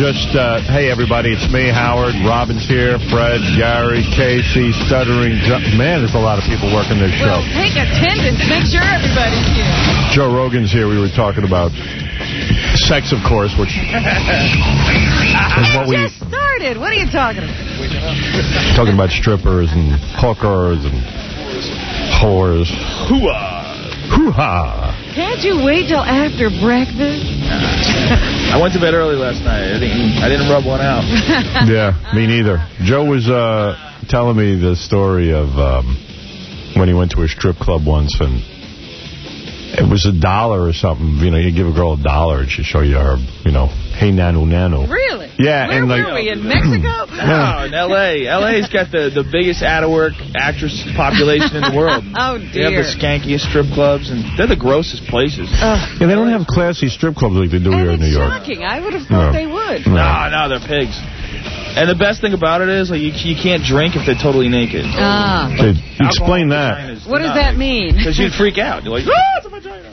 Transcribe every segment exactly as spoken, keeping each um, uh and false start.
just, uh, hey, everybody, it's me, Howard. Robin's here, Fred, Gary, Casey, Stuttering. Man, there's a lot of people working this show. Well, take attendance. Make sure everybody's here. Joe Rogan's here. We were talking about sex, of course, which is what we... just started. What are you talking about? Talking about strippers and hookers and whores. Hoo-ah! Hoo-ha! Can't you wait till after breakfast? I went to bed early last night. I didn't, I didn't rub one out. Yeah, me neither. Joe was uh, telling me the story of um, when he went to a strip club once, and it was a dollar or something. You know, you give a girl a dollar and she'd show you her, you know, hey, nanu, nanu. Really? Yeah. Where and were like, we, in Mexico? No, in L A L A's got the, the biggest out-of-work actress population in the world. Oh, dear. They have the skankiest strip clubs, and they're the grossest places. Uh, yeah, they don't have classy strip clubs like they do and here in New it's York. shocking. I would have thought No. they would. No. No, no, they're pigs. And the best thing about it is, like, you, you can't drink if they're totally naked. Ah. Hey, explain that. What does that mean? Because you'd freak out. You're like, ah, it's a vagina.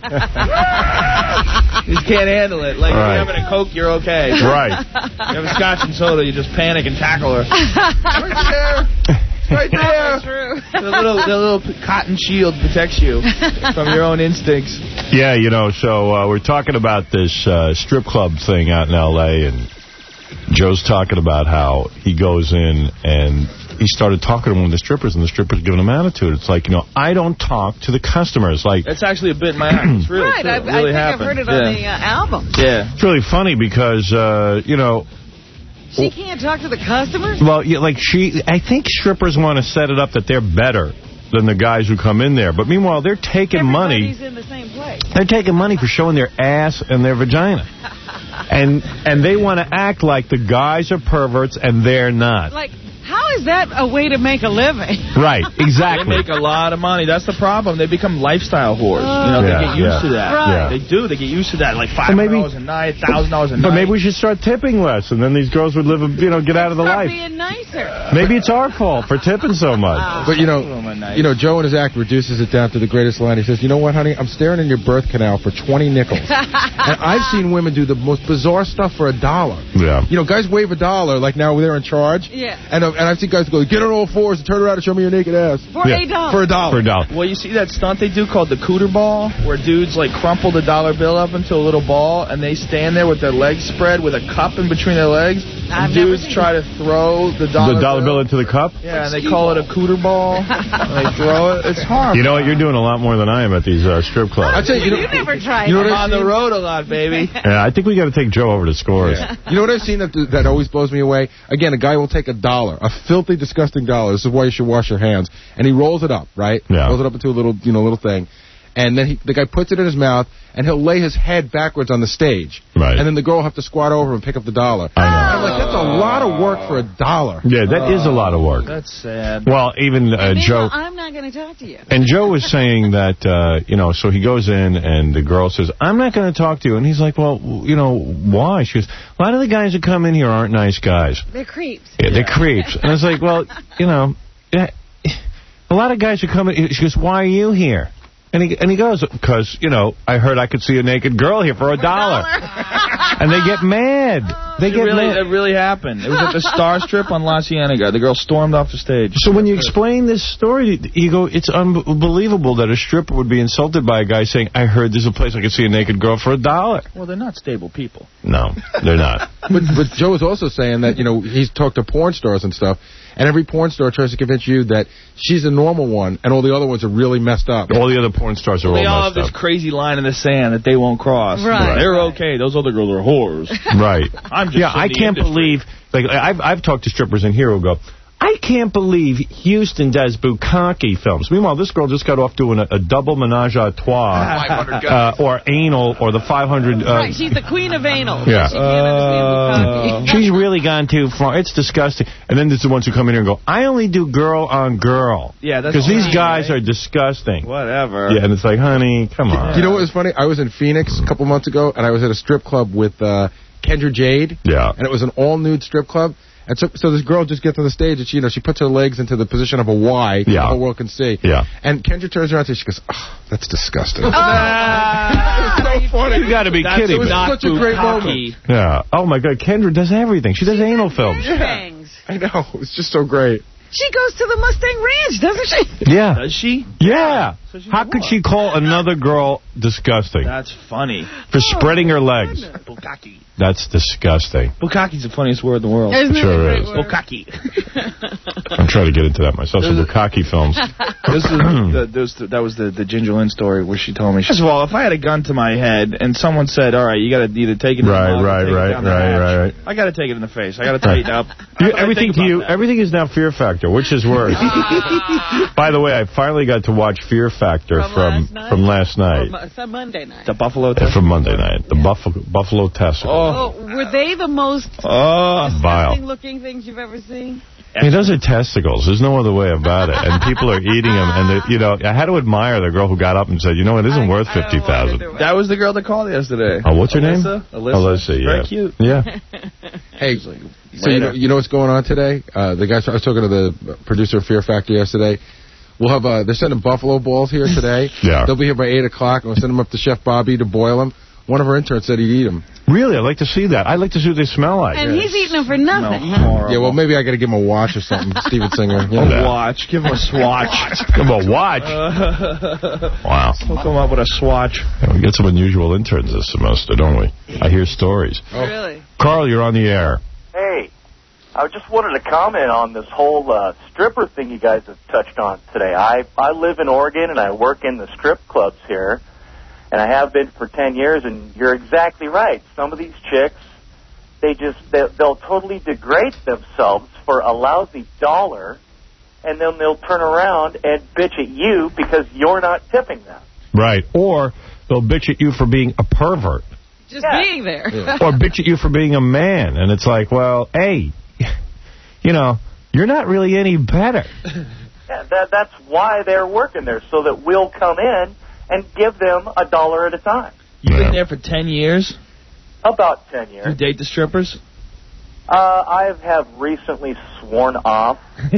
You just can't handle it. Like, Right. if you're having a Coke, you're okay. Right. You have a scotch and soda, you just panic and tackle her. Right there. Right there. True. The little, the little cotton shield protects you from your own instincts. Yeah, you know, so uh, we're talking about this uh, strip club thing out in L A, and Joe's talking about how he goes in and he started talking to one of the strippers, and the strippers giving him attitude. It's like, you know, I don't talk to the customers. Like, that's actually a bit in my act. It's really Right, true. I, It really I think happened. I've heard it yeah. on the uh, album. Yeah. It's really funny because, uh, you know... She can't talk to the customers? Well, yeah, like, she... I think strippers want to set it up that they're better than the guys who come in there. But meanwhile, they're taking money... Everybody's in the same place. They're taking money for showing their ass and their vagina. And and they want to act like the guys are perverts and they're not. Like, how is that a way to make a living? Right, exactly. They make a lot of money. That's the problem. They become lifestyle whores. Oh. You know, Yeah, they get used yeah. to that. Right. Yeah. They do. They get used to that. Like five But hundred maybe- dollars a night, one thousand dollars a night. But maybe we should start tipping less, and then these girls would live, a, you know, get out of the Start life. being nicer. Maybe it's our fault for tipping so much. But, you know, Oh, my nice. you know, Joe in his act reduces it down to the greatest line. He says, you know what, honey? I'm staring in your birth canal for twenty nickels. And I've seen women do the most bizarre stuff for a dollar. Yeah. You know, guys wave a dollar, like now they're in charge. Yeah. And, uh, and I've seen guys go, get on all fours and turn around and show me your naked ass. For Yeah. a dollar. For a dollar. For a dollar. Well, you see that stunt they do called the cooter ball, where dudes, like, crumple the dollar bill up into a little ball, and they stand there with their legs spread with a cup in between their legs, I've and never dudes seen try to throw the dollar, The dollar bill into the cup? Yeah, and they call it a cooter ball. And they throw it. It's horrible. You know what? You're doing a lot more than I am at these uh, strip clubs. I'll tell you, you know, You never tried you know that. what I'm on the road a lot, baby. Yeah, I think we got to take Joe over to Scores. Yeah. You know what I've seen that that always blows me away? Again, a guy will take a dollar, a filthy, disgusting dollar. This is why you should wash your hands. And he rolls it up, right? Yeah. Rolls it up into a little, you know, little thing. And then he, the guy puts it in his mouth, and he'll lay his head backwards on the stage. Right. And then the girl will have to squat over and pick up the dollar. I know. I'm like, that's a lot of work for a dollar. Yeah, that is a lot of work. That's sad. Well, even uh, Joe... Meanwhile, I'm not going to talk to you. And Joe was saying that, uh, you know, so he goes in and the girl says, I'm not going to talk to you. And he's like, well, you know, why? She goes, a lot of the guys who come in here aren't nice guys. They're creeps. Yeah, they're creeps. And I was like, well, you know, yeah, a lot of guys who come in, she goes, why are you here? And he and he goes, because, you know, I heard I could see a naked girl here for a dollar. And they get mad. They It get really, mad. it really happened. It was at the Star Strip on La Cienega. The girl stormed off the stage. So when you explain this story, you go, it's unbelievable that a stripper would be insulted by a guy saying, I heard there's a place I could see a naked girl for a dollar. Well, they're not stable people. No, they're not. But, but Joe is also saying that, you know, he's talked to porn stars and stuff, and every porn star tries to convince you that she's a normal one, and all the other ones are really messed up. All the other porn stars are They all all have messed this up. crazy line in the sand that they won't cross. Right. They're okay. Those other girls are whores. Right. I'm just yeah, in I the can't industry. believe, like, I've, I've talked to strippers in here who go, I can't believe Houston does bukkake films. Meanwhile, this girl just got off doing a, a double menage a trois, uh, or anal, or the five hundred... Uh, Right, she's the queen of anal. Yeah. She can't understand bukkake. She's really gone too far. It's disgusting. And then there's the ones who come in here and go, I only do girl on girl. Yeah, that's because these funny, guys right? are disgusting. Whatever. Yeah, and it's like, honey, come on. You know what was funny? I was in Phoenix a couple months ago, and I was at a strip club with uh, Kendra Jade. Yeah. And it was an all-nude strip club. And so, so this girl just gets on the stage and she, you know, she puts her legs into the position of a Y. Yeah. The whole world can see. Yeah. And Kendra turns around and she goes, oh, that's disgusting. Oh. It's so funny. You got to be That's kidding me. Such a great moment. Yeah. Oh, my God. Kendra does everything. She does She anal does films. things. I know. It's just so great. She goes to the Mustang Ranch, doesn't she? Yeah. Does she? Yeah. So she's How a could what? she call another girl disgusting That's funny. for spreading her legs? Bukkake. That's disgusting. Bukkake's the funniest word in the world. Isn't it Sure a great is. word? Bukkake. I'm trying to get into that myself. Some Bukkake films. This is the, this, that was the, the Ginger Lynn story where she told me. First of all, if I had a gun to my head and someone said, all right, you got to either take it in Right, the mouth or right, take it right, down the right, hatch, right, right. I got to take it in the face. I got to tighten up. You, I- I everything think to about you, that. everything is now Fear Factor. Which is worse? By the way, I finally got to watch Fear Factor From from last night? from last night. Or Mo- it's a Monday night. The Buffalo Uh, test. from Monday night. The Buffalo Buffalo Testicle. Oh. Oh, were they the most Oh. Vile. looking things you've ever seen? I mean, those are testicles. There's no other way about it. And people are eating them. And, they, you know, I had to admire the girl who got up and said, you know, it isn't I- worth I don't fifty thousand wanna do it. That was the girl that called yesterday. Oh, what's her Alyssa? name? Alyssa. Alyssa, yeah. Very cute. Yeah. Hey, so you know, you know what's going on today? Uh, the guys I was talking to the producer of Fear Factor yesterday. We'll have uh, they're sending buffalo balls here today. Yeah. They'll be here by eight o'clock. We'll send them up to Chef Bobby to boil them. One of our interns said he'd eat them. Really? I'd like to see that. I'd like to see what they smell like. And he's eating them for No, nothing. horrible. Yeah, well, maybe I got to give him a watch or something. Steven Singer. You A know. watch. Give him a swatch. Come on, watch. Wow. Hook him up with a swatch. Yeah, we get some unusual interns this semester, don't we? I hear stories. Really? Carl, you're on the air. Hey, I just wanted to comment on this whole uh, stripper thing you guys have touched on today. I I live in Oregon and I work in the strip clubs here, and I have been for ten years. And you're exactly right. Some of these chicks, they just they, they'll totally degrade themselves for a lousy dollar, and then they'll turn around and bitch at you because you're not tipping them. Right. Or they'll bitch at you for being a pervert. Just Yeah. being there. Or bitch at you for being a man. And it's like, well, hey, you know, you're not really any better. Yeah, that, that's why they're working there, so that we'll come in and give them a dollar at a time. You've Yeah. been there for ten years? About ten You years. date the strippers? Uh, I have recently sworn off.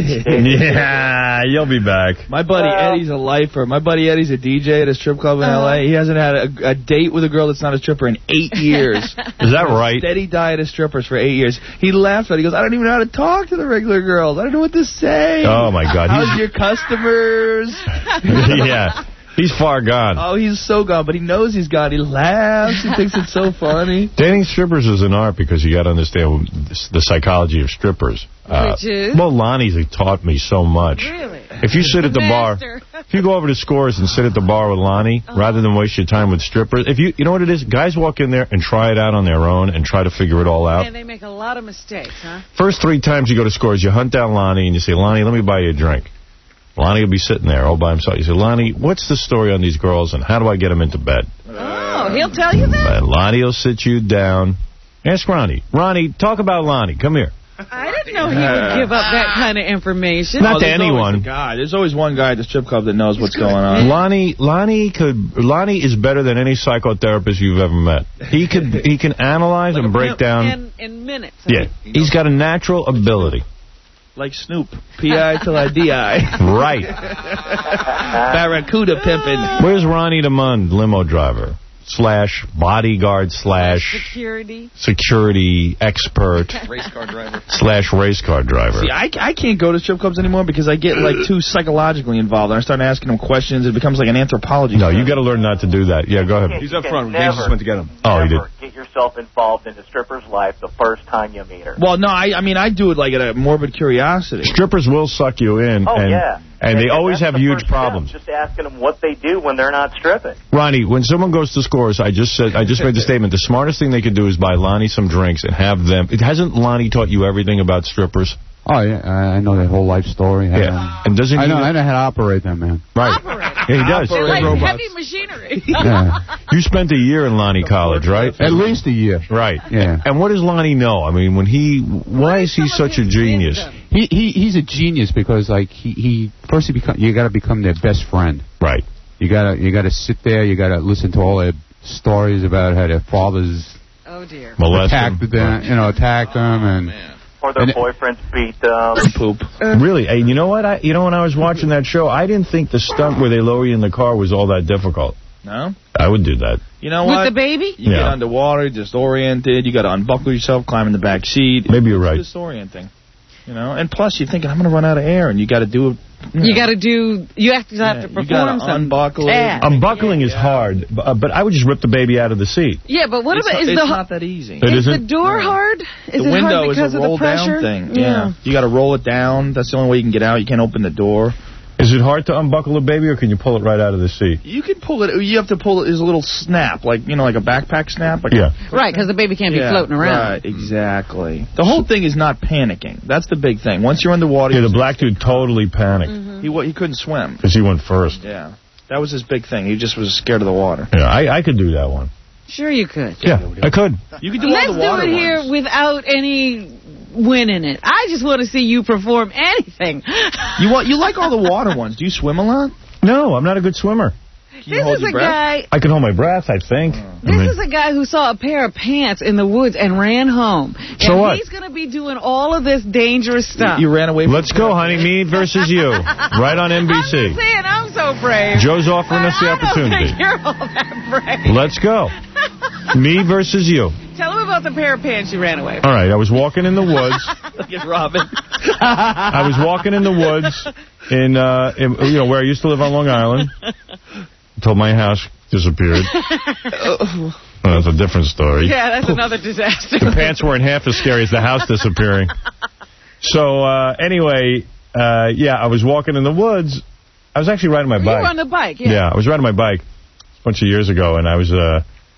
Yeah, you'll be back. My buddy Well- Eddie's a lifer. My buddy Eddie's a D J at a strip club in Uh-huh. L A. He hasn't had a, a date with a girl that's not a stripper in eight years. Is that right? Steady diet of strippers for eight years. He laughed at it. He goes, I don't even know how to talk to the regular girls. I don't know what to say. Oh, my God. How's He's- your customers? Yeah. He's far gone. Oh, he's so gone, but he knows he's gone. He laughs. He thinks it's so funny. Dating strippers is an art because you got to understand the psychology of strippers. Uh, Which is? Well, Lonnie's taught me so much. Really? If you sit at the bar, Master. if you go over to Scores and sit at the bar with Lonnie, Uh-huh. rather than waste your time with strippers, if you you know what it is, guys walk in there and try it out on their own and try to figure it all out. And they make a lot of mistakes, huh? First three times you go to Scores, you hunt down Lonnie and you say, Lonnie, let me buy you a drink. Lonnie will be sitting there all by himself. You say, Lonnie, what's the story on these girls and how do I get them into bed? Oh, he'll tell you that? And Lonnie will sit you down. Ask Ronnie. Ronnie, talk about Lonnie. Come here. I didn't know he would give up that kind of information. Not Oh, to there's always anyone. a guy. There's always one guy at the strip club that knows what's going on. Lonnie, Lonnie could. Lonnie is better than any psychotherapist you've ever met. He could. He can analyze and break down. In, in minutes. Yeah, he's got a natural ability. Like Snoop. P I till I D I. Right. Barracuda pimping. Where's Ronnie DeMond, limo driver slash bodyguard slash Security. security expert Race car driver. slash race car driver? See, I, I can't go to strip clubs anymore because I get like too psychologically involved and I start asking them questions. It becomes like an anthropology. No, class. you got to learn not to do that. Yeah, go ahead. He's up front. James just went to get him. Oh, he did. Never get yourself involved in the stripper's life the first time you meet her. Well, no, I, I mean, I do it like at a morbid curiosity. Strippers will suck you in, Oh, and yeah. and they always that's have the huge first step, problems. Just asking them what they do when they're not stripping. Ronnie, when someone goes to Scores, I just said, I just made the statement. The smartest thing they could do is buy Lonnie some drinks and have them. It hasn't Lonnie taught you everything about strippers? Oh, yeah, I I know their whole life story. Yeah. Um, And doesn't I he know, know- I know how to operate them, man. Right. Operate. Yeah, he does. They're like robots. heavy machinery. Yeah. You spent a year in Lonnie College, right? At least a year. Right. Yeah. And what does Lonnie know? I mean, when he, why is he such a genius? He he he's a genius because like he, he first he become you got to become their best friend. Right. You gotta you gotta sit there. You gotta listen to all their stories about how their fathers Oh, dear. Molest attacked him. them, you know, attacked them, and Or their And- boyfriends beat them. Poop. Really? Hey, you know what? I, you know, when I was watching that show, I didn't think the stunt where they lower you in the car was all that difficult. No? I would do that. You know With what? the baby? You get Yeah. underwater, disoriented. You got to unbuckle yourself, climb in the back seat. Maybe you're right. It's disorienting. You know? And plus, you're thinking, I'm going to run out of air, and you got to do it. You, You know. got to do, you have to, have Yeah, to you perform gotta some unbuckle it. task. Unbuckling is hard, but, uh, but I would just rip the baby out of the seat. Yeah, but what It's, about, is it's the, not that easy. It is the isn't? door No. hard? Is the it window hard is because a of the roll pressure? down thing. Yeah. You got to roll it down. That's the only way you can get out. You can't open the door. Is it hard to unbuckle a baby, or can you pull it right out of the seat? You can pull it. You have to pull it. There's a little snap, like, you know, like a backpack snap. Like Yeah. Right, because the baby can't Yeah, be floating around. Right, exactly. The whole thing is not panicking. That's the big thing. Once you're underwater, Yeah, the he's- black dude totally panicked Mm-hmm. he wa- he couldn't swim. because he went first. Yeah, that was his big thing. He just was scared of the water. Yeah, I, I could do that one. Sure you could. Yeah, I could. You could do Let's all the do water it here ones. without any win in it. I just want to see you perform anything. You want you like all the water ones? Do you swim a lot? No, I'm not a good swimmer. Can you This hold is your a breath? guy. I can hold my breath, I think. I This mean, is a guy who saw a pair of pants in the woods and ran home. So and what? He's going to be doing all of this dangerous stuff. You ran away. From let's go, honey. Me versus you. Right on N B I'm C. just saying, I'm so brave. Joe's offering us the I don't opportunity. think you're all that brave. Let's go. Me versus you. Tell him about the pair of pants you ran away from. All right, I was walking in the woods. Look at Robin. I was walking in the woods in, uh, in, you know, where I used to live on Long Island. Until my house disappeared. Well, that's a different story. Yeah, that's another disaster. The pants weren't half as scary as the house disappearing. So, uh, anyway, uh, yeah, I was walking in the woods. I was actually riding my You bike. were on the bike, yeah. Yeah, I was riding my bike a bunch of years ago, and I was... Uh,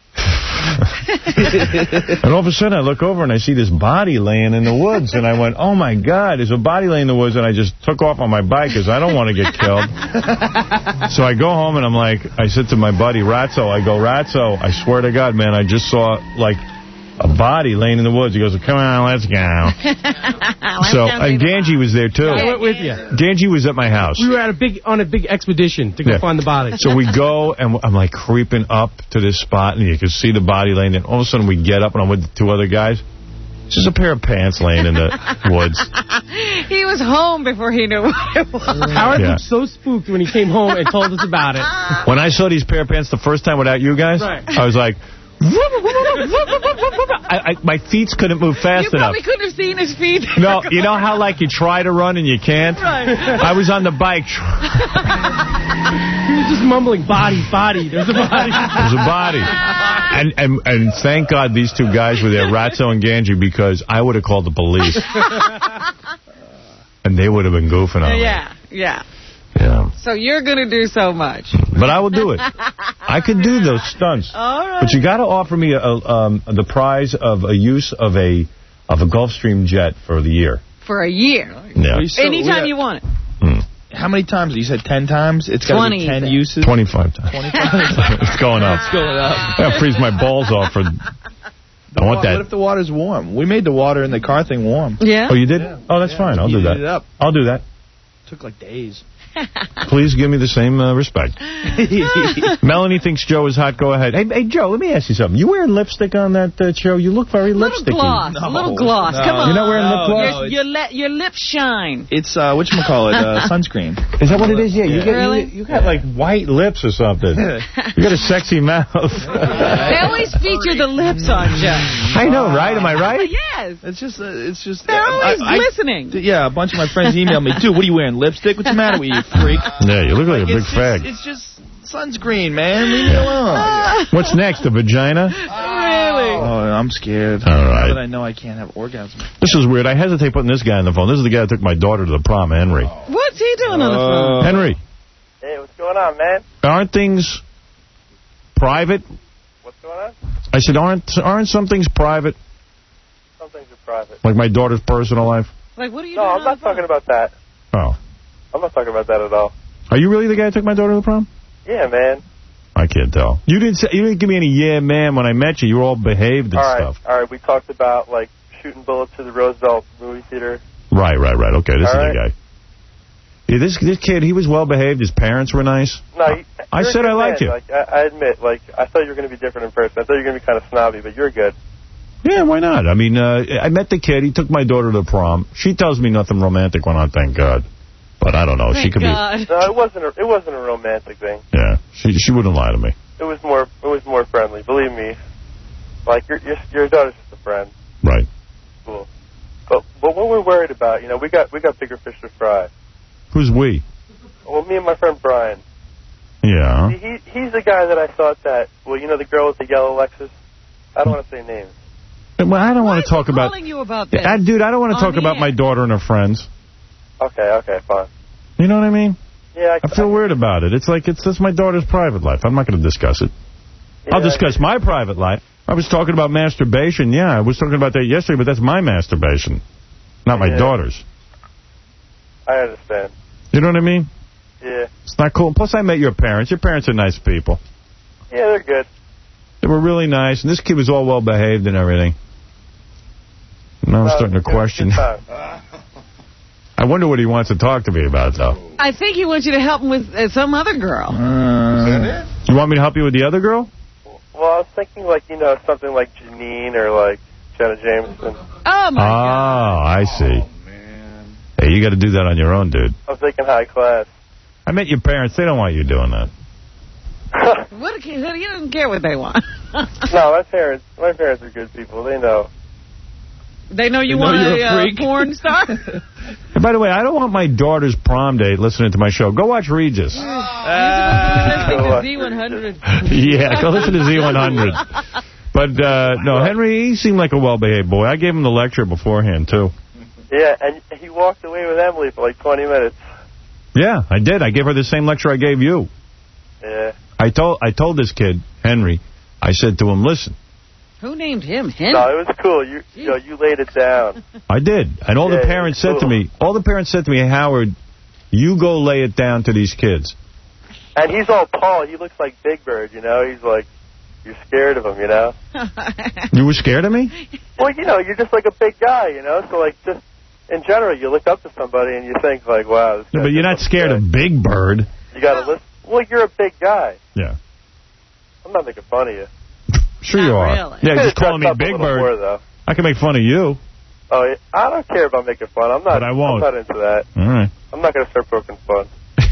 and all of a sudden, I look over, and I see this body laying in the woods, and I went, oh, my God, there's a body laying in the woods, and I just took off on my bike because I don't want to get killed. So I go home, and I'm like, I said to my buddy, Ratso, I go, Ratso, I swear to God, man, I just saw, like, a body laying in the woods. He goes, come on, let's go. So, and Ganji was there, too. I went with you. Ganji was at my house. We were at a big on a big expedition to go Yeah. find the body. So we go, and I'm like creeping up to this spot, and you can see the body laying there. All of a sudden, we get up, and I'm with the two other guys. It's just a pair of pants laying in the woods. He was home before he knew what it was. Howard Yeah. looked so spooked when he came home and told us about it. When I saw these pair of pants the first time without you guys, Right. I was like... I, I, my feet couldn't move fast You enough. probably couldn't have seen his feet. No, you know how, like, you try to run and you can't? Right. I was on the bike. He was just mumbling, body, body, there's a body. There's a body. And, and and thank God these two guys were there, Ratso and Ganji, because I would have called the police. And they would have been goofing on me. Yeah, yeah. Yeah. So you're going to do so much. But I will do it. I could do those stunts. All right. But you got to offer me a, um, the prize of a use of a of a Gulfstream jet for the year. For a year. Yeah. We still- we Anytime have- you want it. Hmm. How many times? You said ten times? It's got to twenty, be ten you said. uses? twenty-five times. twenty-five? It's going up. It's going up. I gotta freeze my balls off for... I want What that. if the water's warm? We made the water in the car thing warm. Yeah? Oh, you did? Yeah. Oh, that's Yeah, fine. I'll do heated that. it up. I'll do that. Took like days. Please give me the same uh, respect. Melanie thinks Joe is hot. Go ahead. Hey, hey, Joe, let me ask you something. You wearing lipstick on that uh, show? You look very A little lipsticky. gloss. No. A little gloss. No. Come on. You're not wearing lip No, gloss? no, Your, your, le- your lips shine. It's, uh, whatchamacallit, uh, sunscreen. Is that what it is? Yeah, you, Yeah. get, Really? you, you got like white lips or something. You got a sexy mouth. They always feature the lips on Joe. I know, right? Am I right? Yes. It's just, uh, it's just... They're always I- I- glistening. Yeah, a bunch of my friends emailed me, dude, what are you wearing, lipstick? What's the matter with you, freak? Yeah, you look like a big it's, fag. just, it's just sunscreen, man. Leave me alone. What's next, a vagina? Really? Oh, I'm scared. All right. Now that I know I can't have orgasms. This is weird. I hesitate putting this guy on the phone. This is the guy that took my daughter to the prom, Henry. What's he doing on the phone? Henry, Hey, what's going on, man? aren't things private? What's going on? I said, aren't aren't some things private? Some things are private. Like my daughter's personal life? Like, what are you No, doing I'm on not the phone? talking about that. Oh. I'm not talking about that at all. Are you really the guy that took my daughter to the prom? Yeah, man. I can't tell. You didn't say, you didn't give me any yeah, man, when I met you. You were all behaved and All right, stuff. all right. We talked about, like, shooting bullets to the Roosevelt movie theater. Right, right, right. Okay, this All is right. the guy. Yeah, this this kid, he was well behaved. His parents were nice. No, you, I you're a said good I liked man. you. Like, I, I admit, like, I thought you were going to be different in person. I thought you were going to be kind of snobby, but you're good. Yeah, why not? I mean, uh, I met the kid. He took my daughter to prom. She tells me nothing romantic went on, thank God. But I don't know. Thank she could God. be. No, it wasn't. A, it wasn't a romantic thing. Yeah, she she wouldn't lie to me. It was more. It was more friendly. Believe me. Like your your, your daughter's just a friend. Right. Cool. But but what we're worried about, you know, we got we got bigger fish to fry. Who's we? Well, me and my friend Brian. Yeah. He, he he's the guy that I thought that. Well, you know the girl with the yellow Lexus. I don't want to say names. Well, I don't Why want to talk about. calling you about this? I, dude, I don't want to On talk the about air. my daughter and her friends. Okay, okay, fine. You know what I mean? Yeah, I, I feel weird about it. It's like, it's just my daughter's private life. I'm not going to discuss it. yeah, I'll discuss my private life. I was talking about masturbation. Yeah, I was talking about that yesterday, but that's my masturbation, not my Yeah. daughter's. I understand. You know what I mean? Yeah, It's not cool. Plus, I met your parents. Your parents are nice people. yeah, they're good. They were really nice, and this kid was all well-behaved and everything. Now I'm No, starting to good- question. good time. I wonder what he wants to talk to me about, though. I think he wants you to help him with uh, some other girl. Uh, You want me to help you with the other girl? Well, I was thinking like you know something like Janine or like Jenna Jameson. Oh, my Oh, I see. Hey, you got to do that on your own, dude. I was thinking high class. I met your parents. They don't want you doing that. God. What, he doesn't care what they want. No, my parents, my parents are good people. They know. They know you They know want you're a, a uh, freak. porn star? And by the way, I don't want my daughter's prom date listening to my show. Go watch Regis. Uh, Z one hundred. Yeah, go listen to Z one hundred. But, uh, no, Henry, he seemed like a well-behaved boy. I gave him the lecture beforehand, too. Yeah, and he walked away with Emily for like twenty minutes. Yeah, I did. I gave her the same lecture I gave you. Yeah. I told I told this kid, Henry, I said to him, listen, Who named him Henry? No, it was cool. You, you know, you laid it down. I did. And all Yeah, the parents said to cool. me, all the parents said to me, Howard, you go lay it down to these kids. And he's all tall. He looks like Big Bird, you know. He's like, you're scared of him, you know. You were scared of me? Well, you know, you're just like a big guy, you know. So like, just in general, you look up to somebody and you think like, wow. This No, guy's but you're not just scared guy. of Big Bird. You got to listen. Well, you're a big guy. Yeah. I'm not making fun of you. Sure Not you are. really. Yeah, You just could've calling me dressed up a Big little Bird. more, though. I can make fun of you. Oh, yeah. I don't care about making fun. I'm not. But I won't. I'm not into that. All right. I'm not going to start poking fun.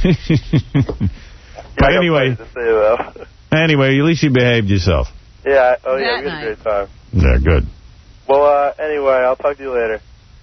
But I got anyway, plenty to say, though. anyway, at least you behaved yourself. Yeah. Oh, yeah. That We had night. a great time. Yeah, good. Well, uh, anyway, I'll talk to you later.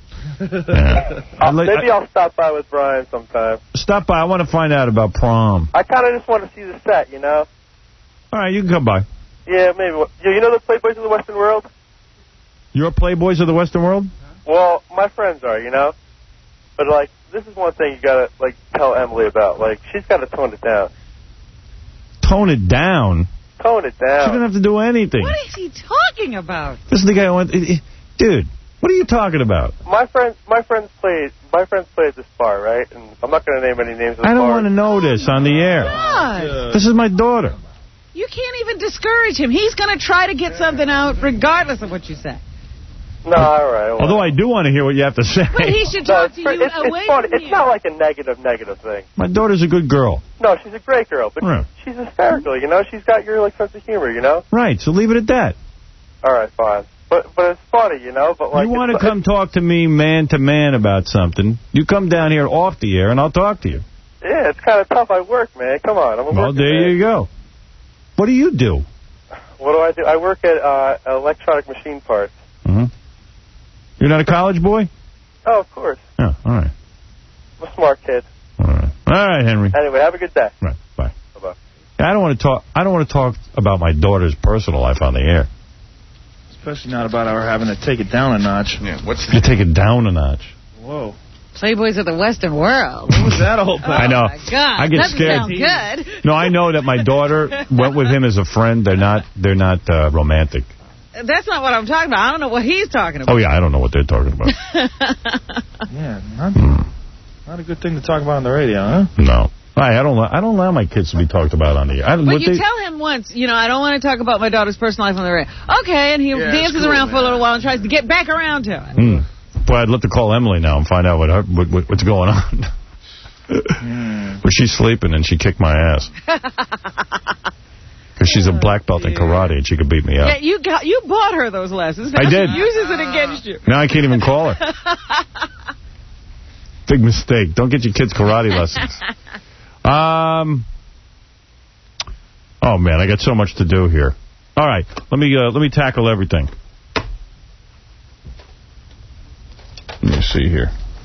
Yeah. Uh, I'd like- maybe I- I'll stop by with Brian sometime. Stop by. I want to find out about prom. I kind of just want to see the set, you know? All right, you can come by. Yeah, maybe. You you know the Playboys of the Western World? You're Playboys of the Western World? Well, my friends are, you know? But, like, this is one thing you got to, like, tell Emily about. Like, she's got to tone it down. Tone it down. Tone it She doesn't down. have to do anything. What is he talking about? This is the guy I want. Dude, what are you talking about? My friends, my friends play, my friends play at this bar, right? And I'm not going to name any names of the I don't bar. want to know this on the air. God. This is my daughter. You can't even discourage him. He's going to try to get something out regardless of what you say. No, all right. Well, Although I do want to hear what you have to say. But he should no, talk it's, to fr- you it's, away it's funny. from It's you. not like a negative, negative thing. My daughter's a good girl. No, she's a great girl, but Right. she's hysterical, you know? She's got your, like, sense of humor, you know? Right, so leave it at that. All right, fine. But but it's funny, you know? But like, you want to it's- come talk to me man to man about something, you come down here off the air and I'll talk to you. Yeah, it's kind of tough. I work, man. Come on. I'm a Well, working there man. you go. What do you do? What do I do? I work at uh, electronic machine parts. Uh-huh. You're not a college boy? Oh, of course. Yeah, all right. I'm a smart kid. All right. All right, Henry. Anyway, have a good day. Right, bye. Bye-bye. I don't want to talk I don't want to talk about my daughter's personal life on the air. Especially not about our having to take it down a notch. Yeah, what's You take it down a notch. Whoa. Playboys of the Western World. What was that all Oh, about? I know. my God. I get Doesn't scared. sound good. No, I know that my daughter went with him as a friend. They're not they're not uh, romantic. That's not what I'm talking about. I don't know what he's talking about. Oh, yeah, I don't know what they're talking about. Yeah, not, Hmm. not a good thing to talk about on the radio, huh? No. I, I don't I don't allow my kids to be talked about on the air. I, But what you they, tell him once, you know, I don't want to talk about my daughter's personal life on the radio. Okay, and he Yeah, dances it's cool, around for a man. little while and tries to get back around to it. Mm. Boy, I'd love to call Emily now and find out what, her, what, what what's going on. Mm. But she's sleeping and she kicked my ass. Because she's a black belt in karate and she could beat me up. Yeah, you got you bought her those lessons. Now I did. She uses it against you. Now I can't even call her. Big mistake. Don't get your kids karate lessons. Um. Oh man, I got so much to do here. All right, let me uh, let me tackle everything. Let me see here.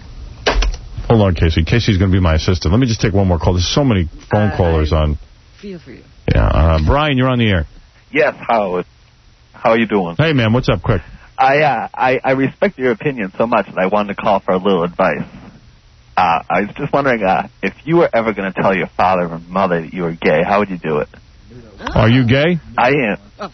Hold on, Casey. Casey's going to be my assistant. Let me just take one more call. There's so many phone uh, callers on. Feel for you. Yeah, uh, Brian, you're on the air. Yes, Howard. How are you doing? Hey, man, what's up? Quick. I uh, I, I respect your opinion so much that I wanted to call for a little advice. Uh, I was just wondering uh, if you were ever going to tell your father or mother that you were gay, how would you do it? Are you gay? I am.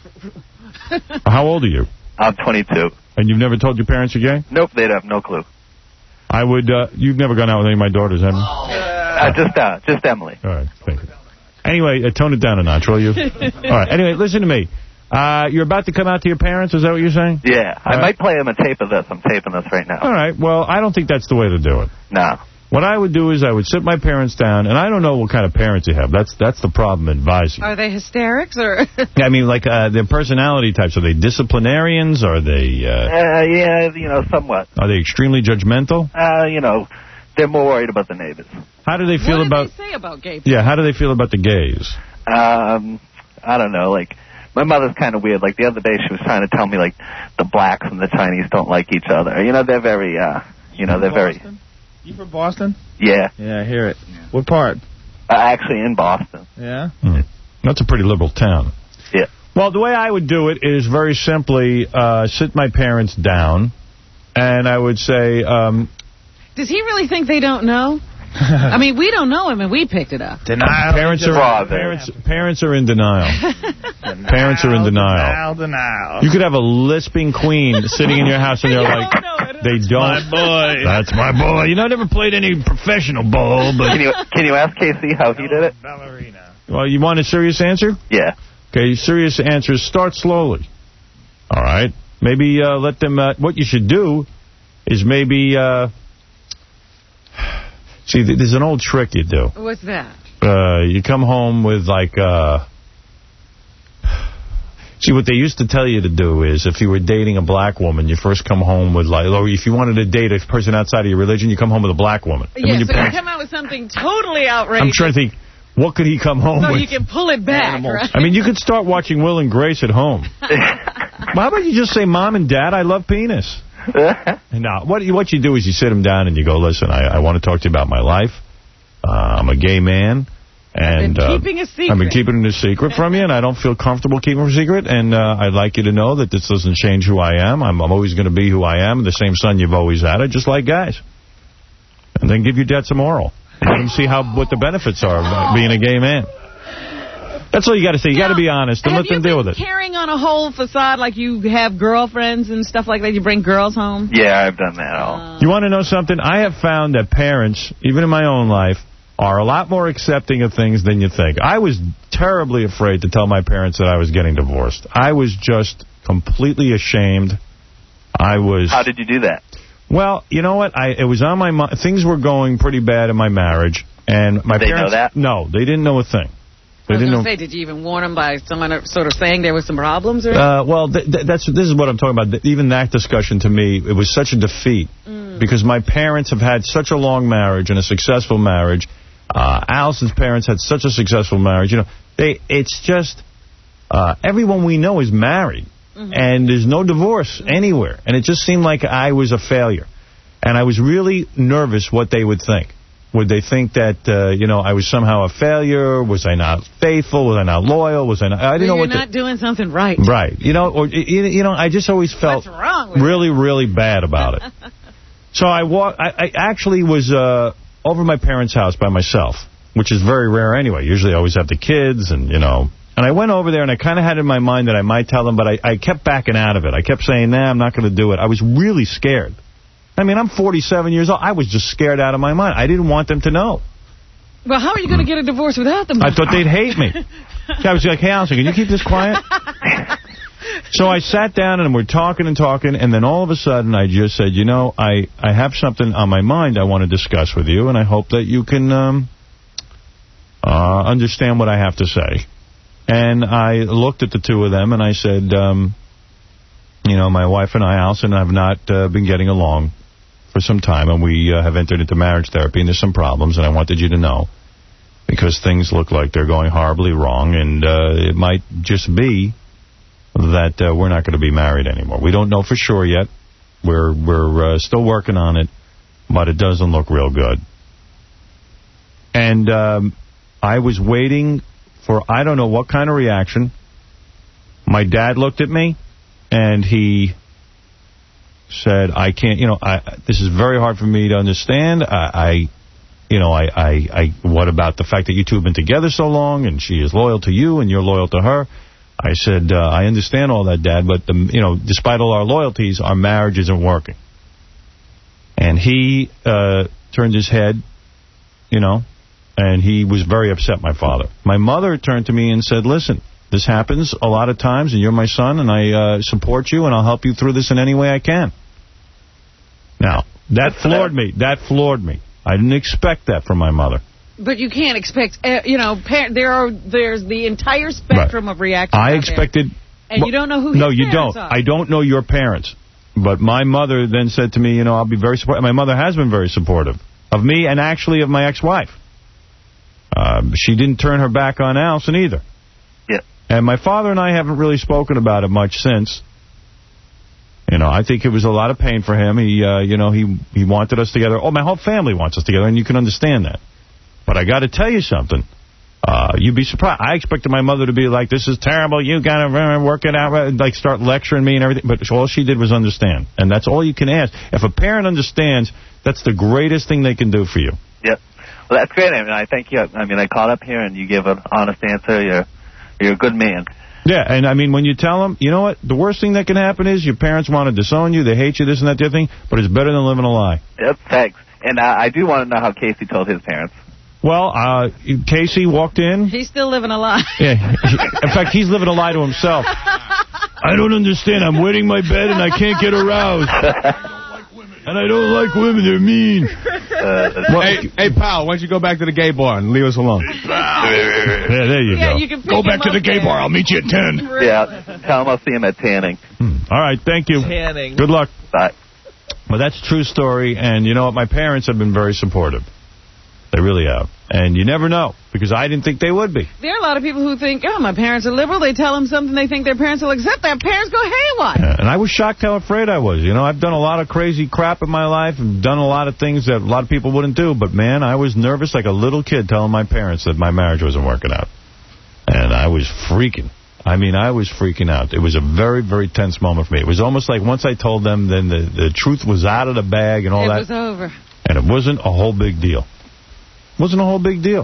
How old are you? I'm twenty-two. And you've never told your parents you're gay? Nope, they'd have no clue. I would, uh, you've never gone out with any of my daughters, have you? Uh, just, uh, just Emily. All right, thank you. Anyway, uh, tone it down a notch, will you? All right, anyway, listen to me. Uh, you're about to come out to your parents, is that what you're saying? Yeah, All I right. might play them a tape of this. I'm taping this right now. All right, well, I don't think that's the way to do it. No. What I would do is I would sit my parents down, and I don't know what kind of parents you have. That's that's the problem advising. Are they hysterics or? I mean, like uh, their personality types. Are they disciplinarians? Are they? Uh, Uh, yeah, you know, somewhat. Are they extremely judgmental? Uh, you know, they're more worried about the neighbors. How do they feel what about? What do they say about gay people? Yeah, how do they feel about the gays? Um, I don't know, like, my mother's kind of weird. Like, the other day she was trying to tell me, like, the blacks and the Chinese don't like each other. You know, they're very, uh, you know, they're very... You from Boston? Yeah. Yeah, I hear it. What part? Uh, actually, in Boston. Yeah? Hmm. That's a pretty liberal town. Yeah. Well, the way I would do it is very simply uh, sit my parents down, and I would say... Um, Does he really think they don't know? I mean, we don't know him, and we picked it up. Denial. Parents are, parents, parents are in denial. denial. Parents are in denial. Denial, denial. You could have a lisping queen sitting in your house, and they're like, they don't. My boy. That's my boy. You know, I never played any professional ball, but... Can you, can you ask Casey how he did it? Ballerina. Well, you want a serious answer? Yeah. Okay, serious answers. Start slowly. All right? Maybe uh, let them... Uh, what you should do is maybe... Uh, see, there's an old trick you do. What's that? Uh, you come home with, like... Uh, see, what they used to tell you to do is, if you were dating a black woman, you first come home with, like... Or if you wanted to date a person outside of your religion, you come home with a black woman. Yeah, so parents, you come out with something totally outrageous. I'm trying to think... What could he come home so with? So you can pull it back, right? I mean, you could start watching Will and Grace at home. Well, how about you just say, Mom and Dad, I love penis? No, what you, what you do is you sit them down and you go, listen, I, I want to talk to you about my life. Uh, I'm a gay man. And I've been keeping a secret. Uh, I've been keeping it a secret from you, and I don't feel comfortable keeping it a secret. And uh, I'd like you to know that this doesn't change who I am. I'm, I'm always going to be who I am, the same son you've always had. I just like guys. And then give your dad some oral. Let him see how what the benefits are of being a gay man. That's all you got to say. You got to be honest and let them deal with it. Have you been carrying on a whole facade like you have girlfriends and stuff like that? You bring girls home? Yeah, I've done that all. Uh, you want to know something? I have found that parents, even in my own life, are a lot more accepting of things than you think. I was terribly afraid to tell my parents that I was getting divorced. I was just completely ashamed. I was... How did you do that? Well, you know what? I it was on my mind. Things were going pretty bad in my marriage, and my did parents... They know that? No, they didn't know a thing. They I was didn't going know. to say, did you even warn them by someone sort of saying there were some problems? Or uh, well, th th that's this is what I'm talking about. Even that discussion to me, it was such a defeat mm. because my parents have had such a long marriage and a successful marriage. Uh, Allison's parents had such a successful marriage. You know, they it's just uh, everyone we know is married. Mm-hmm. And there's no divorce anywhere. And it just seemed like I was a failure. And I was really nervous what they would think. Would they think that, uh, you know, I was somehow a failure? Was I not faithful? Was I not loyal? Was I not... I didn't well, know you're what not to, doing something right. Right. You know, or you know, I just always felt What's wrong with really, really bad about it. So I, walk, I, I actually was uh, over my parents' house by myself, which is very rare anyway. Usually I always have the kids and, you know... And I went over there, and I kind of had in my mind that I might tell them, but I, I kept backing out of it. I kept saying, nah, I'm not going to do it. I was really scared. I mean, I'm forty-seven years old. I was just scared out of my mind. I didn't want them to know. Well, how are you going to get a divorce without them? I thought they'd hate me. So I was like, hey, Allison, can you keep this quiet? So I sat down, and we're talking and talking, and then all of a sudden I just said, you know, I, I have something on my mind I want to discuss with you, and I hope that you can um, uh, understand what I have to say. And I looked at the two of them and I said, um, you know, my wife and I, Allison, have not uh, been getting along for some time, and we uh, have entered into marriage therapy, and there's some problems, and I wanted you to know, because things look like they're going horribly wrong, and uh, it might just be that uh, we're not going to be married anymore. We don't know for sure yet. We're, we're uh, still working on it, but it doesn't look real good. And um, I was waiting for I don't know what kind of reaction. My dad looked at me, and he said, I can't, you know, I, this is very hard for me to understand. I, I you know, I, I, I, what about the fact that you two have been together so long, and she is loyal to you, and you're loyal to her? I said, uh, I understand all that, Dad, but, the, you know, despite all our loyalties, our marriage isn't working. And he uh, turned his head, you know, and he was very upset, my father. My mother turned to me and said, listen, this happens a lot of times, and you're my son, and I uh, support you, and I'll help you through this in any way I can. Now, that floored me. That floored me. I didn't expect that from my mother. But you can't expect, uh, you know, par there are there's the entire spectrum right. of reactions. I expected. There. And well, you don't know who his No, you parents don't. are. I don't know your parents. But my mother then said to me, you know, I'll be very supportive. My mother has been very supportive of me and actually of my ex-wife. Um, she didn't turn her back on Allison either. Yeah. And my father and I haven't really spoken about it much since. You know, I think it was a lot of pain for him. He, uh, you know, he he wanted us together. Oh, my whole family wants us together, and you can understand that. But I got to tell you something. Uh, you'd be surprised. I expected my mother to be like, this is terrible. You got to work it out. Like, start lecturing me and everything. But all she did was understand. And that's all you can ask. If a parent understands, that's the greatest thing they can do for you. Yep. Well, that's great. I mean, I thank you. I mean, I called up here, and you gave an honest answer. You're, you're a good man. Yeah, and I mean, when you tell them, you know what, the worst thing that can happen is your parents want to disown you, they hate you, this and that, the other thing, but it's better than living a lie. Yep, thanks. And uh, I do want to know how Casey told his parents. Well, uh, Casey walked in. He's still living a lie. Yeah. In fact, he's living a lie to himself. I don't understand. I'm wetting my bed and I can't get aroused. And I don't like women. They're mean. Uh, well, hey, hey, pal, why don't you go back to the gay bar and leave us alone? Yeah, there you yeah, go. You can go back to the gay bar. I'll meet you at ten. Yeah, tell him I'll see him at Tanning. Hmm. All right, thank you. Tanning. Good luck. Bye. Well, that's a true story, and you know what? My parents have been very supportive. They really have. And you never know, because I didn't think they would be. There are a lot of people who think, oh, my parents are liberal. They tell them something they think their parents will accept. Their parents go haywire. Yeah, and I was shocked how afraid I was. You know, I've done a lot of crazy crap in my life and done a lot of things that a lot of people wouldn't do. But, man, I was nervous like a little kid telling my parents that my marriage wasn't working out. And I was freaking. I mean, I was freaking out. It was a very, very tense moment for me. It was almost like once I told them, then the, the truth was out of the bag and all it that. It was over. And it wasn't a whole big deal. It wasn't a whole big deal.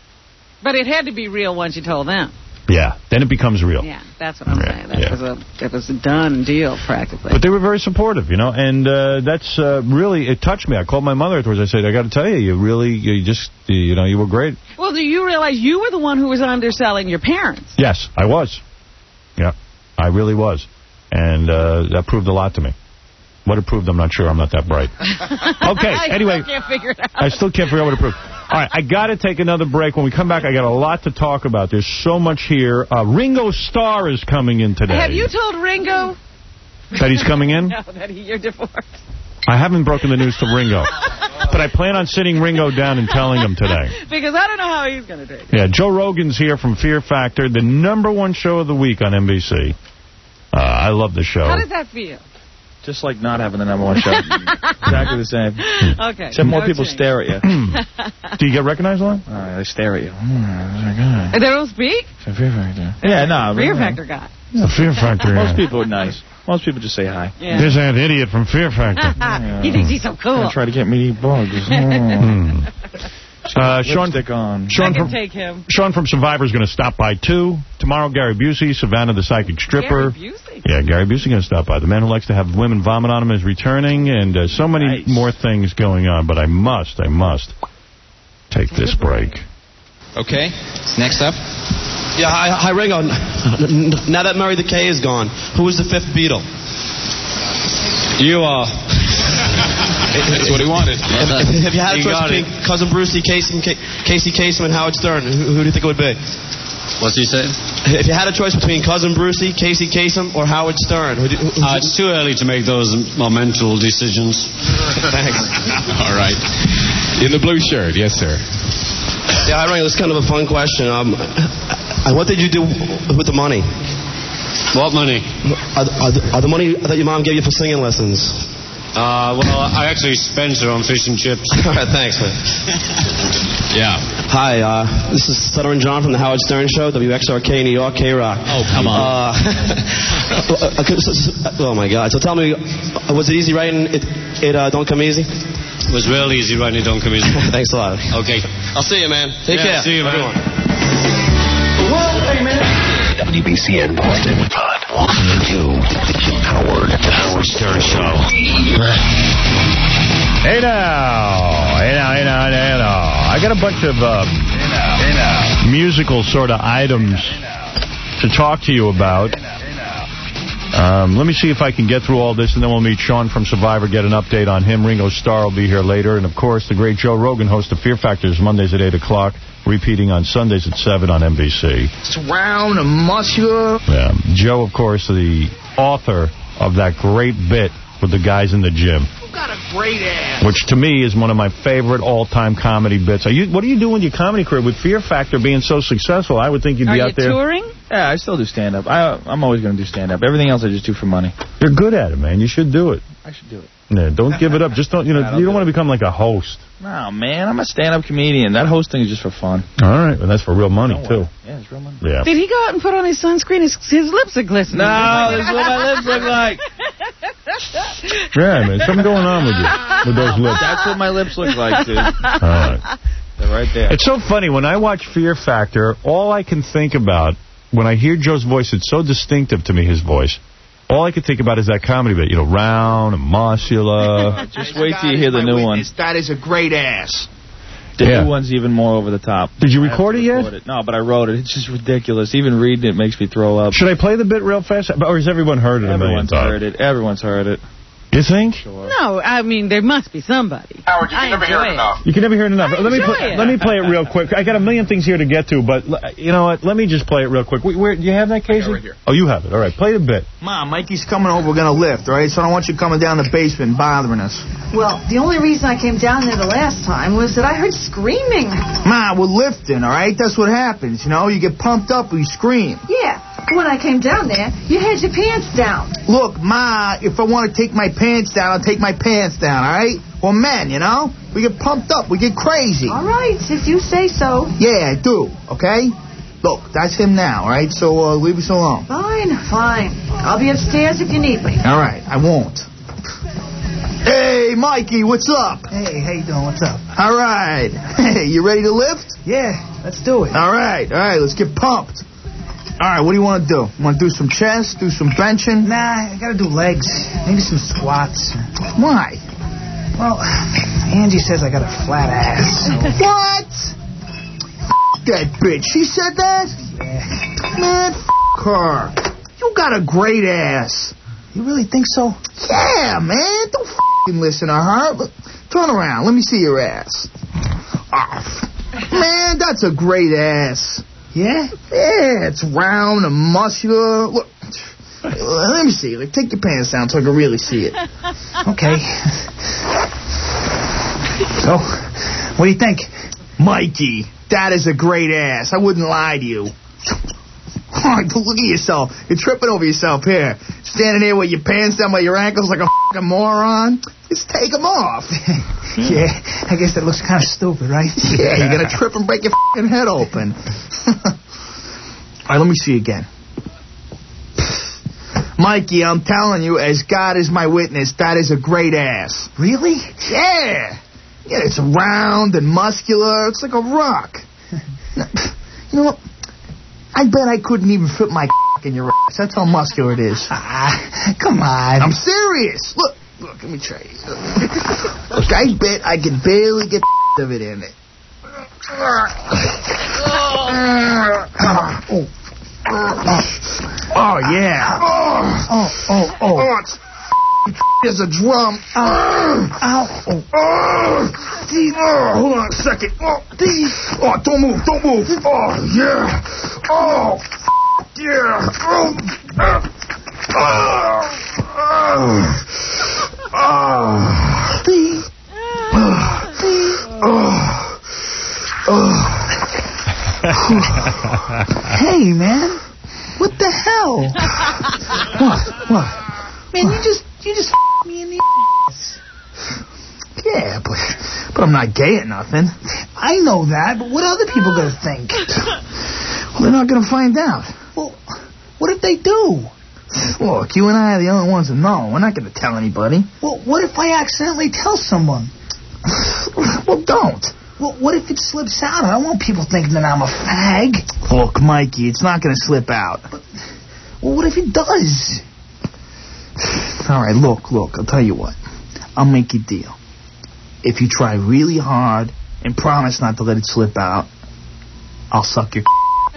But it had to be real once you told them. Yeah, then it becomes real. Yeah, that's what I'm yeah, saying. That yeah. was a it was a done deal, practically. But they were very supportive, you know, and uh, that's uh, really, it touched me. I called my mother afterwards. I said, I got to tell you, you really, you just, you know, you were great. Well, do you realize you were the one who was underselling your parents? Yes, I was. Yeah, I really was. And uh, that proved a lot to me. What it proved, I'm not sure. I'm not that bright. Okay, anyway. I still can't figure it out. I still can't figure out what it proved. All right, I got to take another break. When we come back, I got a lot to talk about. There's so much here. Uh, Ringo Starr is coming in today. Have you told Ringo? That he's coming in? No, that he, you're divorced. I haven't broken the news to Ringo. But I plan on sitting Ringo down and telling him today. Because I don't know how he's going to take it. Yeah, Joe Rogan's here from Fear Factor, the number one show of the week on N B C. Uh, I love the show. How does that feel? Just like not having the number one show. Exactly the same. Okay. Except more no people change. stare at you. Do you get recognized a lot? Uh, they stare at you. Mm, they don't speak? It's a Fear Factor. Yeah, no. Fear no. Factor guy. The Fear Factor. Most yeah. people are nice. Most people just say hi. Yeah. There's that idiot from Fear Factor. Yeah. He thinks he's so cool. Try to get me to eat bugs. Mm. Uh, Sean, on. Sean, I can from, take him. Sean from Survivor is going to stop by, too. Tomorrow, Gary Busey, Savannah the Psychic Stripper. Gary Busey? Yeah, Gary Busey going to stop by. The man who likes to have women vomit on him is returning, and uh, so many nice. more things going on. But I must, I must take, take this break. break. Okay, next up. Yeah, hi, hi Ringo. Now that Murray the K is gone, who is the fifth Beatle? You are. That's what he wanted. If, if you had a choice between Cousin Brucey, Casey, Casey Kasem, and Howard Stern, who, who do you think it would be? What's he say? If you had a choice between Cousin Brucey, Casey Kasem, or Howard Stern, who, who, who, uh, it's too early to make those monumental decisions. Thanks. All right. In the blue shirt, yes, sir. Yeah, I Ringo, it's kind of a fun question. Um, and what did you do with the money? What money? Are, are, the, are the money that your mom gave you for singing lessons? Uh, well, I actually spent it on fish and chips. All right, thanks, man. Yeah. Hi, uh, this is Stuttering John from the Howard Stern Show, W X R K, New York, K-Rock. Oh, come on. Uh, oh, my God. So tell me, was it easy writing It, it uh, Don't Come Easy? It was real easy writing It Don't Come Easy. Thanks a lot. Okay. I'll see you, man. Take yeah, care. See you, man. Everyone. W B C N Boston. Pod walking into Howard, the Howard Stern Show. Hey now, hey now, hey now, hey now. I got a bunch of um, hey now. musical sort of items to talk to you about. Um, let me see if I can get through all this, and then we'll meet Sean from Survivor, get an update on him. Ringo Starr will be here later. And, of course, the great Joe Rogan, host of Fear Factors, Mondays at eight o'clock, repeating on Sundays at seven on N B C. It's round and muscular. Yeah. Joe, of course, the author of that great bit with the guys in the gym. You got a great ass. Which, to me, is one of my favorite all-time comedy bits. Are you? What are you doing with your comedy career? With Fear Factor being so successful, I would think you'd Are be you out there. touring? Yeah, I still do stand-up. I, I'm always going to do stand-up. Everything else I just do for money. You're good at it, man. You should do it. I should do it. Yeah, don't give it up. Just don't, you know, Nah, don't you don't do want to become like a host. No, man, I'm a stand-up comedian. That hosting is just for fun. All right, well, that's for real money, Don't too. worry. Yeah, it's real money. Yeah. Did he go out and put on his sunscreen? His, his lips are glistening. No, this is what my lips look like. Yeah, man, something going on with you, with those lips. That's what my lips look like, dude. All right. They're right there. It's so funny. When I watch Fear Factor, all I can think about, when I hear Joe's voice, it's so distinctive to me, his voice. All I can think about is that comedy bit, you know, round and muscular. Just wait till you hear the new one. That is a great ass. The Yeah. new one's even more over the top. Did you I have record to it yet? record it. No, but I wrote it. It's just ridiculous. Even reading it makes me throw up. Should I play the bit real fast? Or has everyone heard it a million Everyone's times? heard it. Everyone's heard it. You think? No, I mean, there must be somebody. Howard, you can I never hear enjoy it enough. You can never hear it enough. I Let me enjoy play, it. let me play it real quick. I got a million things here to get to, but l- you know what? Let me just play it real quick. Wait, where, do you have that, Casey? right here. Oh, you have it. All right, play the bit. Mom, Mikey's coming over. We're going to lift, all right? So I don't want you coming down the basement bothering us. Well, the only reason I came down there the last time was that I heard screaming. Ma, we're lifting, all right? That's what happens, you know? You get pumped up, you scream. Yeah, when I came down there, you had your pants down. Look, Ma, if I want to take my pants down, I'll take my pants down, all right? Well, men, you know? We get pumped up. We get crazy. All right, if you say so. Yeah, I do, okay? Look, that's him now, all right? So uh, leave us alone. Fine, fine. I'll be upstairs if you need me. All right, I won't. Hey, Mikey, what's up? Hey, how you doing? What's up? All right. Hey, you ready to lift? Yeah, let's do it. All right, all right, let's get pumped. All right, what do you want to do? Want to do some chest, do some benching? Nah, I gotta do legs. Maybe some squats. Why? Well, Angie says I got a flat ass. What? F that bitch. She said that? Yeah. Man, f her. You got a great ass. You really think so? Yeah, man. Don't f***ing listen to her. Look, turn around. Let me see your ass. Oh, man, that's a great ass. Yeah? Yeah, it's round and muscular. Look, let me see. Like, take your pants down so I can really see it. Okay. So, what do you think? Mikey, that is a great ass. I wouldn't lie to you. All right, look at yourself. You're tripping over yourself here. Standing there with your pants down by your ankles like a fucking moron. Just take them off. Yeah, I guess that looks kind of stupid, right? Yeah, you're going to trip and break your fucking head open. All right, let me see again. Mikey, I'm telling you, as God is my witness, that is a great ass. Really? Yeah. Yeah, it's round and muscular. It's like a rock. You know what? I bet I couldn't even fit my in your ass. That's how muscular it is. Ah, come on. I'm serious. Look, look, let me try it. Look, I bet I could barely get of it in it. Oh, yeah. Oh, oh, oh. Oh, it's there's a drum. Ow. Ow. Oh, oh. Oh, hold on a second. Oh, oh, don't move, don't move. Oh, yeah. Oh, yeah. Oh, oh, oh, oh, oh. Hey, man. What the hell? What? What? Man, you just you just f***ed me in the ass. Yeah, but but I'm not gay or nothing. I know that, but what are other people gonna think? Well, they're not gonna find out. Well, what if they do? Look, you and I are the only ones that know. We're not gonna tell anybody. Well, what if I accidentally tell someone? Well, don't. Well, what if it slips out? I don't want people thinking that I'm a fag. Look, Mikey, it's not gonna slip out. But, well, what if it does? All right, look, look, I'll tell you what. I'll make you a deal. If you try really hard and promise not to let it slip out, I'll suck your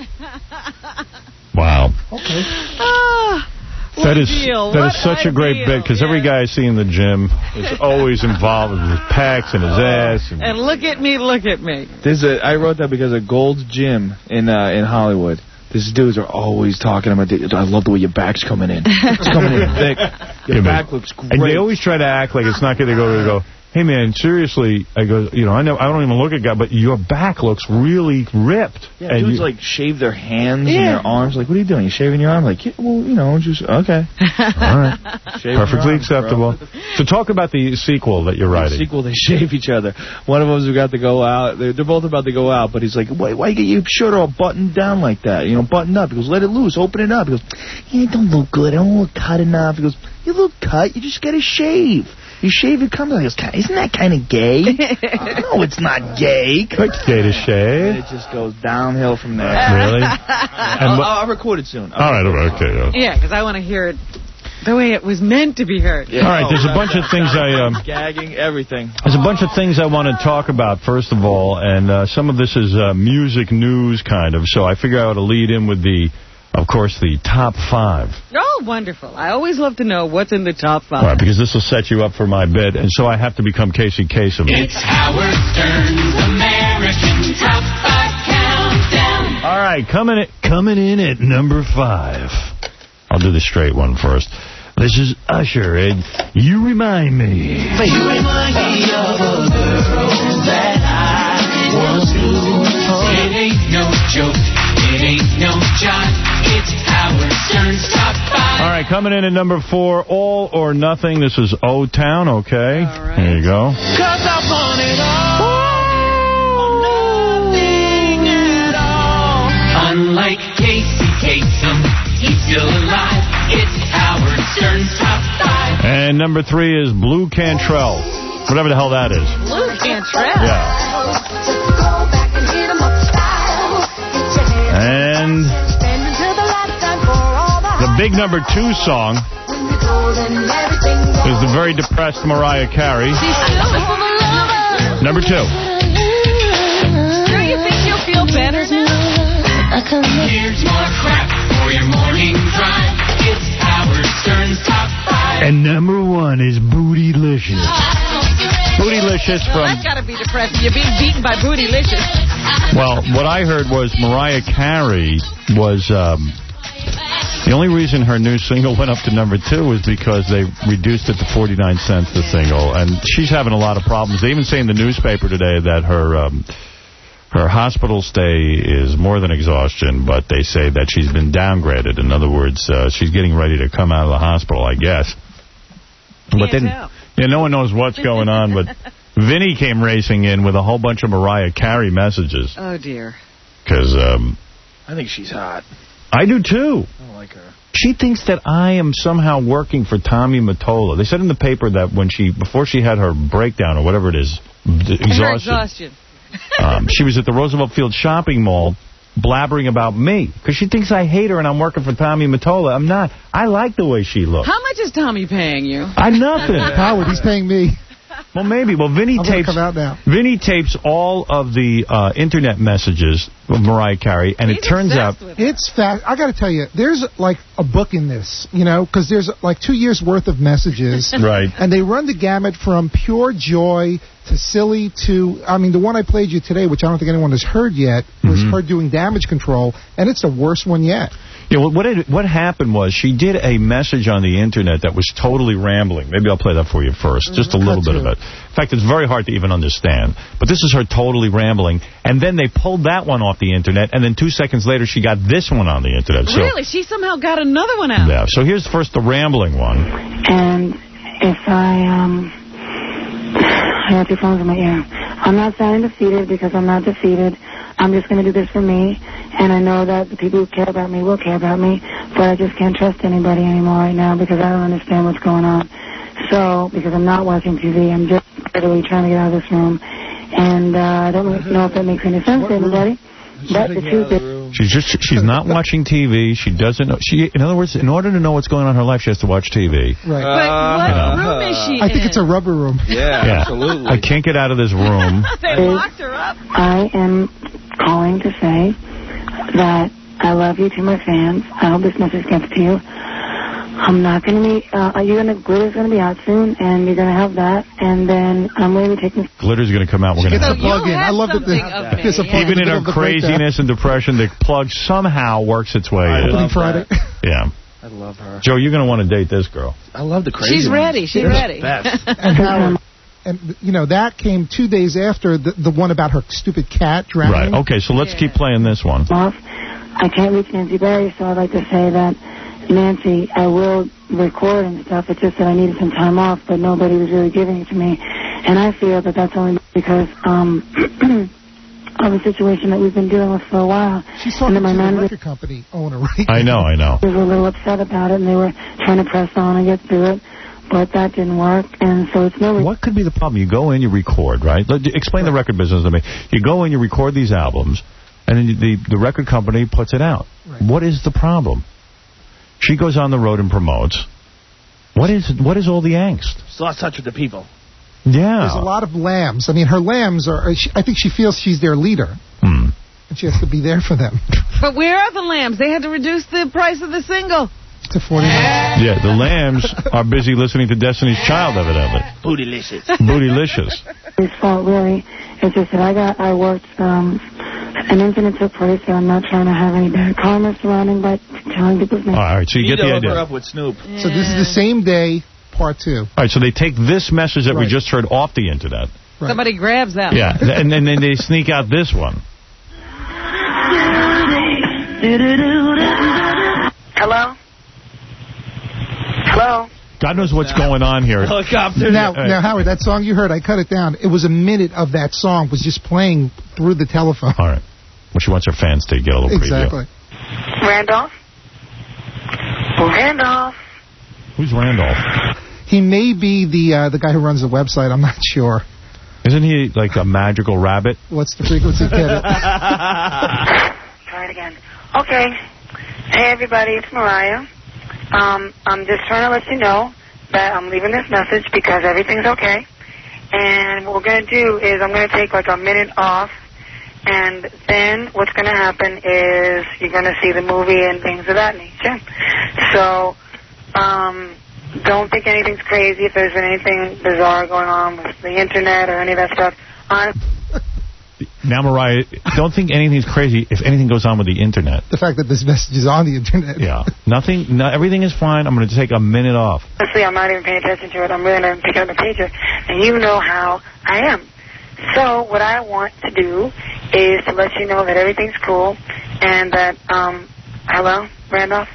Wow. Okay. Ah, That is deal? that What is such a, a great deal. bit, because every guy I see in the gym is always involved with his pecs and his ass. And And look at me, look at me. There's a, I wrote that because of Gold's Gym in uh, in Hollywood. These dudes are always talking about, I love the way your back's coming in. It's coming in thick. Your Yeah, back but- looks great. And they always try to act like it's not going to go to go, hey, man, seriously, I go, you know, I know I don't even look at guy, but your back looks really ripped. Yeah, and dudes you, like shave their hands Yeah. and their arms. Like, what are you doing? You shaving your arm? Like, yeah, well, you know, just, okay. all right. Shaving your Perfectly arms, bro. acceptable. So talk about the sequel that you're In the writing. sequel, they shave each other. One of them's got to go out. They're, they're both about to go out, but he's like, why, why you get your shirt all buttoned down like that? You know, buttoned up. He goes, let it loose. Open it up. He goes, yeah, it don't look good. I don't look cut enough. He goes, you look cut. You just got to shave. You shave your comes out. He goes, isn't that kind of gay? No, it's not gay. It's gay to And shave. it just goes downhill from there. Really? I'll, I'll record it soon. All right, okay. Yeah, because I want to hear it the way it was meant to be heard. Yeah. All right, there's a bunch of things I... Um, Gagging, everything. There's a bunch of things I want to talk about, first of all, and uh, some of this is uh, music news, kind of, so I figure I ought to lead in with the, of course, the top five. Oh, wonderful. I always love to know what's in the top five. All right, because this will set you up for my bid, and so I have to become Casey Kasem. It's Howard Stern's American Top five Countdown. All right, coming in, coming in at number five. I'll do the straight one first. This is Usher, and You Remind Me. You remind me of a girl that I once knew. It ain't no joke, it ain't no jive. It's Howard Stern's Top five. All right, coming in at number four, All or Nothing. This is O-Town, okay? All right. There you go. Cause I want it all, or nothing at all. Unlike Casey Kasem, he's still alive. It's Howard Stern's Top five. And number three is Blue Cantrell. Whatever the hell that is. Blue Cantrell. Yeah. And the big number two song is the very depressed Mariah Carey. Number two. Don't you think you'll feel better now? Here's more crap for your morning drive. It's Howard Stern's Top five. And number one is Bootylicious. Bootylicious Well, from... that's got to be depressing. You're being beaten by Bootylicious. Well, what I heard was Mariah Carey was... Um, the only reason her new single went up to number two was because they reduced it to forty-nine cents, the single. And she's having a lot of problems. They even say in the newspaper today that her... Um, Her hospital stay is more than exhaustion, but they say that she's been downgraded. In other words, uh, she's getting ready to come out of the hospital, I guess. But then, yeah, no one knows what's going on, but Vinny came racing in with a whole bunch of Mariah Carey messages. Oh, dear. Because um, I think she's hot. I do, too. I don't like her. She thinks that I am somehow working for Tommy Mottola. They said in the paper that when she, before she had her breakdown or whatever it is, exhaustion. Her exhaustion. um, she was at the Roosevelt Field shopping mall blabbering about me because she thinks I hate her and I'm working for Tommy Mottola. I'm not. I like the way she looks. How much is Tommy paying you? I'm nothing. Howard, he's paying me. Well, maybe. Well, Vinny I'm tapes come out now. Vinny tapes all of the uh, internet messages of Mariah Carey, and He's it turns out it's fast. I got to tell you, there's like a book in this, you know, because there's like two years worth of messages, right? And they run the gamut from pure joy to silly to, I mean, the one I played you today, which I don't think anyone has heard yet, was mm-hmm. her doing damage control, and it's the worst one yet. Yeah, well, what it, what happened was she did a message on the internet that was totally rambling. Maybe I'll play that for you first, just a little bit of it. In fact, it's very hard to even understand. But this is her totally rambling. And then they pulled that one off the internet, and then two seconds later she got this one on the internet. So, really? She somehow got another one out. Yeah, so here's first the rambling one. And if I, um, I have two phones in my ear. I'm not sounding defeated because I'm not defeated. I'm just going to do this for me, and I know that the people who care about me will care about me, but I just can't trust anybody anymore right now because I don't understand what's going on. So, because I'm not watching T V, I'm just literally trying to get out of this room, and uh, I don't know if that makes any sense to anybody, but the truth is... She's just, she's not watching T V. She doesn't know. She, in other words, in order to know what's going on in her life, she has to watch T V. Right. But what Uh, room is she I think in? it's a rubber room. Yeah, absolutely. I can't get out of this room. They locked her up. I am calling to say that I love you to my fans. I hope this message gets to you. I'm not going to be, uh, you're going to, Glitter's going to be out soon, and you're going to have that, and then I'm going to be taking... Glitter's going to come out. We're going to have Get that plug in. I love that the, there's a plug Even in the her middle of the breakdown. craziness and depression, the plug somehow works its way in. Opening Friday. Yeah. I love her. Joe, you're going to want to date this girl. I love the crazy. She's ready. She's ready. And Howard, and you know that came two days after the the one about her stupid cat drowning. Right. Okay, so let's keep playing this one. Off. I can't reach Nancy Berry, so I'd like to say that, Nancy, I will record and stuff. It's just that I needed some time off, but nobody was really giving it to me. And I feel that that's only because um, of a situation that we've been dealing with for a while. She's talking and to my the manager record company owner, right? I know, I know. was a little upset about it, and they were trying to press on and get through it. But that didn't work, and so it's no... What could be the problem? You go in, you record, right? Let- Explain the record business to me. You go in, you record these albums, and then the, the record company puts it out. Right. What is the problem? She goes on the road and promotes. What is what is all the angst? She's lost touch with the people. Yeah. There's a lot of lambs. I mean, her lambs are... She, I think she feels she's their leader. Hmm. And she has to be there for them. But where are the lambs? They had to reduce the price of the single. To forty-nine. Yeah, the lambs are busy listening to Destiny's Child, evidently. Bootylicious. Bootylicious. His fault, really. It's just that I got, I worked, um, an incident took place, and I'm not trying to have any bad karma surrounding by telling people's names. All right, so you, You get the know idea. her up with Snoop. So this is the same day, part two. All right, so they take this message that we Right. just heard off the internet. Right. Somebody grabs that Yeah, one. and then they sneak out this one. Hello? Hello? God knows what's going on here. Helicopter. Now, Yeah, now, Howard, that song you heard, I cut it down. It was a minute of that song was just playing through the telephone. All right. Well, she wants her fans to get a little Exactly. preview. Randolph? Randolph? Who's Randolph? He may be the uh, the guy who runs the website. I'm not sure. Isn't he like a magical rabbit? What's the frequency, Kevin? Try it again. Okay. Hey, everybody, it's Mariah. Um, I'm just trying to let you know that I'm leaving this message because everything's okay. And what we're going to do is I'm going to take like a minute off, and then what's going to happen is you're going to see the movie and things of that nature. So um, don't think anything's crazy if there's been anything bizarre going on with the Internet or any of that stuff. Honestly, Now, Mariah, don't think anything's crazy if anything goes on with the internet. The fact that this message is on the internet. Yeah. Nothing, no, everything is fine. I'm going to take a minute off. Honestly, I'm not even paying attention to it. I'm really not picking up the pager. And you know how I am. So what I want to do is to let you know that everything's cool and that, um, hello, Randolph?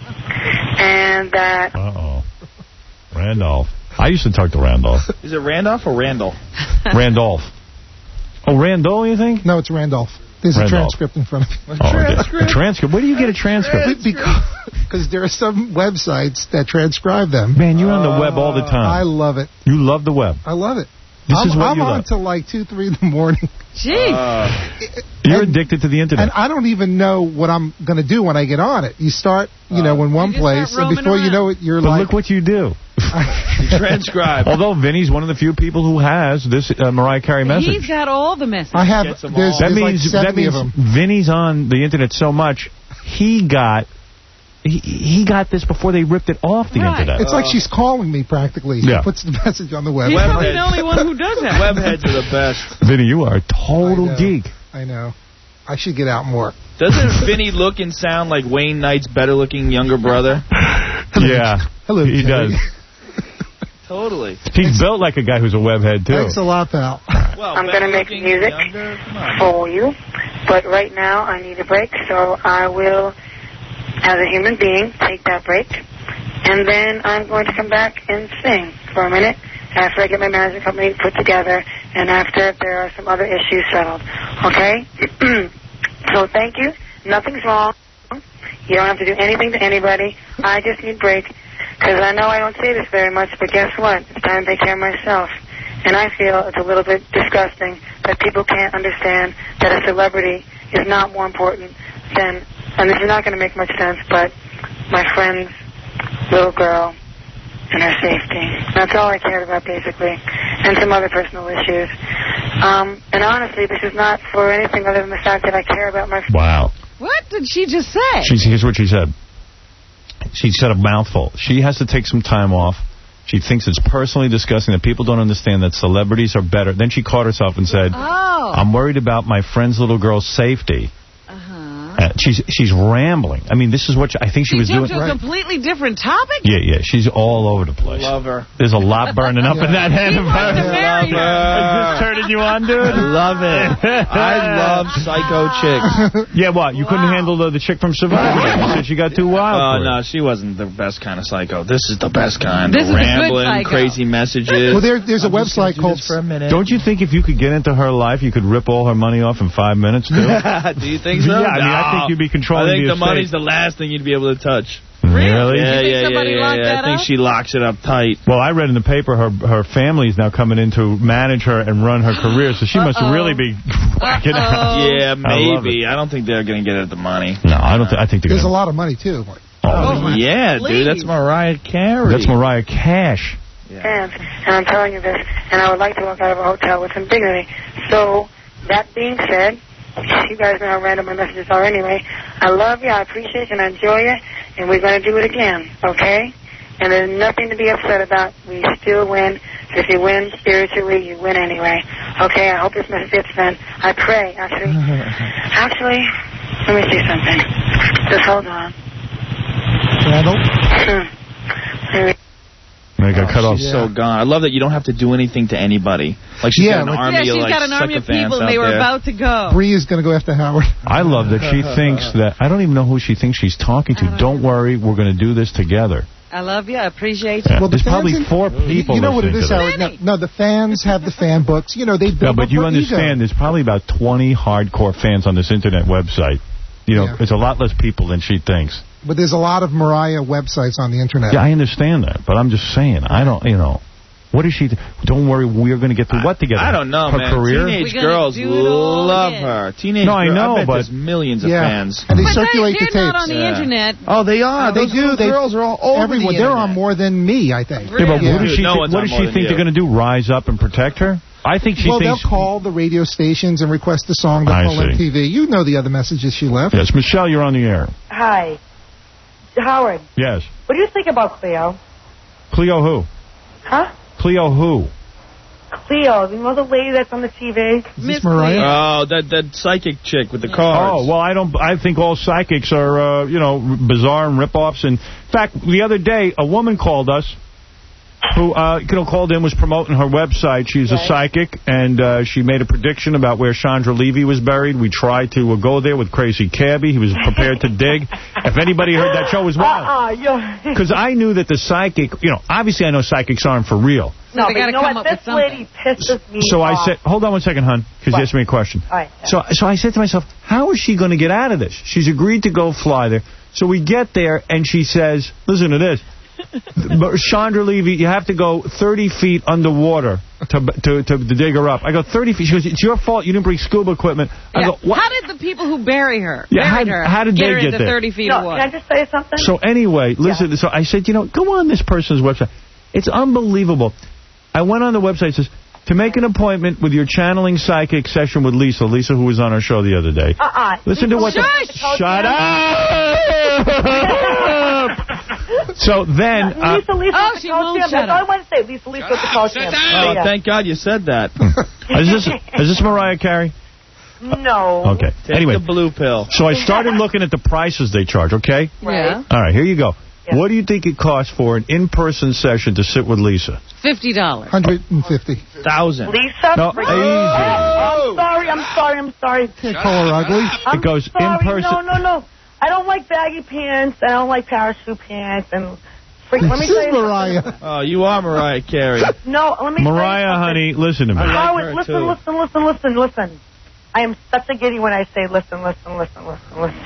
And that... Uh-oh. Randolph. I used to talk to Randolph. Is it Randolph or Randall? Randolph. Oh, Randall, you think? No, it's Randolph. There's Randolph. a transcript in front of you. Oh, okay. A transcript? Where do you get a transcript? Because there are some websites that transcribe them. Man, you're on the web all the time. I love it. You love the web. I love it. This I'm, is what I'm you on love. till like two, three in the morning. Jeez. Uh, You're addicted to the internet. And I don't even know what I'm going to do when I get on it. You start, you know, in one just place, start and before roaming you know it, you're but like... look what you do. you transcribe. Although Vinny's one of the few people who has this uh, Mariah Carey message. He's got all the messages. I have... Gets them There's, all. that there's means like that seventy means of them. Vinny's on the internet so much, he got he, he got this before they ripped it off the Right. internet. It's like she's calling me, practically. Yeah. She puts the message on the web. He's Web probably heads. the only one who does that. Webheads are the best. Vinny, you are a I total know. geek. I know. I should get out more. Doesn't Vinny look and sound like Wayne Knight's better-looking younger brother? Yeah. Hello, he Jerry. does. Totally. He's built like a guy who's a webhead, too. Thanks a lot, pal. Well, I'm going to make music for you, but right now I need a break, so I will, as a human being, take that break, and then I'm going to come back and sing for a minute after I get my management company put together and after there are some other issues settled. Okay? So thank you. Nothing's wrong. You don't have to do anything to anybody. I just need a break. Because I know I don't say this very much, but guess what? It's time to take care of myself. And I feel it's a little bit disgusting that people can't understand that a celebrity is not more important than, and this is not going to make much sense, but my friend's little girl and her safety. That's all I cared about, basically, and some other personal issues. Um, and honestly, this is not for anything other than the fact that I care about my friend. Wow. What did she just say? She's, here's what she said. She said a mouthful. She has to take some time off. She thinks it's personally disgusting that people don't understand that celebrities are better. Then she caught herself and said, Oh. I'm worried about my friend's little girl's safety. Uh, she's she's rambling. I mean, this is what she, I think she, She was doing. jumped to a completely different topic? Yeah, yeah. She's all over the place. Love her. There's a lot burning up Yeah. in that head He of wants to hers. marry her. Is this turning you on, dude? I love it. I love psycho chicks. Yeah, what? You couldn't handle the, the chick from Survivor. You said she got too wild. Oh, for it. no, she wasn't the best kind of psycho. This is the best kind. This the is a good rambling, psycho. crazy messages. Well, there, there's a I'm just gonna website do called... this for a minute. Don't you think if you could get into her life, you could rip all her money off in five minutes, too? Do you think so? Yeah, I mean, I No. think you'd be controlling I think the the money's estate. the last thing you'd be able to touch. Really? Yeah, You think yeah, somebody yeah, yeah. locked yeah. that I think up? she locks it up tight. Well, I read in the paper her her family is now coming in to manage her and run her career, so she must Uh-oh. really be whacking out. Yeah, I love maybe. I, don't think they're going to get at the money. No, I don't. Th I think they're There's a gonna, lot of money, too. Like, Oh, yeah, please. dude, that's Mariah Carey. that's Mariah Cash. And, and I'm telling you this, and I would like to walk out of a hotel with some dignity. So, that being said, you guys know how random my messages are anyway. I love you, I appreciate you, and I enjoy you, and we're going to do it again, okay? And there's nothing to be upset about. We still win. If you win spiritually, you win anyway. Okay, I hope this message gets sent. I pray, actually. Actually, let me see something. Just hold on. Randall? I got cut off. She's so gone. I love that you don't have to do anything to anybody. Like she's Yeah, got an like- army Yeah, she's of like got an army of sycophants people, and out they were there. about to go. Bree is going to go after Howard. I love that she thinks that, I don't even know who she thinks she's talking to. Don't worry, we're going to do this together. I love you. I appreciate you. Yeah, Well, the there's probably fans in- four people You know what it listening is, to Howard? this. No, no, the fans have the fan books. You know, they build Yeah, up but you their understand, ego. there's probably about twenty hardcore fans on this internet website. You know, Yeah. it's a lot less people than she thinks. But there's a lot of Mariah websites on the internet. Yeah, I understand that, but I'm just saying, I don't, you know, what is she, th don't worry, we're going to get through what together? I don't know, Her man. career? Teenage We're gonna girls do it all love again. her. Teenage No, I girls, know, bet but- there's millions of Yeah. fans. And they But circulate they, the they're tapes. not on the Yeah. internet. Oh, they are. They Those do. little They- girls are all over Everyone. the They're internet. on more than me, I think. Yeah, but Really? what does she, No thi- one's what on does more she than think you. they're going to do, rise up and protect her? I think she Well, thinks... they'll call the radio stations and request the song. They'll I call see. M T V. You know the other messages she left. Yes, Michelle, you're on the air. Hi. Howard, Yes. what do you think about Cleo? Cleo who? Huh? Cleo who? Cleo, you know the lady that's on the T V? Miss Mariah? Oh, that that psychic chick with the cards. Oh, well, I don't. I think all psychics are, uh, you know, r- bizarre and rip-offs. And in fact, the other day, a woman called us who, uh, you know, called in, was promoting her website. She's a Right. psychic, and uh, she made a prediction about where Chandra Levy was buried. We tried to uh, go there with Crazy Cabby. He was prepared to dig. If anybody heard that show, it was wild. Uh-uh, you're... Because I knew that the psychic, you know, obviously I know psychics aren't for real. No, They but gotta you know come what? up with This lady pisses me So I off. said, hold on one second, hon, because you asked me a question. All right. So, so I said to myself, how is she going to get out of this? She's agreed to go fly there. So we get there, and she says, listen to this. But Chandra Levy, you have to go thirty feet underwater to, to to to dig her up. I go, thirty feet. She goes, it's your fault you didn't bring scuba equipment. I Yeah. go, what? How did the people who bury her, Yeah, buried how- her, how did get they her get into there? thirty feet No, of water? can I just say something? So anyway, listen, so I said, you know, go on this person's website. It's unbelievable. I went on the website, it says, to make an appointment with your channeling psychic session with Lisa, Lisa who was on our show the other day. Uh-uh. Listen to what the... Shush! Shut up! So then... Uh, Lisa, Lisa, Oh, with the she coach won't champ. shut That's all I up. want to say. Lisa, Lisa with the coach champ. Oh, Yeah. thank God you said that. is this is this Mariah Carey? No. Okay. Take anyway, the blue pill. So I started looking at the prices they charge, okay? Yeah. All right, here you go. Yeah. What do you think it costs for an in-person session to sit with Lisa? Fifty dollars. one hundred fifty thousand. Lisa? No, Bring- easy. Oh, I'm sorry, I'm sorry, I'm sorry. Can't call her ugly. I'm It goes sorry, in person. No, no, no. I don't like baggy pants. I don't like parachute pants. And freak, let me This tell is you Mariah. Oh, you are Mariah Carey. No, let me Mariah, tell you honey, listen to me. I like Howard, her, listen, too. listen, listen, listen, listen. I am such a giddy when I say listen, listen, listen, listen, listen.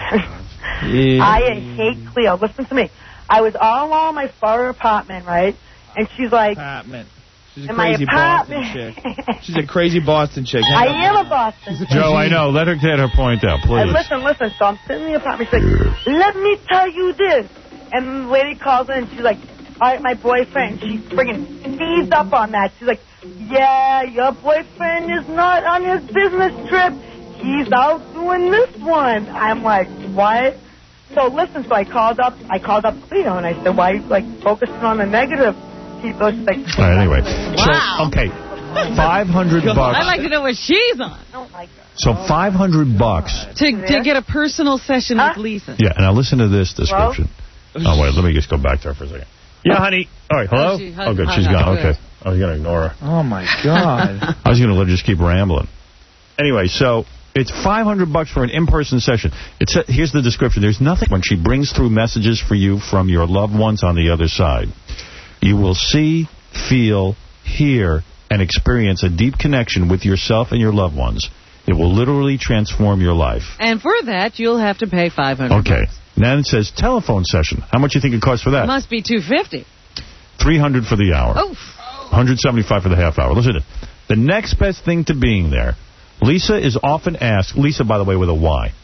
Yeah. I hate Cleo. Listen to me. I was all alone in my Florida apartment, right? And she's like, Apartment. She's a in my crazy Boston apartment. chick. She's a crazy Boston chick. I am a Boston chick. Joe, I know. Let her get her point out, And please. listen, listen. So I'm sitting in the apartment. She's like, let me tell you this. And the lady calls in and she's like, all right, my boyfriend. She friggin' feeds up on that. She's like, yeah, your boyfriend is not on his business trip. He's out doing this one. I'm like, what? So listen, so I called up, I called up Cleo and I said, why are you like focusing on the negative people? She's like, All right, anyway. Wow. So, okay, five hundred bucks. I'd like to know what she's on. I don't like her. So five hundred bucks. To, to get a personal session with Lisa. Yeah, now listen to this description. Oh, wait, let me just go back to her for a second. Yeah, honey. All right, hello? Oh, she hung- Oh, good, hung she's up. gone. Good. Okay. I was going to ignore her. Oh, my God. I was going to let her just keep rambling. Anyway, so it's five hundred bucks for an in-person session. It's a, here's the description. There's nothing when she brings through messages for you from your loved ones on the other side. You will see, feel, hear, and experience a deep connection with yourself and your loved ones. It will literally transform your life. And for that, you'll have to pay five hundred dollars. Okay. Then it says telephone session. How much do you think it costs for that? Must be two hundred fifty dollars. three hundred dollars for the hour. Oof. one hundred seventy-five dollars for the half hour. Listen to it. The next best thing to being there, Lisa is often asked, Lisa, by the way, with a Y.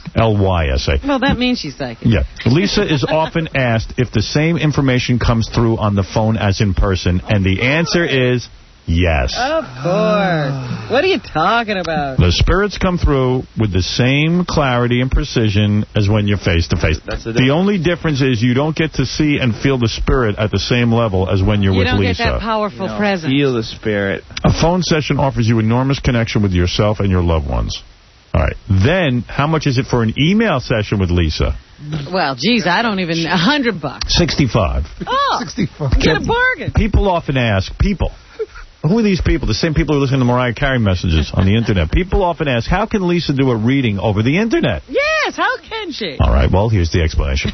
L Y S A. Well, that means she's psychic. Yeah. Lisa is often asked if the same information comes through on the phone as in person, and the answer is yes. Of course. What are you talking about? The spirits come through with the same clarity and precision as when you're face-to-face. That's the The only difference is you don't get to see and feel the spirit at the same level as when you're You with don't Lisa. get that powerful You know, presence. Feel the spirit. A phone session offers you enormous connection with yourself and your loved ones. All right. Then, how much is it for an email session with Lisa? Well, geez, I don't even... A hundred bucks. sixty-five. Oh, sixty-five. get a bargain. People often ask, people, who are these people? The same people who listen to Mariah Carey messages on the Internet. People often ask, how can Lisa do a reading over the Internet? Yes, how can she? All right, well, here's the explanation.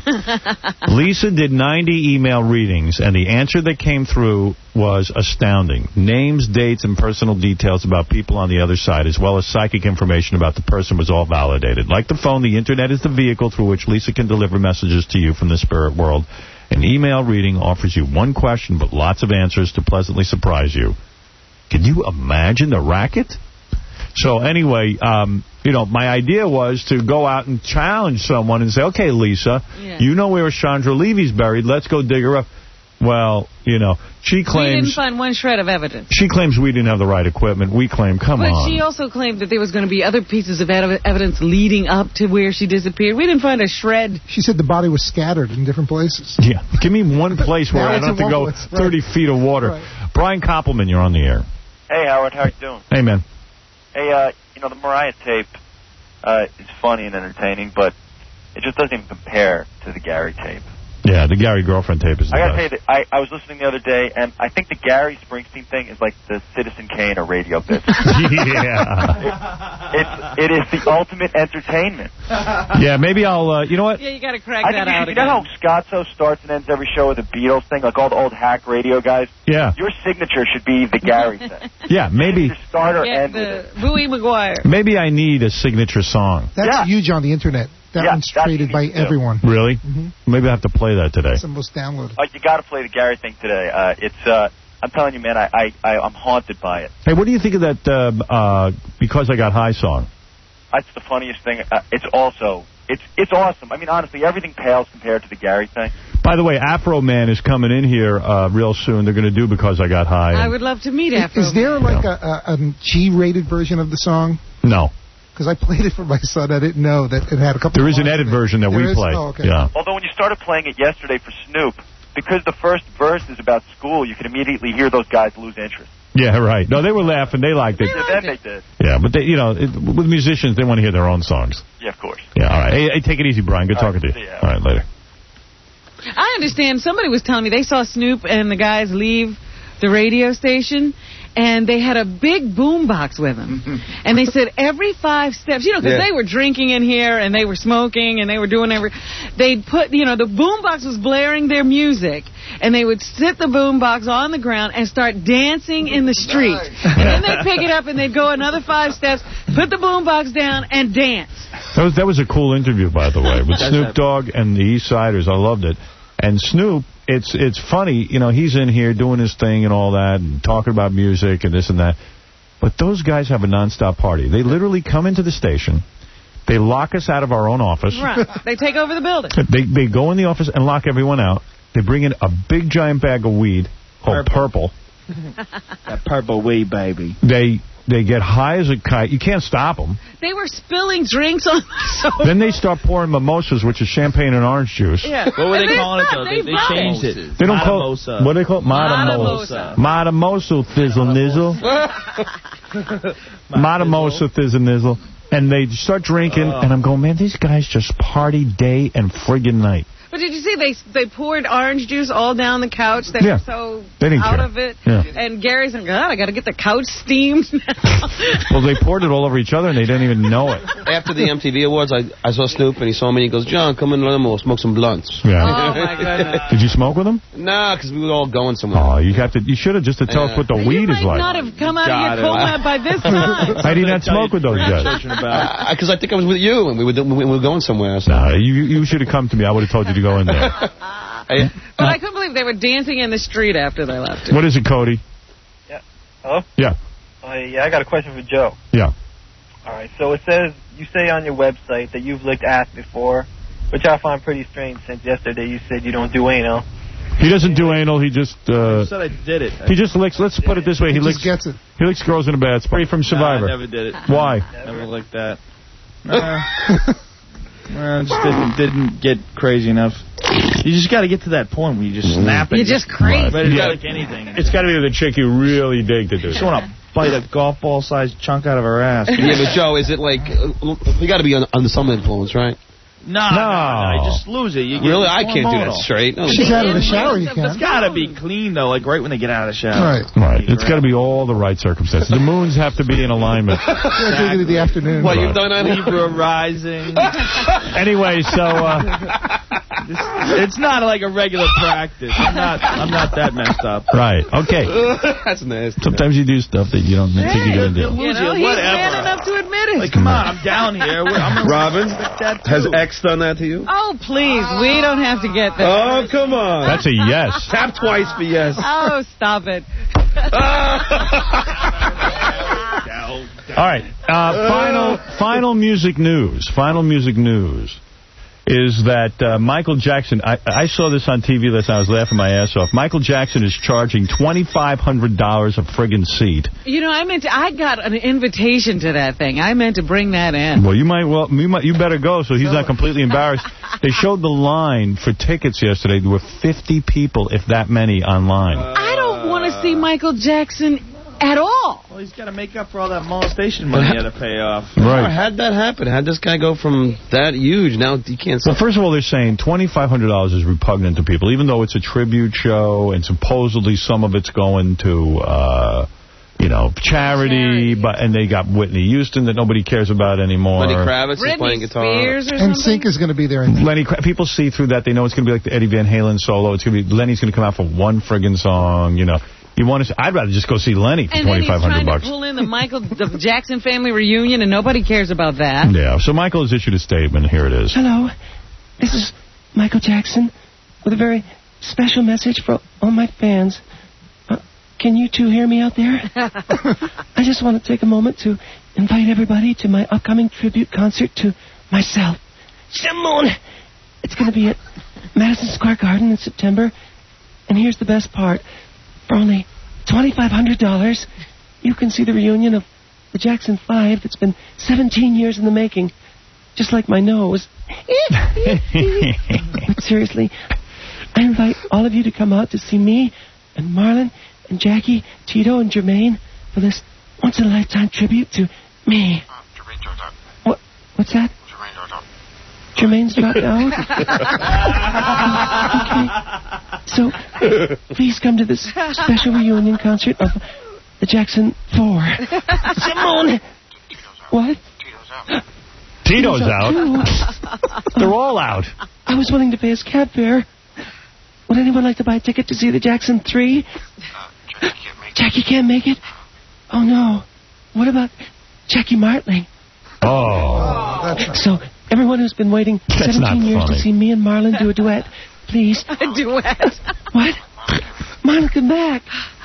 Lisa did ninety email readings, and the answer that came through was astounding. Names, dates, and personal details about people on the other side, as well as psychic information about the person, was all validated. Like the phone, the Internet is the vehicle through which Lisa can deliver messages to you from the spirit world. An email reading offers you one question, but lots of answers to pleasantly surprise you. Can you imagine the racket? So anyway, um, you know, my idea was to go out and challenge someone and say, okay, Lisa, Yeah. you know where Chandra Levy's buried. Let's go dig her up. Well, you know, she We didn't claims find one shred of evidence. she claims we didn't have the right equipment. We claim, come But on. she also claimed that there was going to be other pieces of ev- evidence leading up to where she disappeared. We didn't find a shred. She said the body was scattered in different places. Yeah, give me one place where Now I it's don't have in to go one place, right. thirty feet of water. Right. Brian Koppelman, you're on the air. Hey, Howard, how you doing? Hey, man. Hey, uh, you know, the Mariah tape uh, is funny and entertaining, but it just doesn't even compare to the Gary tape. Yeah, the Gary Girlfriend tape is the I gotta best. tell you, that I, I was listening the other day, and I think the Gary Springsteen thing is like the Citizen Kane or radio bits. Yeah. It, it's, it is the ultimate entertainment. Yeah, maybe I'll, uh, you know what? Yeah, you got to crack I that think you, out you again. know how Scotzo starts and ends every show with a Beatles thing, like all the old hack radio guys? Yeah. Your signature should be the Gary thing. Yeah, maybe Your start or Yeah, end with it. the Bowie Maguire. maybe I need a signature song. That's Yeah. huge on the Internet. That Yeah, one's that's traded by huge, too. everyone. Really? Mhm. Maybe I have to play that today. It's the most downloaded. Oh, you got to play the Gary thing today. Uh, it's, uh, I'm telling you, man, I, I, I, I'm haunted by it. Hey, what do you think of that uh, uh, Because I Got High song? That's the funniest thing. Uh, it's also, it's, it's awesome. I mean, honestly, everything pales compared to the Gary thing. By the way, Afro Man is coming in here uh, real soon. They're going to do Because I Got High. I would love to meet Afro. Is there like a, a, a G-rated version of the song? No. Because I played it for my son. I didn't know that it had a couple There of is an lines edit in it. version that There we is? play. Oh, okay. Yeah. Although when you started playing it yesterday for Snoop, because the first verse is about school, you can immediately hear those guys lose interest. Yeah, right. No, they were laughing. They liked it. Yeah, that makes it. Yeah, but they, you know, it, with musicians, they want to hear their own songs. Yeah, of course. Yeah, all right. Hey, hey take it easy, Brian. Good All talking right, to you. see ya. All right, later. I understand. Somebody was telling me they saw Snoop and the guys leave the radio station, and they had a big boom box with them. And they said every five steps, you know, because Yeah. they were drinking in here, and they were smoking, and they were doing every... They'd put, you know, the boom box was blaring their music, and they would sit the boom box on the ground and start dancing in the street. And then they'd pick it up, and they'd go another five steps, put the boom box down, and dance. That was that was a cool interview, by the way, with Snoop Dogg and the East Siders. I loved it. And Snoop, it's it's funny, you know, he's in here doing his thing and all that, and talking about music and this and that. But those guys have a nonstop party. They literally come into the station. They lock us out of our own office. Right. They take over the building. They they go in the office and lock everyone out. They bring in a big giant bag of weed called Purple. That purple weed, baby. They they get high as a kite. You can't stop them. They were spilling drinks on the sofa. Then they start pouring mimosas, which is champagne and orange juice. Yeah. What were they And they calling it, stopped. though? They, They they changed it. They don't call Matamosa. What do they call it? Matamosa. Matamosa thizzle nizzle. Matamosa thizzle nizzle. And they start drinking, and I'm going, man, these guys just party day and friggin' night. But did you see they they poured orange juice all down the couch? They Yeah. were so They didn't out care. of it. Yeah. And Gary's like, God, I got to get the couch steamed now. Well, they poured it all over each other, and they didn't even know it. After the M T V Awards, I, I saw Snoop, and he saw me, and he goes, John, come in and we'll smoke some blunts. Yeah. Oh, my goodness. Did you smoke with them? Nah, because we were all going somewhere. Oh, you have to. You should have just to tell us what the weed is You might like. not have come out Got of your it. coma by this time. I did not smoke with those guys. Because I think I was with you, and we were, we were going somewhere. So. Nah, you you should have come to me. I would have told you to go in there. But I couldn't believe they were dancing in the street after they left. What is it, Cody? Hello? Yeah. Uh, yeah, I got a question for Joe. Yeah. All right, so it says, you say on your website that you've licked ass before, which I find pretty strange since yesterday you said you don't do anal. He doesn't do anal. He just. Uh, I said I did it. He just licks. Let's put it this way. He, He just licks. gets it. He licks girls in a bad spot. From Survivor. Nah, I never did it. Why? Never like that. Nah. Nah, just didn't, didn't get crazy enough. You just got to get to that point where you just snap it. You're just crazy. Ready to Yeah. like anything. It's got to be the chick you really dig to do. You just want to bite a golf ball sized chunk out of her ass. Yeah, but Joe, is it like, uh, you got to be under, under some influence, right? No, no, no, you just lose it. You get Really? I can't do that hormonal. straight. No. She's out of the shower, you can. It's got to be clean, though, like right when they get out of the shower. Right. Right. It's got to be all the right circumstances. The moons have to be in alignment. Yeah, take it in the afternoon. What, you've done that? Libra rising. Anyway, so uh, It's not like a regular practice. I'm not. I'm not that messed up. right. Okay. That's nasty. Sometimes you do stuff that you don't think you're gonna do. You know, he's Whatever. man enough to admit it. Like, come on, I'm down here. We're- I'm gonna Robin, respect that too. has X done that to you? Oh, please. We don't have to get there. Oh, come on. That's a yes. Tap twice for yes. Oh, stop it. All right. Uh, final, final music news. Final music news is that uh, Michael Jackson. I, I saw this on T V last night. I was laughing my ass off. Michael Jackson is charging twenty-five hundred dollars a friggin' seat. You know, I meant to, I got an invitation to that thing. I meant to bring that in. Well, you might. Well, you might. You better go so he's not completely embarrassed. They showed the line for tickets yesterday. There were fifty people, if that many, online. I don't want to see Michael Jackson at all. Well, he's got to make up for all that molestation money he had to pay off. Right. How'd that happen? How'd this guy go from that huge? Now you can't... Well, first of all, they're saying twenty-five hundred dollars is repugnant to people, even though it's a tribute show and supposedly some of it's going to, uh, you know, charity, but and they got Whitney Houston that nobody cares about anymore. Lenny Kravitz is playing guitar. Spears or And something? Sync is going to be there. In Lenny, Kra- people see through that. They know it's going to be like the Eddie Van Halen solo. It's going to be Lenny's going to come out for one friggin' song. You know, you want to? I'd rather just go see Lenny for And then he's twenty-five hundred trying to bucks. pull in the Michael the Jackson family reunion, and nobody cares about that. Yeah. So Michael has issued a statement. Here it is. Hello, this is Michael Jackson with a very special message for all my fans. Uh, can you two hear me out there? I just want to take a moment to invite everybody to my upcoming tribute concert to myself, Simone. It's going to be at Madison Square Garden in September. And here's the best part. For only twenty-five hundred dollars, you can see the reunion of the Jackson Five that's been seventeen years in the making. Just like my nose. But seriously, I invite all of you to come out to see me and Marlon and Jackie, Tito, and Jermaine for this once-in-a-lifetime tribute to me. What? What's that? Jermaine's dropped out? Okay. So, please come to this special reunion concert of the Jackson Four. Simone! What? Tito's out. They're all out. I was willing to pay his cab fare. Would anyone like to buy a ticket to see the Jackson Three? Uh, Jackie can't make it. Oh, no. What about Jackie Martling? Oh. So, everyone who's been waiting That's seventeen years funny. to see me and Marlon do a duet, please. A duet? What? Marlon, come back.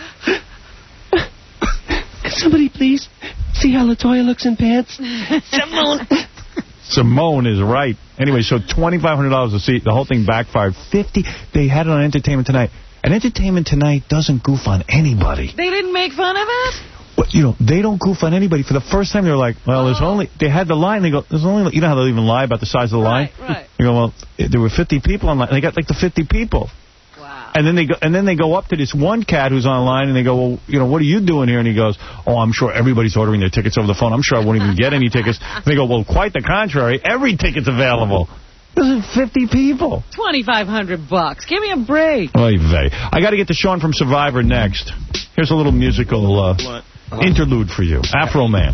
Could somebody please see how LaToya looks in pants? Simone. Simone is right. Anyway, so twenty-five hundred dollars a seat. The whole thing backfired. fifty They had it on Entertainment Tonight. And Entertainment Tonight doesn't goof on anybody. They didn't make fun of it? Well, you know, they don't goof on anybody. For the first time, they were like, well, there's only... They had the line. They go, there's only... You know how they'll even lie about the size of the line? Right, right. You go, well, there were fifty people online. They got like the fifty people. Wow. And then they go, and then they go up to this one cat who's online, and they go, well, you know, what are you doing here? And he goes, oh, I'm sure everybody's ordering their tickets over the phone. I'm sure I won't even get any tickets. And they go, well, quite the contrary. Every ticket's available. There's fifty people. twenty-five hundred bucks. Give me a break. Oy vey. I got to get to Sean from Survivor next. Here's a little musical uh, interlude for you. Afro Man.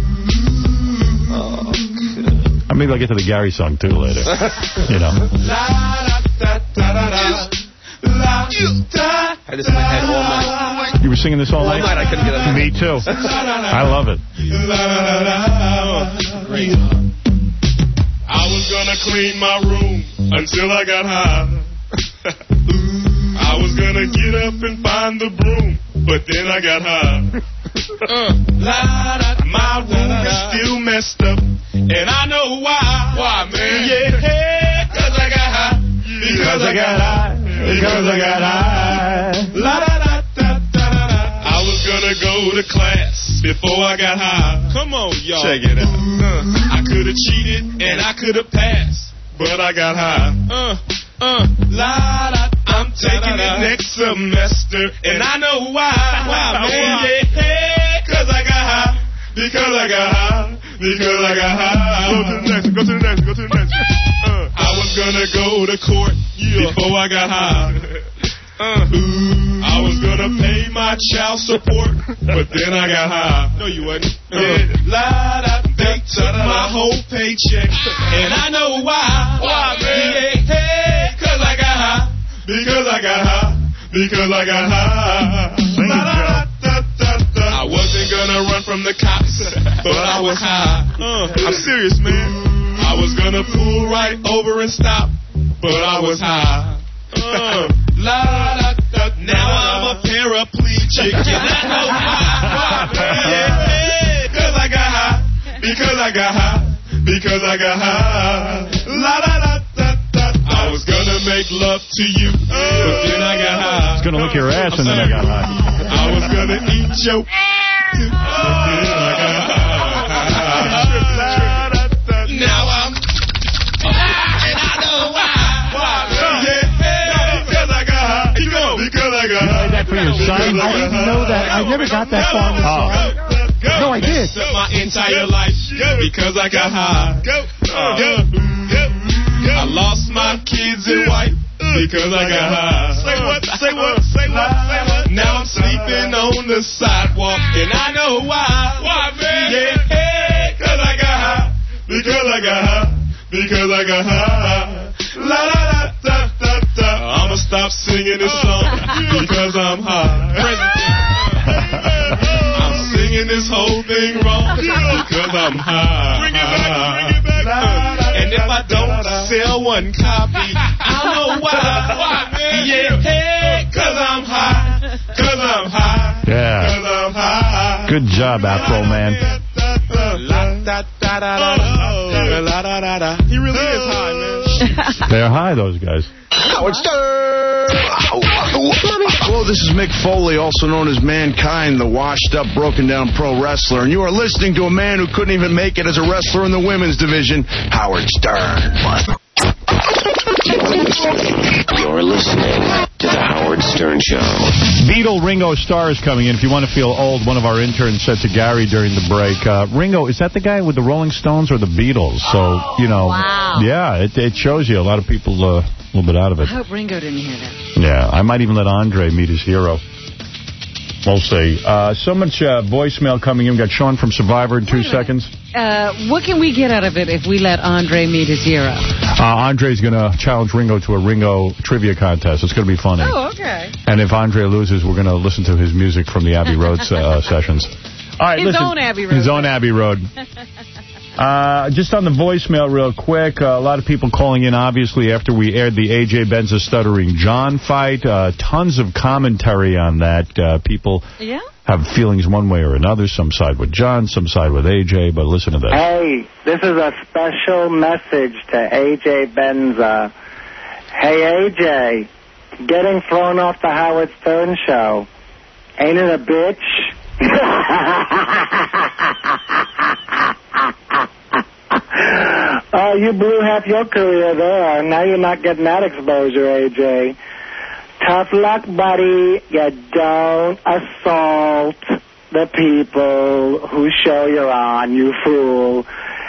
Oh, or maybe I'll get to the Gary song, too, later. You know. I had this in my head all night. You were singing this all night? All night, I couldn't get it out. Me, too. I love it. Great. I was gonna clean my room until I got high. I was gonna get up and find the broom, but then I got high. Uh, my room is still messed up, and I know why. Why, man? Yeah, cause I got high. Because I got high. Because I got high. La da da da da da. I was gonna go to class before I got high. Come on, y'all. Check it out. Uh, I could have cheated and I could have passed, but I got high. Uh, uh, la da. I'm taking it next semester, and I know why. Why, man? Yeah, cause I got high. Because I got high. Because I got high. Go to the next one. Go to the next one. Go to the next one. Uh, I was gonna go to court before I got high. Uh, I was gonna pay my child support, but then I got high. No, you wasn't. Uh, la, da, they took my whole paycheck, and I know why. Why, man? Yeah, hey, cause I got high. Because I got high. Because I got high. La, da, da, da, da. I wasn't gonna run from the cops, but I was high. Uh, I'm serious, man. I was gonna pull right over and stop, but I was high. Uh, la, da, da, now I'm a paraplegic, and I know why. Yeah, cause I got high. Because I got high. Because I got high. La, da, da, da, da. I was gonna make love to you, but then I got high. I was gonna lick your ass, and then I got high. I was gonna eat your too, but then I got high. Now I'm and I know why. Because I got high. That for your son? I didn't know that. I never got that far in the song. No, I did. My entire life because I got high. I lost my kids and wife because I got high. Say what? Say what? Say what? Say what? Now I'm sleeping on the sidewalk and I know why. Why, man? Yeah, hey, cause I got high. Because I got high. Because I got high. La la la da da da. I'ma stop singing this song because I'm high. I'm singing this whole thing wrong because I'm high. Bring it back, bring it back. And if I don't sell one copy, I know why. Why, man? Yeah, hey, cause I'm high. Cause I'm high. Yeah. Cause I'm high. Good job, Afro Man. He really is high, man. They're high, those guys. Howard Stern! Hello, this is Mick Foley, also known as Mankind, the washed-up, broken-down pro wrestler, and you are listening to a man who couldn't even make it as a wrestler in the women's division, Howard Stern. You're listening to the Howard Stern Show. Beatle Ringo Starr is coming in. If you want to feel old, one of our interns said to Gary during the break, uh, Ringo, is that the guy with the Rolling Stones or the Beatles? So, you know, wow. yeah, it, it shows you. A lot of people uh, a little bit out of I it. hope Ringo didn't hear that. Yeah, I might even let Andre meet his hero. We'll see. Uh, so much uh, voicemail coming in. We got Sean from Survivor in two seconds. Uh, what can we get out of it if we let Andre meet his hero? Uh, Andre's going to challenge Ringo to a Ringo trivia contest. It's going to be funny. Oh, okay. And if Andre loses, we're going to listen to his music from the Abbey Road uh, sessions. All right, his listen, own Abbey Road. His own Abbey Road. Uh, just on the voicemail real quick, uh, a lot of people calling in, obviously, after we aired the A J Benza Stuttering John fight. Uh, tons of commentary on that. Uh, people yeah? have feelings one way or another. Some side with John, some side with A J, but listen to this. Hey, this is a special message to A J Benza. Hey, A J, getting thrown off the Howard Stern Show, ain't it a bitch? Oh, you blew half your career there. Now you're not getting that exposure, A J. Tough luck, buddy. You don't assault the people whose show you're on, you fool.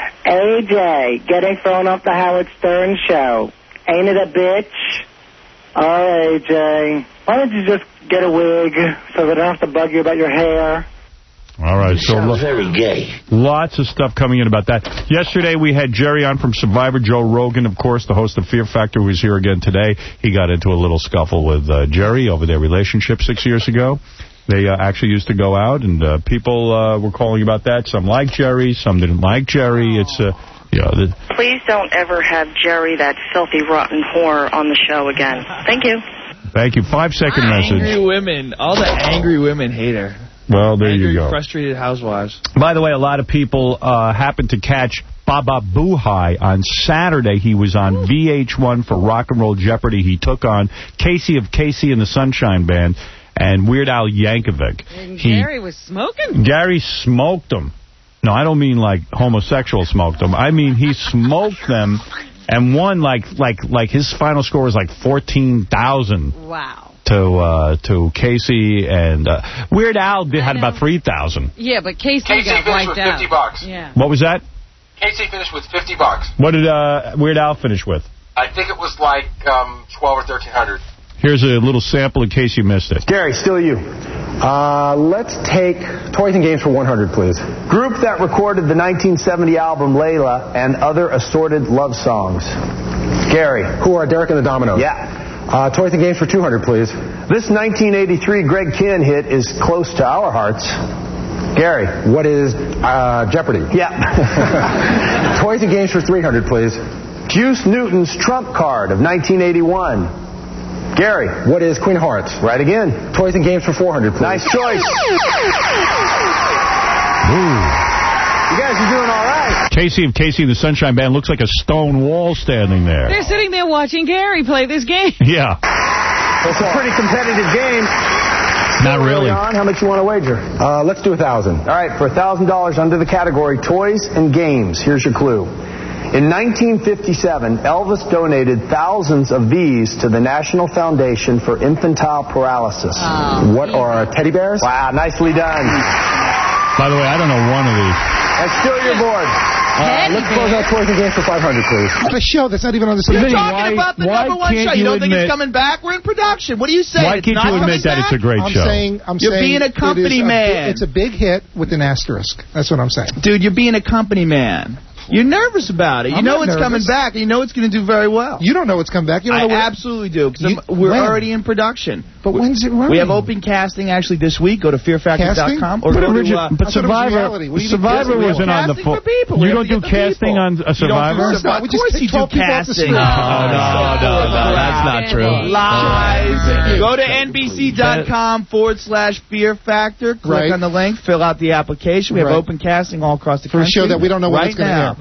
A J, getting thrown off the Howard Stern Show. Ain't it a bitch? Oh, A J, why don't you just get a wig so they don't have to bug you about your hair? All right, so Sounds very gay. Lots of stuff coming in about that. Yesterday we had Jerry on from Survivor, Joe Rogan, of course, the host of Fear Factor, who is here again today. He got into a little scuffle with uh, Jerry over their relationship six years ago. They uh, actually used to go out, and uh, people uh, were calling about that. Some liked Jerry, some didn't like Jerry. It's uh, yeah. The Please don't ever have Jerry, that filthy, rotten whore, on the show again. Thank you. Thank you. Five-second message. Angry women. All the angry women hate her. Well, there angry, you go. Frustrated housewives. By the way, a lot of people uh, happened to catch Baba Boohai on Saturday. He was on V H one for Rock and Roll Jeopardy. He took on Casey of Casey and the Sunshine Band and Weird Al Yankovic. And he, Gary was smoking? Gary smoked them. No, I don't mean like homosexual smoked them. I mean he smoked them and won like like like his final score was like fourteen thousand. Wow. To uh, to Casey and uh, Weird Al did, had about three thousand. Yeah, but Casey, Casey got finished wiped with out. fifty bucks. Yeah. What was that? Casey finished with fifty bucks. What did uh, Weird Al finish with? I think it was like um, twelve or thirteen hundred. Here's a little sample in case you missed it. Gary, still you. Uh, let's take Toys and Games for one hundred, please. Group that recorded the nineteen seventy album Layla and other assorted love songs. Gary. Who are Derek and the Dominoes? Yeah. Uh, Toys and Games for two hundred, please. This nineteen eighty-three Greg Kihn hit is close to our hearts. Gary. What is uh, Jeopardy? Yeah. Toys and Games for three hundred, please. Juice Newton's Trump Card of nineteen eighty-one. Gary. What is Queen of Hearts? Right again. Toys and Games for four hundred, please. Nice choice. Ooh. You guys are doing all right. Casey of Casey and the Sunshine Band looks like a stone wall standing there. They're sitting there watching Gary play this game. Yeah. It's a pretty competitive game. Not really. On. How much you want to wager? Uh, let's do a thousand. All right, for a thousand dollars under the category Toys and Games. Here's your clue. In nineteen fifty-seven, Elvis donated thousands of these to the National Foundation for Infantile Paralysis. Oh, what are teddy bears? Wow, nicely done. By the way, I don't know one of these. That's still your board. Uh, let's close out Toys and Games for five hundred, please. The show that's not even on the You're station. talking about the number one show. You don't think it's coming back? We're in production. What are you saying? Why can't it's you not admit that back? it's a great I'm show? saying, I'm You're saying being a company it is man. A, it's a big hit with an asterisk. That's what I'm saying. Dude, you're being a company man. You're nervous about it. You I'm know not it's nervous. coming back. You know it's going to do very well. You don't know it's coming back. You don't I know what absolutely do, because You- we're when? already in production. But when's it We running? have open casting actually this week. Go to fear factor dot com or But, go to... origi- Uh, but I thought it was Survivor, reality. What do you do? Survivor Casting? wasn't on the Casting phone. for people. We You have don't to do get the casting people. on a You don't do Survivor? Survivor. not. We Of just course take you do twelve people off the casting. street. No, No, no, no, that's not true. Lies. Go to N B C dot com forward slash Fear Factor. Click Right. on the link. Fill out the application. We have Right. open casting all across the For a country. show that we don't know when right it's gonna now. air.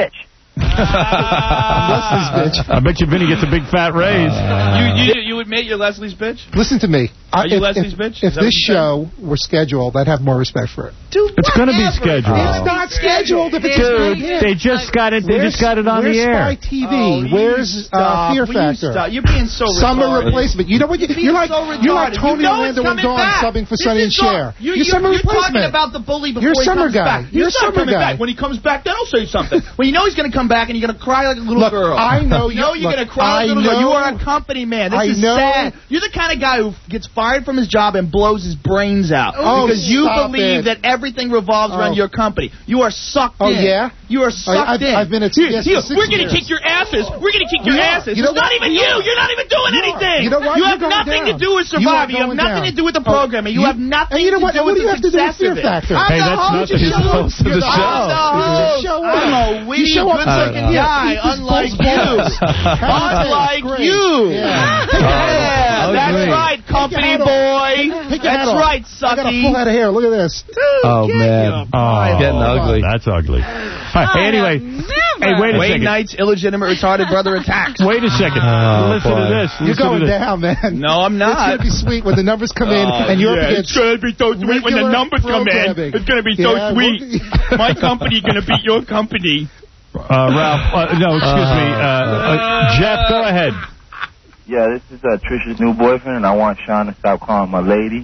bitch. Leslie's bitch. I bet you Vinny gets a big fat raise. You, you, you admit you're Leslie's bitch? Listen to me. Are you if, Leslie's if, bitch? If this show were scheduled, I'd have more respect for it. Dude, it's going to be scheduled. It's not scheduled. If it's Dude, just they just got it. They where's, just got it on the air. Where's Spy T V? Oh, where's uh, Fear Factor? You you're being so Summer retarded. replacement. You know what? You, You're, you're like so you're like retarded. Tony you know Orlando and Dawn back. subbing for This Sonny and is Cher. You, you're you, summer you're replacement. talking about the bully before you're he summer comes guy. back. You're He's not summer coming guy. back. When he comes back, then I'll say something. When you know he's going to come back. back and you're going to cry like a little Look, girl. I know you- No, you're look, going to cry like a little I girl. You know- are a company man. This I is know- sad. You're the kind of guy who gets fired from his job and blows his brains out. Oh, because you stop believe it. that everything revolves around Oh. your company. You are sucked Oh, in. yeah? You are sucked I've, in. I've been at Here, C B S here, for six We're going to years. kick your asses. We're going to kick your Yeah. asses. You know It's not what? even you. You're not even doing You are. anything. You know what? You You're have going nothing down. to do with You are Survivor. You have going nothing down. to do with the Oh, programming. You you- have nothing and you know to what? do What with do you the have to do with success Fear of it. Factor? I'm Hey, the that's host. nothing. He's the host of the I'm show. the host. Show up. I'm a You witty, show up. good-looking Yeah. guy, Keep this unlike bull's you. balls. Unlike Great. you. Yeah. Yeah, that's great. right, company Take your hat boy. off. Take your hat That's off. right, I got a sucky. full head of hair. Look at this. Oh, man. Oh, Getting ugly. That's ugly. All right, hey, anyway, hey, wait a Wayne second. Knight's illegitimate retarded brother attacks. Wait a second. Oh, Listen boy. to this. You're Listen going to this. down, man. No, I'm It's not. going to be sweet when the numbers come in Oh, and you're yeah, up it's against going to be so sweet when the regular numbers come in. programming. It's going to be so Yeah, sweet. we'll- My company going to beat your company. Uh, Ralph, uh, no, excuse me. Uh, uh, Jeff, go ahead. Yeah, this is uh, Trisha's new boyfriend, and I want Sean to stop calling my lady.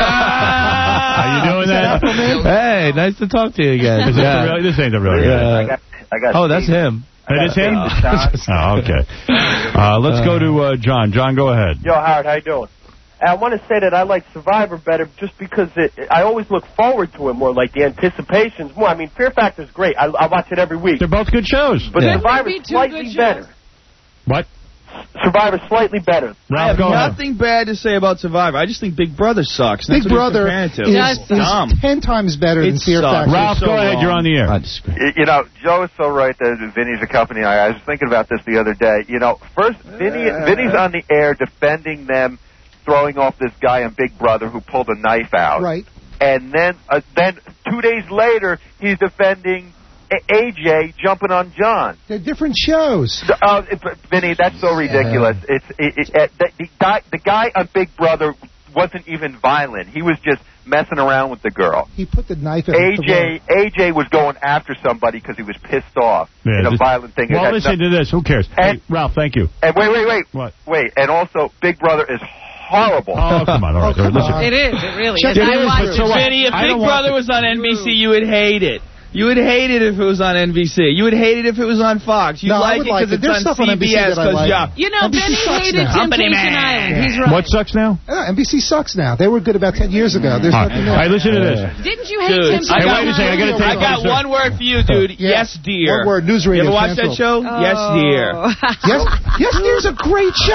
Are you doing that? Hey, nice to talk to you again. Is this, the real, this ain't the real I guy. got, I got Oh, that's him. That is him? Sean. Oh, okay. Uh, let's go to uh, John. John, go ahead. Yo, Howard, how you doing? I want to say that I like Survivor better just because it, I always look forward to it more, like the anticipation's more. I mean, Fear Factor's great. I, I watch it every week. They're both good shows. But Yeah. Survivor's Be two slightly good better. What? Survivor's slightly better. I Ralph, have go ahead. nothing bad to say about Survivor. I just think Big Brother sucks. That's Big what Brother he's is, comparing to. is dumb. ten times better than It Fear sucks. Factor. Ralph, so go ahead. wrong. You're on the air. You you know, Joe is so right that Vinny's a company. I, I was thinking about this the other day. You know, first, Vinny, Vinny's on the air defending them, throwing off this guy on Big Brother who pulled a knife out. Right. And then, uh, then two days later, he's defending A- AJ jumping on John. They're different shows. Uh, it- Vinny, that's so ridiculous. It's it, it, it, the, the guy, the guy on Big Brother wasn't even violent. He was just messing around with the girl. He put the knife in A J A J was going after somebody because he was pissed off Yeah, in a this- violent thing. It Well, had listen no- to this. Who cares? And- Hey, Ralph, thank you. and wait, wait, wait, What? wait, and also Big Brother is horrible. Oh, come on. All right. Oh, come listen. on. It is. It really Check is. it I is, watch but it. so what? Vinny, if I Big don't want Brother to- was on N B C, you would hate it. You would hate it if it was on N B C. You would hate it if it was on Fox. You No, I like would it like because it. it's There's on stuff on C N B C B S that I because like. yeah. You know, N B C Benny sucks hated now. Company Temptation man. Island. He's right. What sucks now? Yeah, N B C sucks now. They were good about ten years ago. There's All nothing right. there. All right, listen to this. Didn't you hate Dude, Temptation I Hey, got, wait a second. I gotta take I got Sir. one word for you, dude. Yeah. Yes, dear. One word, news radio You ever watch that canceled. show? Yes, dear. Yes, yes, there's a great show.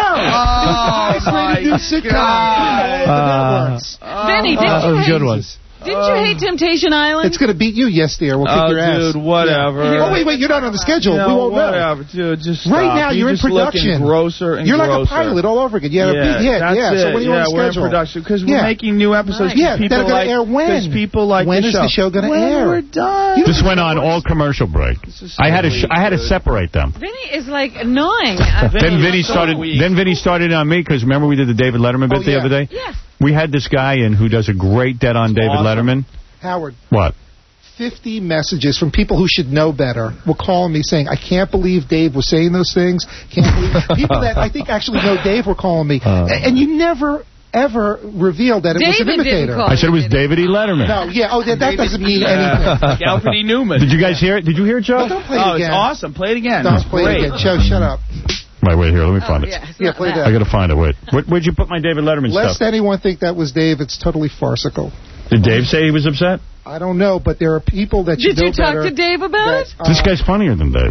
Oh, It's my rated new sitcom. God. All over the networks. Benny, didn't Uh, you hate? good one. Didn't you hate Temptation Island? It's going to beat you, yes, dear. We'll kick Oh, your ass. dude, whatever. Yeah. Oh, wait, wait, you're not on the schedule. No, we won't know. whatever, dude. Just Right stop. now, you're, just in production. looking grosser and you're grosser. like a pilot all over again. You had yeah, a big hit. That's yeah. it. So when are you yeah, on the we're schedule? in production because Yeah. we're making new episodes. Yeah, people they're gonna like, air when? Because people like When the is show. the show gonna when air? We're done. This went on all commercial break. I had to sh I had to separate them. Vinny is like annoying. Then Vinny so started. weak. Then Vinny started on me because remember we did the David Letterman bit Oh, the yeah. other day. Yes. We had this guy in who does a great dead on David Awesome. Letterman. Howard, What? fifty messages from people who should know better were calling me saying, I can't believe Dave was saying those things. Can't believe people that I think actually know Dave were calling me. Uh. A- and you never, ever revealed that it was an David didn't imitator. call I said it was David E. Letterman. No, yeah, oh, that, that doesn't mean anything. Like Alfred E. Newman. Did you guys hear it? Did you hear it, Joe? Well, don't play Oh, it it's again. awesome. Play it again. Don't It's play great. it again. Joe, shut up. Wait, wait here. Let me find Oh, it. yeah, it's Yeah, not play that. that. I got to find it. Wait. Where, where'd you put my David Letterman Lest stuff? anyone think that was Dave, it's totally farcical. Did Dave say he was upset? I don't know, but there are people that you Did you know talk better to Dave about that, it? uh, This guy's funnier than Dave.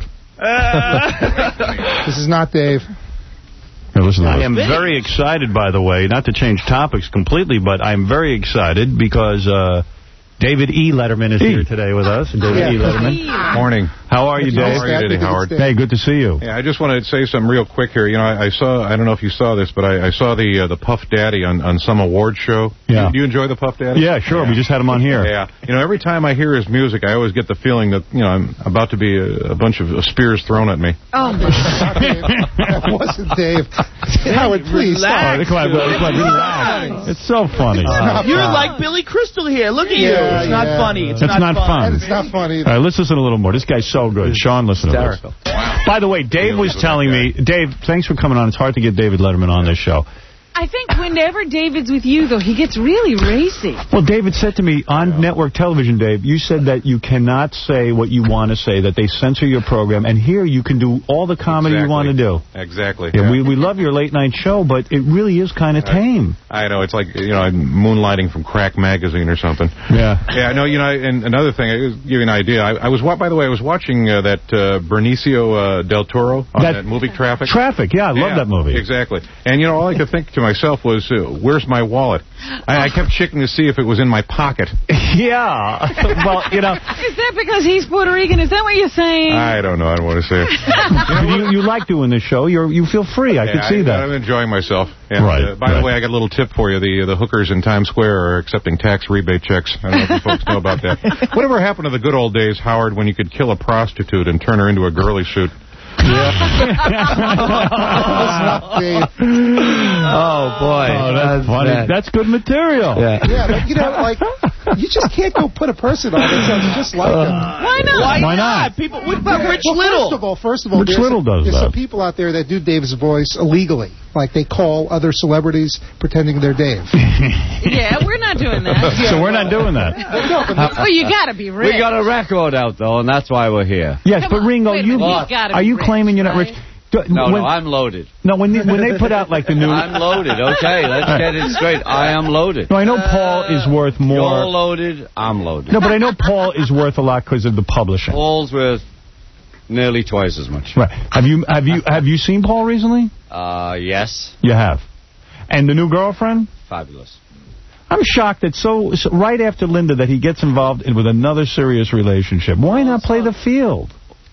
This is not Dave. Now, listen to I am very excited, by the way, not to change topics completely, but I'm very excited because uh, David E. Letterman is here today with us. David Yeah. E. Letterman. Morning. How are you, How Dave? are you today, Howard? Hey, good to see you. Yeah, I just want to say something real quick here. You know, I, I saw, I don't know if you saw this, but I, I saw the uh, the Puff Daddy on, on some award show. Yeah. Do you enjoy the Puff Daddy? Yeah, sure. We just had him on here. Yeah. You know, every time I hear his music, I always get the feeling that, you know, I'm about to be a, a bunch of spears thrown at me. Oh, That wasn't Dave. Howard, please. Oh, come on, come on, relax. It's so funny. You're like Billy Crystal here. Look at you. Yeah, It's not yeah. funny. It's That's not, not fun. It's not funny. All right, let's listen a little more. This guy's so good. Sean, listen to this. By the way, Dave was telling me, Dave, thanks for coming on. It's hard to get David Letterman on this show. I think whenever David's with you, though, he gets really racy. Well, David said to me on network television, Dave, you said that you cannot say what you want to say, that they censor your program, and here you can do all the comedy exactly. you want to do. Exactly. Yeah, yeah. We, we love your late night show, but it really is kind of tame. I know. It's like, you know, moonlighting from Crack Magazine or something. Yeah. Yeah, no, you know, and another thing, I'll give you an idea. I, I was, by the way, I was watching uh, that uh, Benicio uh, del Toro on that, that movie Traffic. Traffic, yeah, I love yeah, that movie. Exactly. And, you know, all I could think to myself was, uh, where's my wallet? I, I kept checking to see if it was in my pocket. Yeah. Well, you know. Is that because he's Puerto Rican? Is that what you're saying? I don't know. I don't want to say it. you, know, you, you like doing this show. You're, you feel free. I yeah, can see I, that. I'm enjoying myself. And, right. Uh, by right. the way, I got a little tip for you. The the hookers in Times Square are accepting tax rebate checks. I don't know if you folks know about that. Whatever happened to the good old days, Howard, when you could kill a prostitute and turn her into a girly suit? Yeah. Oh, boy. Oh, that's, that's funny. Bad. That's good material. Yeah. yeah, but, you know, like, you just can't go put a person on that sounds just like him. Why not? Why, Why not? People, what about Rich well, Little? First of all, first of all, Rich there's, Little does there's that. some people out there that do Dave's voice illegally. Like, they call other celebrities pretending they're Dave. Yeah, we're not doing that. Yeah, so we're not doing that. No, but well, you got to be rich. We got a record out, though, and that's why we're here. Yes, Come but on, Ringo, you minute, are you rich, claiming you're not right? rich? No, when, no, I'm loaded. No, when they, when they put out like the new... I'm loaded, okay, let's get it straight. I am loaded. No, I know Paul is worth more... You're loaded, I'm loaded. No, but I know Paul is worth a lot because of the publishing. Paul's worth nearly twice as much. Right. Have you have you have you seen Paul recently? Uh, yes. You have. And the new girlfriend? Fabulous. I'm shocked that so, so right after Linda that he gets involved in, with another serious relationship. Why not play the field?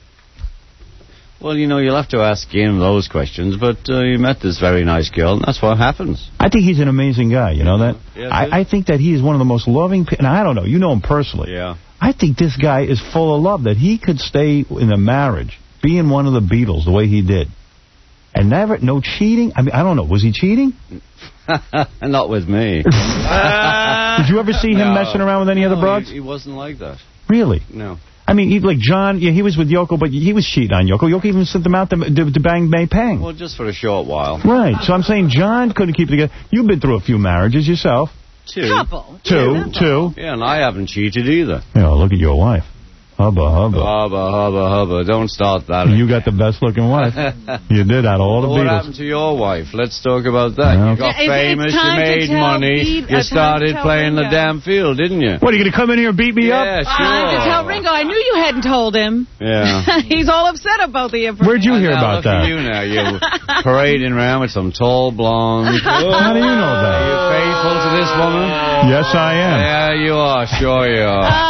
Well, you know, you'll have to ask him those questions, but uh, you met this very nice girl, and that's what happens. I think he's an amazing guy, you know that? Yeah, I, I think that he is one of the most loving people, and I don't know, you know him personally. Yeah. I think this guy is full of love, that he could stay in a marriage, being one of the Beatles the way he did. And never, no cheating? I mean, I don't know, was he cheating? Not with me. Did you ever see him no. messing around with any no, other broads? He, he wasn't like that. Really? No. I mean, he, like John, yeah, he was with Yoko, but he was cheating on Yoko. Yoko even sent them out to, to, to bang May Pang. Well, just for a short while. Right. So I'm saying John couldn't keep it together. You've been through a few marriages yourself. Two. Couple. Two. Yeah, Two. Yeah, and I haven't cheated either. Yeah, look at your wife. Hubba, hubba. Hubba, hubba, hubba. Don't start that. You got the best-looking wife. You did out of all the well, what Beatles. happened to your wife? Let's talk about that. Yeah. You got Yeah, famous, it's, it's you made money, Beat, you started playing the Ringo. damn field, didn't you? What, are you going to come in here and beat me yeah, up? sure. Time to tell Ringo. I knew you hadn't told him. Yeah. He's all upset about the information. Where'd you hear now, about look that? At you now. You're parading around with some tall blondes. How do you know that? Are you faithful to this woman? Yes, I am. Yeah, you are. Sure you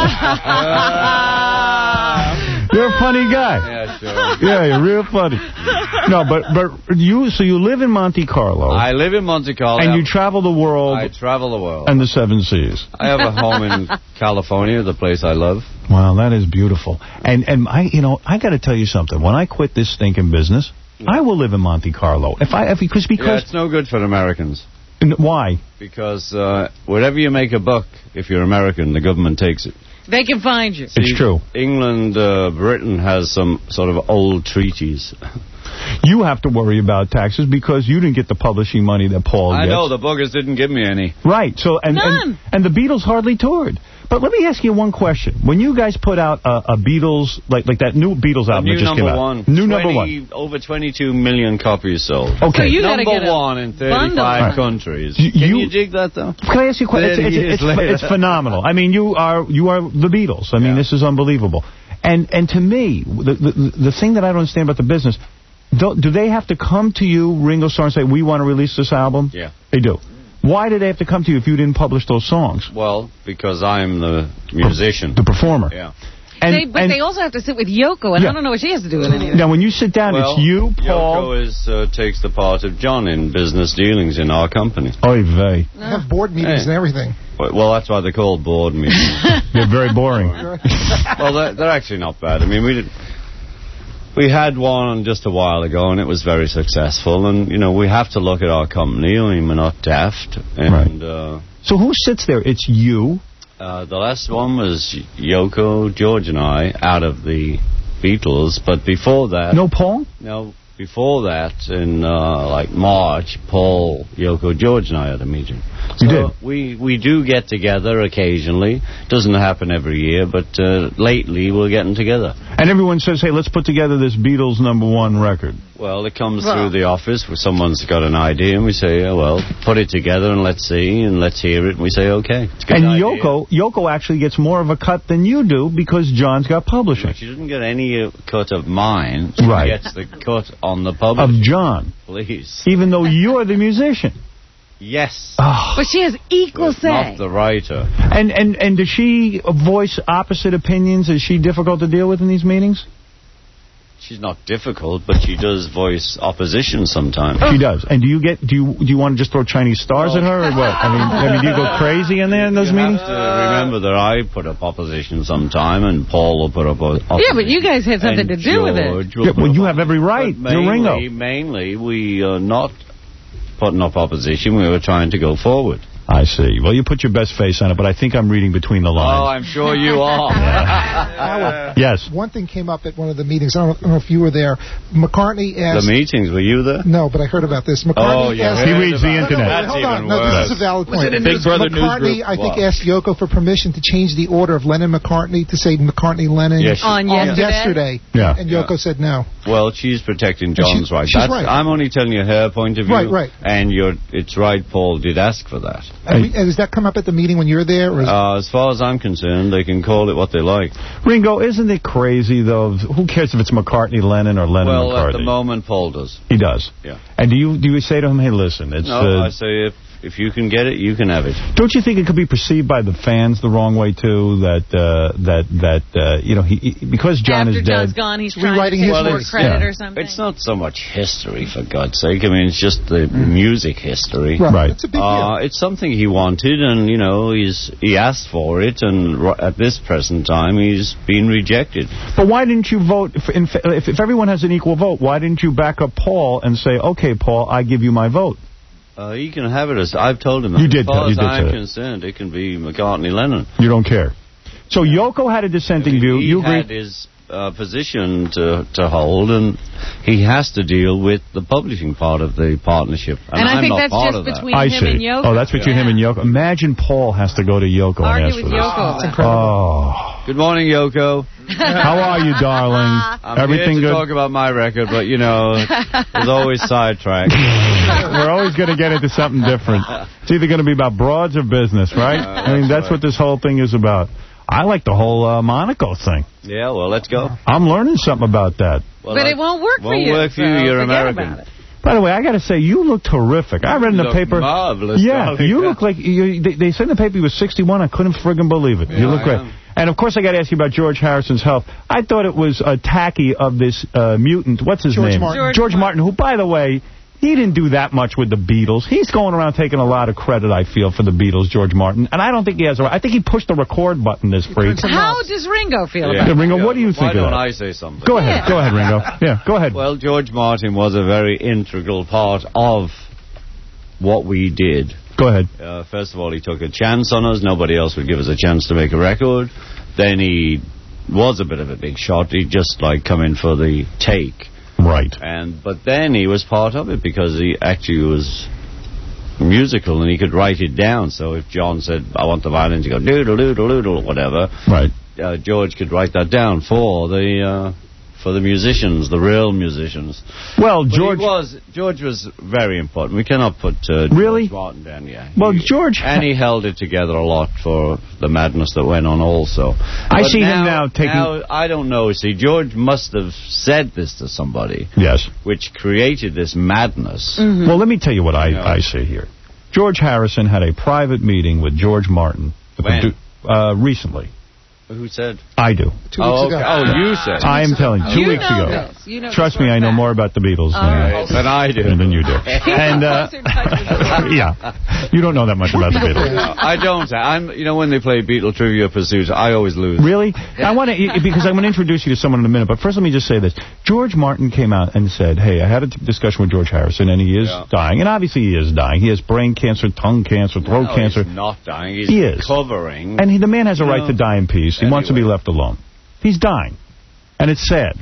are. You're a funny guy. Yeah, sure. Yeah, you're real funny. No, but but you so you live in Monte Carlo. I live in Monte Carlo. And you travel the world. I travel the world. And the seven seas. I have a home in California, the place I love. Wow, that is beautiful. And and I you know I got to tell you something. When I quit this stinking business, yeah. I will live in Monte Carlo. If I if because because yeah, it's no good for Americans. Why? Because uh, wherever you make a buck, if you're American, the government takes it. They can find you. See, it's true. England, uh, Britain has some sort of old treaties. You have to worry about taxes because you didn't get the publishing money that Paul I gets. know, the boogers didn't give me any. Right. So and, and and the Beatles hardly toured. But let me ask you one question. When you guys put out a, a Beatles, like like that new Beatles album that just came out. One. New twenty, number one. Over twenty-two million copies sold. Okay. So you number gotta get one in thirty-five right. countries. You, Can you, you dig that, though? Can I ask you a question? It's, it's, it's, it's, it's phenomenal. I mean, you are you are the Beatles. I mean, yeah. This is unbelievable. And and to me, the, the, the thing that I don't understand about the business, do, do they have to come to you, Ringo Starr, and say, we want to release this album? Yeah. They do. Why did they have to come to you if you didn't publish those songs? Well, because I'm the musician. The performer. Yeah. And, they, but and, they also have to sit with Yoko, and yeah. I don't know what she has to do with it. Now, when you sit down, well, it's you, Paul. Yoko is, uh, takes the part of John in business dealings in our company. Oy vey. They have board meetings hey. and everything. Well, that's why they're called board meetings. They're very boring. Well, they're, they're actually not bad. I mean, we did... We had one just a while ago, and it was very successful. And, you know, we have to look at our company. I mean, we're not daft. And, right. uh, so who sits there? It's you? Uh, the last one was Yoko, George, and I, out of the Beatles. But before that... No Paul? No. before that, in uh, like March, Paul, Yoko, George and I had a meeting. You so did? We, we do get together occasionally. Doesn't happen every year, but uh, lately we're getting together. And everyone says, hey, let's put together this Beatles number one record. Well, it comes Well- through the office where someone's got an idea, and we say, oh, well, put it together and let's see, and let's hear it, and we say, okay. It's a good And idea. Yoko, Yoko actually gets more of a cut than you do because John's got publishing. She doesn't get any uh, cut of mine. She Right. gets the cut on the publisher. Of John. Please. Even though you're the musician. Yes. But she has equal say. Not the writer. And, and, and does she voice opposite opinions? Is she difficult to deal with in these meetings? She's not difficult, but she does voice opposition sometimes. She does. And do you get do you do you want to just throw Chinese stars at her or what? I mean, I mean, do you go crazy in there in those you meetings? have to remember that I put up opposition sometime, and Paul will put up opposition. Yeah, but you guys had something And to do with it. George will Yeah, put well, up you have every right. But You're Ringo. mainly, mainly, we are not putting up opposition. We were trying to go forward. I see. Well, you put your best face on it, but I think I'm reading between the Oh, lines. I'm sure you are. Howard, Yes. one thing came up at one of the meetings. I don't, I don't know if you were there. McCartney The asked... meetings, were you there? No, but I heard about this. Oh, McCartney yeah. asked... He reads the No, no, internet. wait, That's hold on. even No, worse. this is a valid Was point. it in Big Brother news McCartney, group? I think, Wow. asked Yoko for permission to change the order of Lennon-McCartney to say McCartney-Lennon Yes, she- On on yesterday? yesterday. Yeah. And Yoko said no. Well, she's protecting And she- John's rights. she's That's, right. I'm only telling you her point of view. Right, right. And you're, it's right, Paul did ask for that. And we- and does that come up at the meeting when you're there? Or is Uh, as far as I'm concerned, they can call it what they like. Ringo, isn't it crazy, though? Who cares if it's McCartney, Lennon, or Lennon, well, McCartney? at the moment, Paul does. He does. Yeah. And do you do you say to him, hey, listen, it's... No, uh, I say if if you can get it, you can have it. Don't you think it could be perceived by the fans the wrong way, too? That, uh, that that uh, you know, he, he because John After is dead... John's gone, he's trying Rewriting to his take more words. credit Yeah. or something. It's not so much history, for God's sake. I mean, it's just the music history. Right. Right. It's a big Uh, deal. it's something he wanted, and, you know, he's he asked for it, and ri- at this present time, he's been rejected. But why didn't you vote... If, in, fa- if, if everyone has an equal vote, why didn't you back up Paul and say, okay, Paul, I give you my vote? Uh, he can have it as I've told him. That. You did As far tell- you as did I'm say that. concerned, it can be McCartney Lennon. You don't care. So Yoko had a dissenting view. He You agree? had his uh, position to to hold, and he has to deal with the publishing part of the partnership. And, And I I'm think not that's part just of that. between I him see. and Yoko. Oh, that's between Yeah. him and Yoko. Imagine Paul has to go to Yoko and Argue ask with for this. Yoko. It's incredible. Oh. Good morning, Yoko. How are you, darling? I'm Everything here to good? talk about my record, but, you know, there's always sidetracked. We're always going to get into something different. It's either going to be about broads or business, right? Uh, I mean, that's that's right. what this whole thing is about. I like the whole uh, Monaco thing. Yeah, well, let's go. I'm learning something about that. Well, But I- it won't work for won't you. work for so you. You're forget American. about it. By the way, I got to say, you look terrific. I read in the Look paper. marvelous, Yeah, darling. you look like you. They, they said in the paper you were sixty-one. I couldn't friggin' believe it. you Yeah, look I great. am. And of course, I got to ask you about George Harrison's health. I thought it was uh, tacky of this uh, mutant. What's his George name? Martin. George George Martin. Martin. Who, by the way, he didn't do that much with the Beatles. He's going around taking a lot of credit, I feel, for the Beatles, George Martin. And I don't think he has a. I think he pushed the record button. This freak. How does Ringo feel Yeah. about it? Yeah, Ringo, what do you Why think of don't that? I say something? Go ahead. Yeah. Go ahead, Ringo. Yeah, go ahead. Well, George Martin was a very integral part of what we did. Go ahead. Uh, first of all, he took a chance on us. Nobody else would give us a chance to make a record. Then he was a bit of a big shot. He'd just like come in for the take. Right. And but then he was part of it because he actually was musical and he could write it down. So if John said, I want the violin to go doodle doodle doodle whatever, Right. uh, George could write that down for the uh, for the musicians, the real musicians. Well, But George he was George was very important. We cannot put uh, Really? George Martin down. Yeah. Well, He- George. and he held it together a lot for the madness that went on also. I But see him now taking- Now, I don't know. See, George must have said this to somebody, Yes. which created this madness. Mm-hmm. Well, let me tell you what I, Yeah. I see here. George Harrison had a private meeting with George Martin. the When? produ- Uh, recently. Who said? I do. Two oh, weeks okay. ago. Oh, you said. I am telling you, two You weeks know ago. this. You know Trust this me, for a I know fact. more about the Beatles All than, right. Than I do. than you do. He's And uh, closer touch with the yeah, you don't know that much about the Beatles. I don't. I'm. You know, when they play Beatle Trivia Pursuit, I always lose. Really? I want to, because I'm going to introduce you to someone in a minute, but first let me just say this. George Martin came out and said, hey, I had a t- discussion with George Harrison, and he is Yeah. dying, and obviously he is dying. He has brain cancer, tongue cancer, throat No, cancer. He's not dying. He's He is. recovering. And he, the man has a right No. to die in peace. He wants to be Anyway. left alone. He's dying. And it's sad. Why are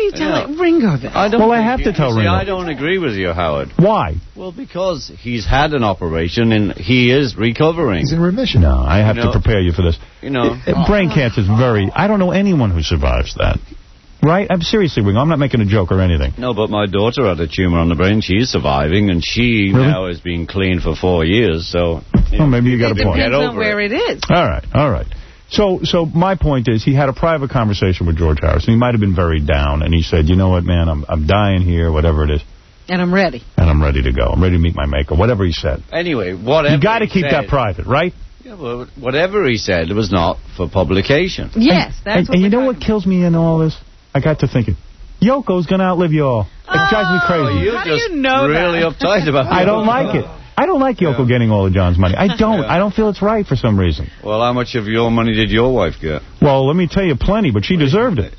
do you tell Yeah. it Ringo this? I don't Well, I think have you- to tell you see, Ringo. I don't agree with you, Howard. Why? Well, because he's had an operation and he is recovering. He's in remission. No, I have You know- to prepare you for this. You know. Uh, Brain cancer is very... I don't know anyone who survives that. Right? I'm seriously, Ringo. I'm not making a joke or anything. No, but my daughter had a tumor on the brain. She's surviving, and she Really? now has been clean for four years. So, you Well, know, maybe you got a can point. get Depends on over where it. it is. All right, all right. So, so my point is, he had a private conversation with George Harrison. He might have been very down, and he said, "You know what, man? I'm I'm dying here, whatever it is, And I'm ready. and I'm ready to go. I'm ready to meet my maker." Whatever he said. Anyway, whatever. You got to he keep said, that private, right? Yeah, well, whatever he said was not for publication. Yes, that's and, what and you we're know what kills me in all this? I got to thinking, Yoko's going to outlive you all. It drives me crazy. You're How do just you know really that? uptight about it. I don't like it. I don't like Yoko getting all of John's money. I don't. Yeah. I don't feel it's right for some reason. Well, how much of your money did your wife get? Well, let me tell you plenty, but she deserved it.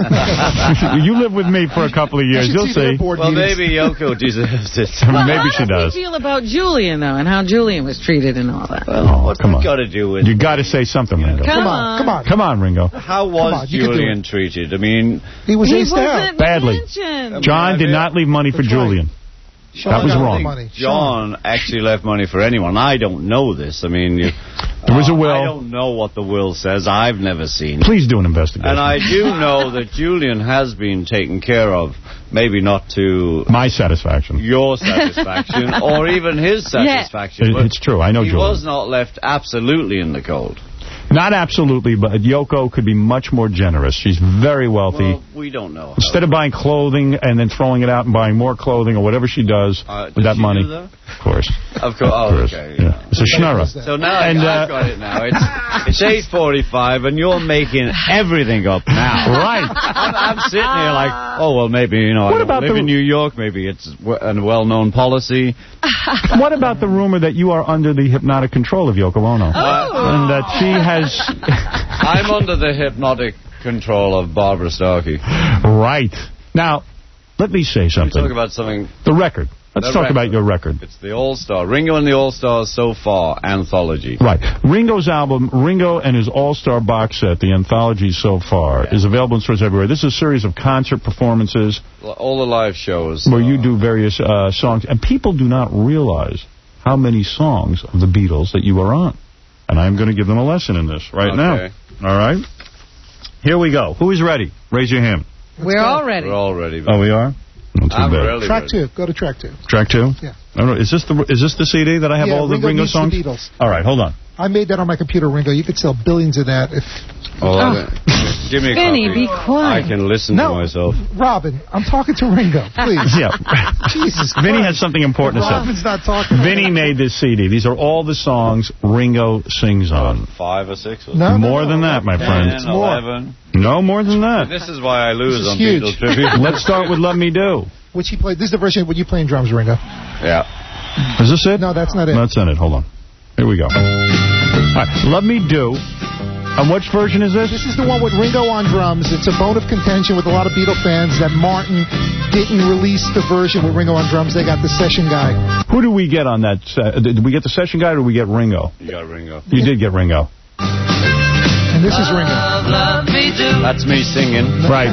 Yeah. You live with me for a couple of years. should You'll see their see. board Well, meetings. maybe Yoko deserves it. Well, Maybe how she does does. he feel about Julian, though, and how Julian was treated and all that? Well, what's come that on. got to do with... You got to say something, Ringo. Come Come on, come on. Come on, Ringo. How Come was on, you can do Julian treated? I mean... He was He aced out. wasn't Badly. mentioned. John did not leave money for That's right. Julian. Sean That was got all the wrong. money. John actually left money for anyone. I don't know this. I mean, you, There was a uh, will. I don't know what the will says. I've never seen it. Please do an investigation. And I do know that Julian has been taken care of, maybe not to My satisfaction. your satisfaction or even his satisfaction. It- but it's true. I know he Julian. was not left absolutely in the cold. Not absolutely, but Yoko could be much more generous. She's very wealthy. Well, we don't know. Instead of buying clothing and then throwing it out and buying more clothing or whatever she does Uh, with does that she money. do that? Of course. Of course. Oh, Of course. okay. Yeah. It's a schnurrer. So now And, I, uh, I've got it now. It's it's eight forty-five, and you're making everything up now. Right. I'm, I'm sitting here like, oh, well, maybe, you know, What I don't about live the- in New York. Maybe it's w- a well-known policy. What about the rumor that you are under the hypnotic control of Yoko Ono? Oh. And that she has... I'm under the hypnotic control of Barbara Starkey. Right. Now, let me say We something. talk about something. The record. Let's The talk record. about your record. It's the All-Star. Ringo and the All-Stars So Far anthology. Right. Ringo's album, Ringo and his All-Star box set, the anthology So Far, Yeah. is available in stores everywhere. This is a series of concert performances All the live shows. where you do various uh, songs. And people do not realize how many songs of the Beatles that you are on. And I'm going to give them a lesson in this right Okay. now. All right? Here we go. Who is ready? Raise your hand. We're all ready. We're all ready. Oh, we are? Not too I'm bad. really Track ready. two. Go to track two. Track two? Yeah. I don't know. Is this the is this the C D that I have Yeah, all the Ringo Ringo Meets the songs? Beatles. All right, hold on. I made that on my computer, Ringo. You could sell billions of that if... Oh, I- give me a Vinny, copy. be quiet. I can listen No. to myself. Robin, I'm talking to Ringo, please. Yeah. Jesus Vinny Christ. has something important to say. Robin's not talking. Vinny made this C D. These are all the songs Ringo sings on. Five or six? Or No, no, More no. than that, my friend. Ten, more. eleven. No more than that. This is why I lose This is on huge. Beatles trivia. Let's start with Let Me Do. Which he played. This is the version when you playing drums, Ringo. Yeah. Is this it? No, that's not it. That's not it. Hold on. Here we go. All right. Let Me Do. And which version is this? This is the one with Ringo on drums. It's a bone of contention with a lot of Beatle fans that Martin didn't release the version with Ringo on drums. They got the session guy. Who do we get on that? Uh, did we get the session guy or did we get Ringo? You got Ringo. You did get Ringo. And this is Ringo. That's me singing. Right.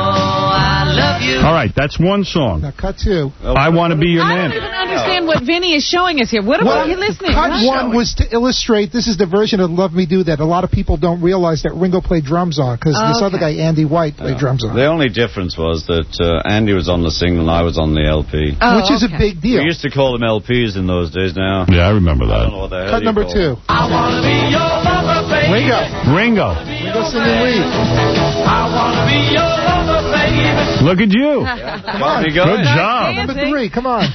All right, that's one song. Now, cut two. I Want to Be Your I Man. don't even understand what Vinny is showing us here. What about you listening? Cut Huh? one was to illustrate, this is the version of Love Me Do that a lot of people don't realize that Ringo played drums on, because this Okay. other guy, Andy White, played drums on. The only difference was that uh, Andy was on the single and I was on the L P. Oh, which is a okay. big deal. We used to call them L Ps in those days now. Yeah, I remember I don't know that. what the hell Cut you number call two. them. Ringo. Ringo. Ringo singing lead. Look at you. Got me going. Good job. Number three, come on.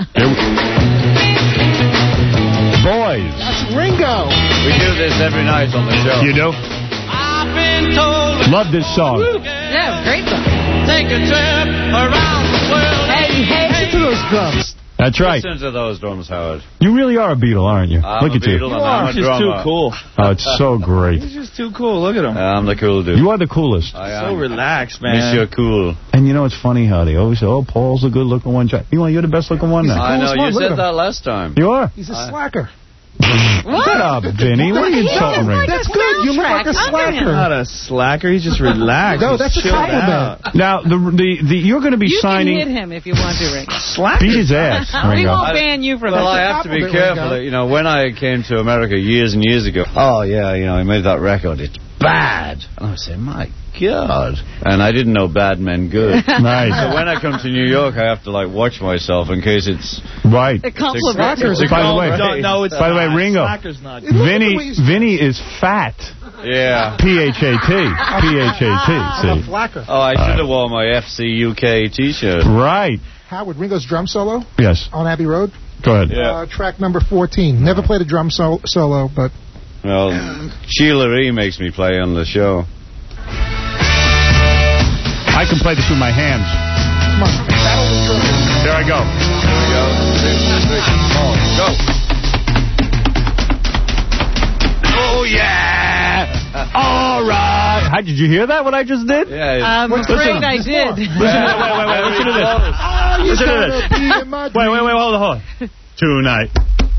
Boys. That's Ringo. We do this every night on the show. You do? Love this song. Yeah, great song. Take a trip around the world. Hey, hey. Listen to those drums. That's right. Listen to those drums, Howard. You really are a Beatle, aren't you? I'm Look a at you. Beatle and I'm a He's drummer. too cool. Oh, it's so great. He's just too cool. Look at him. I'm the cool dude. You are the coolest. I So am. relaxed, man. Miss you're cool. And you know, it's funny how they always say, oh, Paul's the good-looking one. You know, you're the best-looking one He's now. the I know, coolest you one. Look at said him. that last time. You are? He's a I- slacker. Shut up, Vinny. What are you insulting Ringo? That's good. You look like a slacker. Not a slacker. He's just relaxed. No, that's a Chilled compliment. out. Now, the, the, the, you're going to be You signing... can hit him if you want to, Ringo. Slacker. Beat his ass, We Ringo. won't ban you for Well, that. I have to be careful. You know, when I came to America years and years ago, oh, yeah, you know, I made that record. It's bad. And I say, my God. And I didn't know bad men good. Nice. So when I come to New York, I have to, like, watch myself in case it's... Right. A compliment. It's a By the way, compliment. No, it's by the way, not. Ringo, Slacker's not. Vinny, Vinny is fat. Yeah. P H A T. P H A T. See. Flacker. Oh, I should have worn my F C U K T-shirt. Right. Howard, Ringo's drum solo Yes. on Abbey Road. Go ahead. Yeah. Uh, track number fourteen. Never played a drum sol- solo, but... Well, Sheila E. makes me play on the show. I can play this with my hands. Come on. Battle the drum. There I go. Here we go. Three, three, four, go. Oh, yeah. All right. How, did you hear that, what I just did? Yeah. I'm Listen. afraid I did. Listen, wait, wait, wait, listen to this. Oh, you Listen to gotta this. be in my Wait, wait, wait, hold on, hold on. Tonight.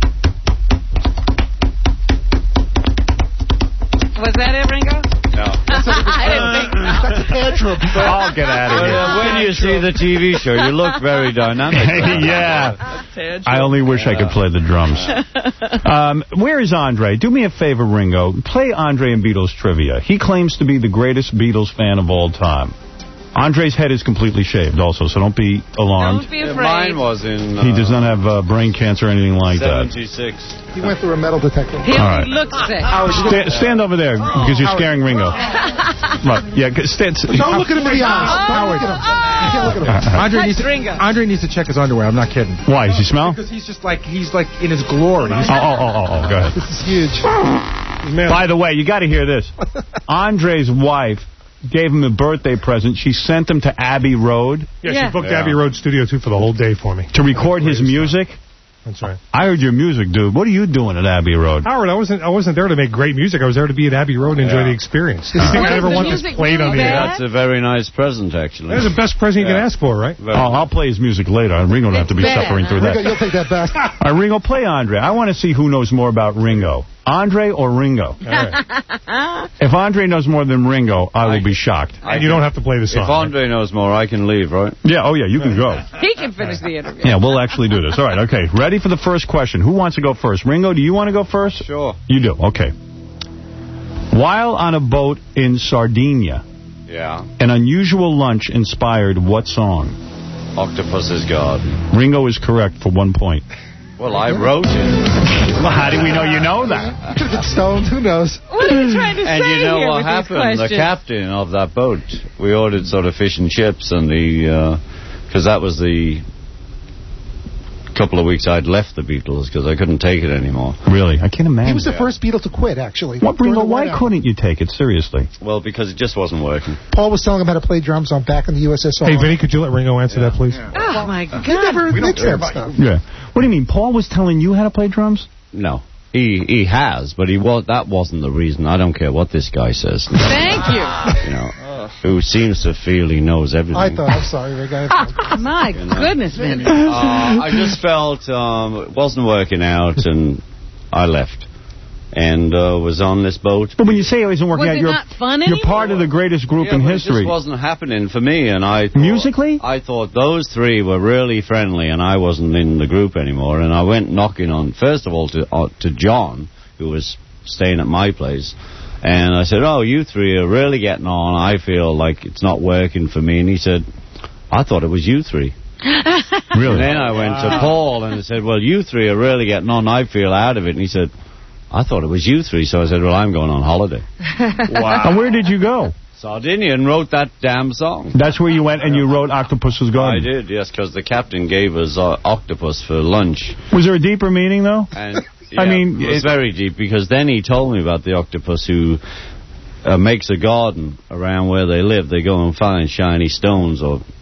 Was that it, Ringo? No. I didn't think That's a tantrum. I'll get out of But, here. uh, when you see the T V show, you look very dynamic. Yeah. I only wish I could play the drums. Um, where is Andre? Do me a favor, Ringo. Play Andre and Beatles trivia. He claims to be the greatest Beatles fan of all time. Andre's head is completely shaved also, so don't be alarmed. Don't be Yeah, afraid. mine was in uh, He does not have uh, brain cancer or anything like that. seventy-six. He went through a metal detector. He All right. only looks sick. Sta stand over there, because you're scaring Ringo. Right. Yeah, stand. Don't look at him in the eyes. Don't look at him. You can't look at him. Andre needs, to, Ringo. Andre needs to check his underwear. I'm not kidding. Why? Does he smell? Because he's just like, he's like in his glory. He's Oh, oh, oh, oh, oh, go ahead. This is huge. By the way, you got to hear this. Andre's wife gave him a birthday present. She sent him to Abbey Road. Yeah, Yeah. she booked Yeah. Abbey Road Studio two for the whole day for me. To record his music. That's right. I heard your music, dude. What are you doing at Abbey Road? Howard, I wasn't I wasn't there to make great music. I was there to be at Abbey Road and enjoy Yeah. the experience. You think I ever the want this music played on really the air? bad? That's a very nice present, actually. That's the best present you Yeah. can ask for, right? Very- Oh, I'll play his music later. Ringo don't have to be It's bad, suffering through Ringo, that. you'll take that back. All right, Ringo, play Andre. I want to see who knows more about Ringo. Andre or Ringo? All right. If Andre knows more than Ringo, I will be shocked. And you don't have to play the song. If Andre knows more, I can leave, right? Yeah, oh yeah, you can go. He can finish the interview. Yeah, we'll actually do this. All right, okay. Ready for the first question. Who wants to go first? Ringo, do you want to go first? Sure. You do, okay. While on a boat in Sardinia, Yeah. an unusual lunch inspired what song? Octopus's Garden. Ringo is correct for one point. Well, I wrote it. Well, how do we know you know that? Could have been stoned. Who knows? What are you trying to And say you know here what with happened? these The questions? captain of that boat, we ordered sort of fish and chips, and the, because that was the couple of weeks I'd left the Beatles, because I couldn't take it anymore. Really? I can't imagine. He was the first Beatle to quit, actually. What, During Ringo, the why White couldn't you take it? Seriously. Well, because it just wasn't working. Album. Paul was telling him how to play drums on Back in the U S S R. Hey, Vinny, could you let Ringo answer that, please? Oh, my God. He never admits that stuff. Yeah. What do you mean? Paul was telling you how to play drums? No. He he has, but he was that wasn't the reason. I don't care what this guy says. Thank you. You know, who seems to feel he knows everything. I thought, I'm sorry, Rick. I My goodness, Vinny. Uh, I just felt um, it wasn't working out, and I left. And uh, was on this boat. But when you say it isn't working Was out, it you're, not fun you're part of the greatest group Yeah, in but history. It just wasn't happening for me, and I thought, Musically? I thought those three were really friendly, and I wasn't in the group anymore. And I went knocking on, first of all, to uh, to John, who was staying at my place, and I said, "Oh, you three are really getting on. I feel like it's not working for me." And he said, "I thought it was you three." Really? And then I went to Paul and I said, "Well, you three are really getting on. I feel out of it." And he said, "I thought it was you three." So I said, "Well, I'm going on holiday." Wow. And where did you go? Sardinia, and wrote that damn song. That's where you went and you wrote Octopus's I Garden? did, yes, because the captain gave us uh, octopus for lunch. Was there a deeper meaning, though? And I yeah, mean, it was it- very deep, because then he told me about the octopus who uh, makes a garden around where they live. They go and find shiny stones or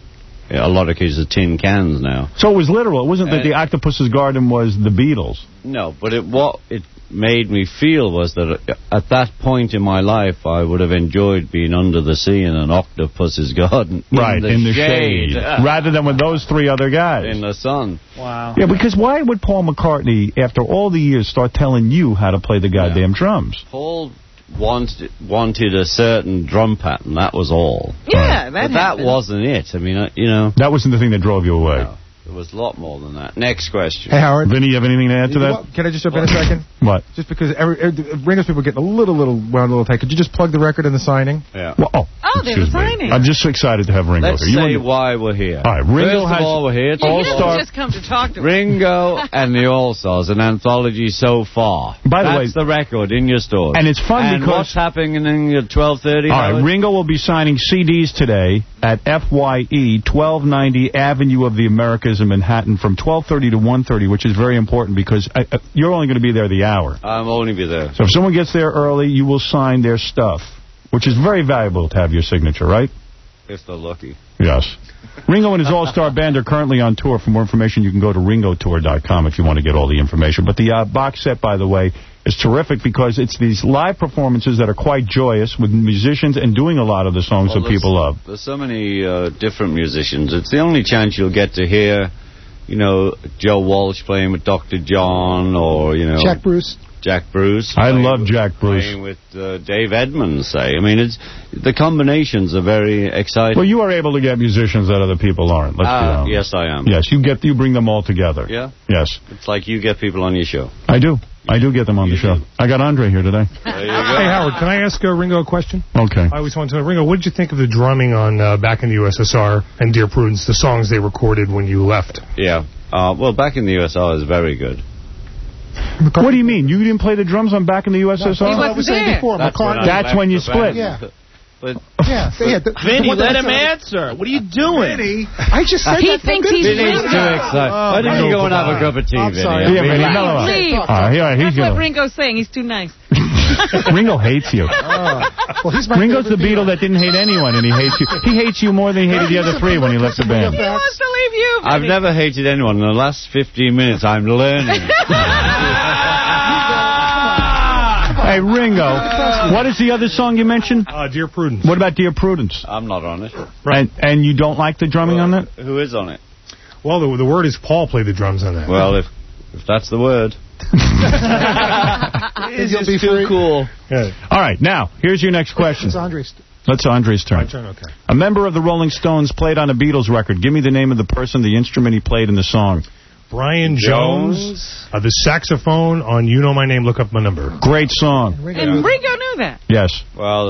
a lot of kids are tin cans now. So it was literal. It wasn't that Uh, the Octopus's Garden was the Beatles. No, but it what it made me feel was that at that point in my life, I would have enjoyed being under the sea in an Octopus's Garden. Right, in the, in the shade. shade. Rather than with those three other guys. In the sun. Wow. Yeah, because why would Paul McCartney, after all the years, start telling you how to play the goddamn drums? Paul wanted, wanted a certain drum pattern, that was all. Yeah, that But that happened. wasn't it. I mean, uh, you know. That wasn't the thing that drove you away. No, there was a lot more than that. Next question. Hey, Howard. Vinny, you have anything to add to that? Well, can I just jump in a second? What? Just because every, every, Ringo's people are getting a little, little, wound a little tight. Could you just plug the record and the signing? Yeah. Well, oh, Oh, they were excuse me. signing. I'm just so excited to have Ringo Let's here. You say want why we're here. All right, Ringo First has of all, we're here to Yeah, you didn't All-Star- just come to talk to me. Ringo and the All-Stars, an anthology so far. By the That's way- the record in your stores. And it's fun and because- what's happening in your twelve thirty? All right, Ringo will be signing C Ds today at F Y E, twelve ninety Avenue of the Americas in Manhattan from twelve thirty to one thirty, which is very important because I, uh, you're only going to be there the hour. I'm only be there. So if someone gets there early, you will sign their stuff, which is very valuable to have your signature, right? If they're lucky. Yes. Ringo and his All-Star Band are currently on tour. For more information, you can go to ringo tour dot com if you want to get all the information. But the uh, box set, by the way, is terrific because it's these live performances that are quite joyous with musicians and doing a lot of the songs Well, that people love. There's so many uh, different musicians. It's the only chance you'll get to hear, you know, Joe Walsh playing with Doctor John or, you know... Jack Bruce. Jack Bruce. I playing love with- Jack Bruce. Playing with uh, Dave Edmunds, say. I mean, it's the combinations are very exciting. Well, you are able to get musicians that other people aren't. Let's be Uh, honest. yes, I am. Yes, you get you bring them all together. Yeah? Yes, It's like you get people on your show. I do. I do get them on the show. I got Andre here today. There you go. Hey, Howard, can I ask uh, Ringo a question? Okay. I always wanted to know, Ringo, what did you think of the drumming on uh, Back in the U S S R and Dear Prudence, the songs they recorded when you left? Yeah. Uh, well, back in the U S S R is very good. What do you mean? You didn't play the drums on Back in the U S S R? That's what I was saying before. That's when McCartney. I That's left when you the band. split. Yeah. But Yeah, they had the, the Vinny, one that let him I- answer. What are you doing? Vinny, I just said He that. thinks How good he's is Vinny's Ringo? too excited. Oh, Why don't you no, go and have a goodbye. cup of tea, I'm Vinny? sorry. I Yeah, mean, Vinny, like- no, no. Leave. All right, yeah, he's That's what gonna. Ringo's saying. He's too nice. Ringo hates you. Oh. Well, he's my Ringo's the favorite Beatle that didn't hate anyone, and he hates you. He hates you more than he hated the other three when he left the band. He wants to leave you. I've Vinny. never hated anyone. In the last fifteen minutes, I'm learning. Hey, Ringo, what is the other song you mentioned? Uh, Dear Prudence. What about Dear Prudence? I'm not on it. And and you don't like the drumming on that? Who is on it? Well, the, the word is Paul played the drums on that. Well, if if that's the word. Think you'll be too free? cool. Yeah. All right, now, here's your next question. It's Andre's. Let's Andre's turn. My turn, okay. A member of the Rolling Stones played on a Beatles record. Give me the name of the person, the instrument he played in the song. Brian Jones, Jones. uh, the saxophone on You Know My Name, Look Up My Number. Great song. And Ringo knew that. Yes. Well,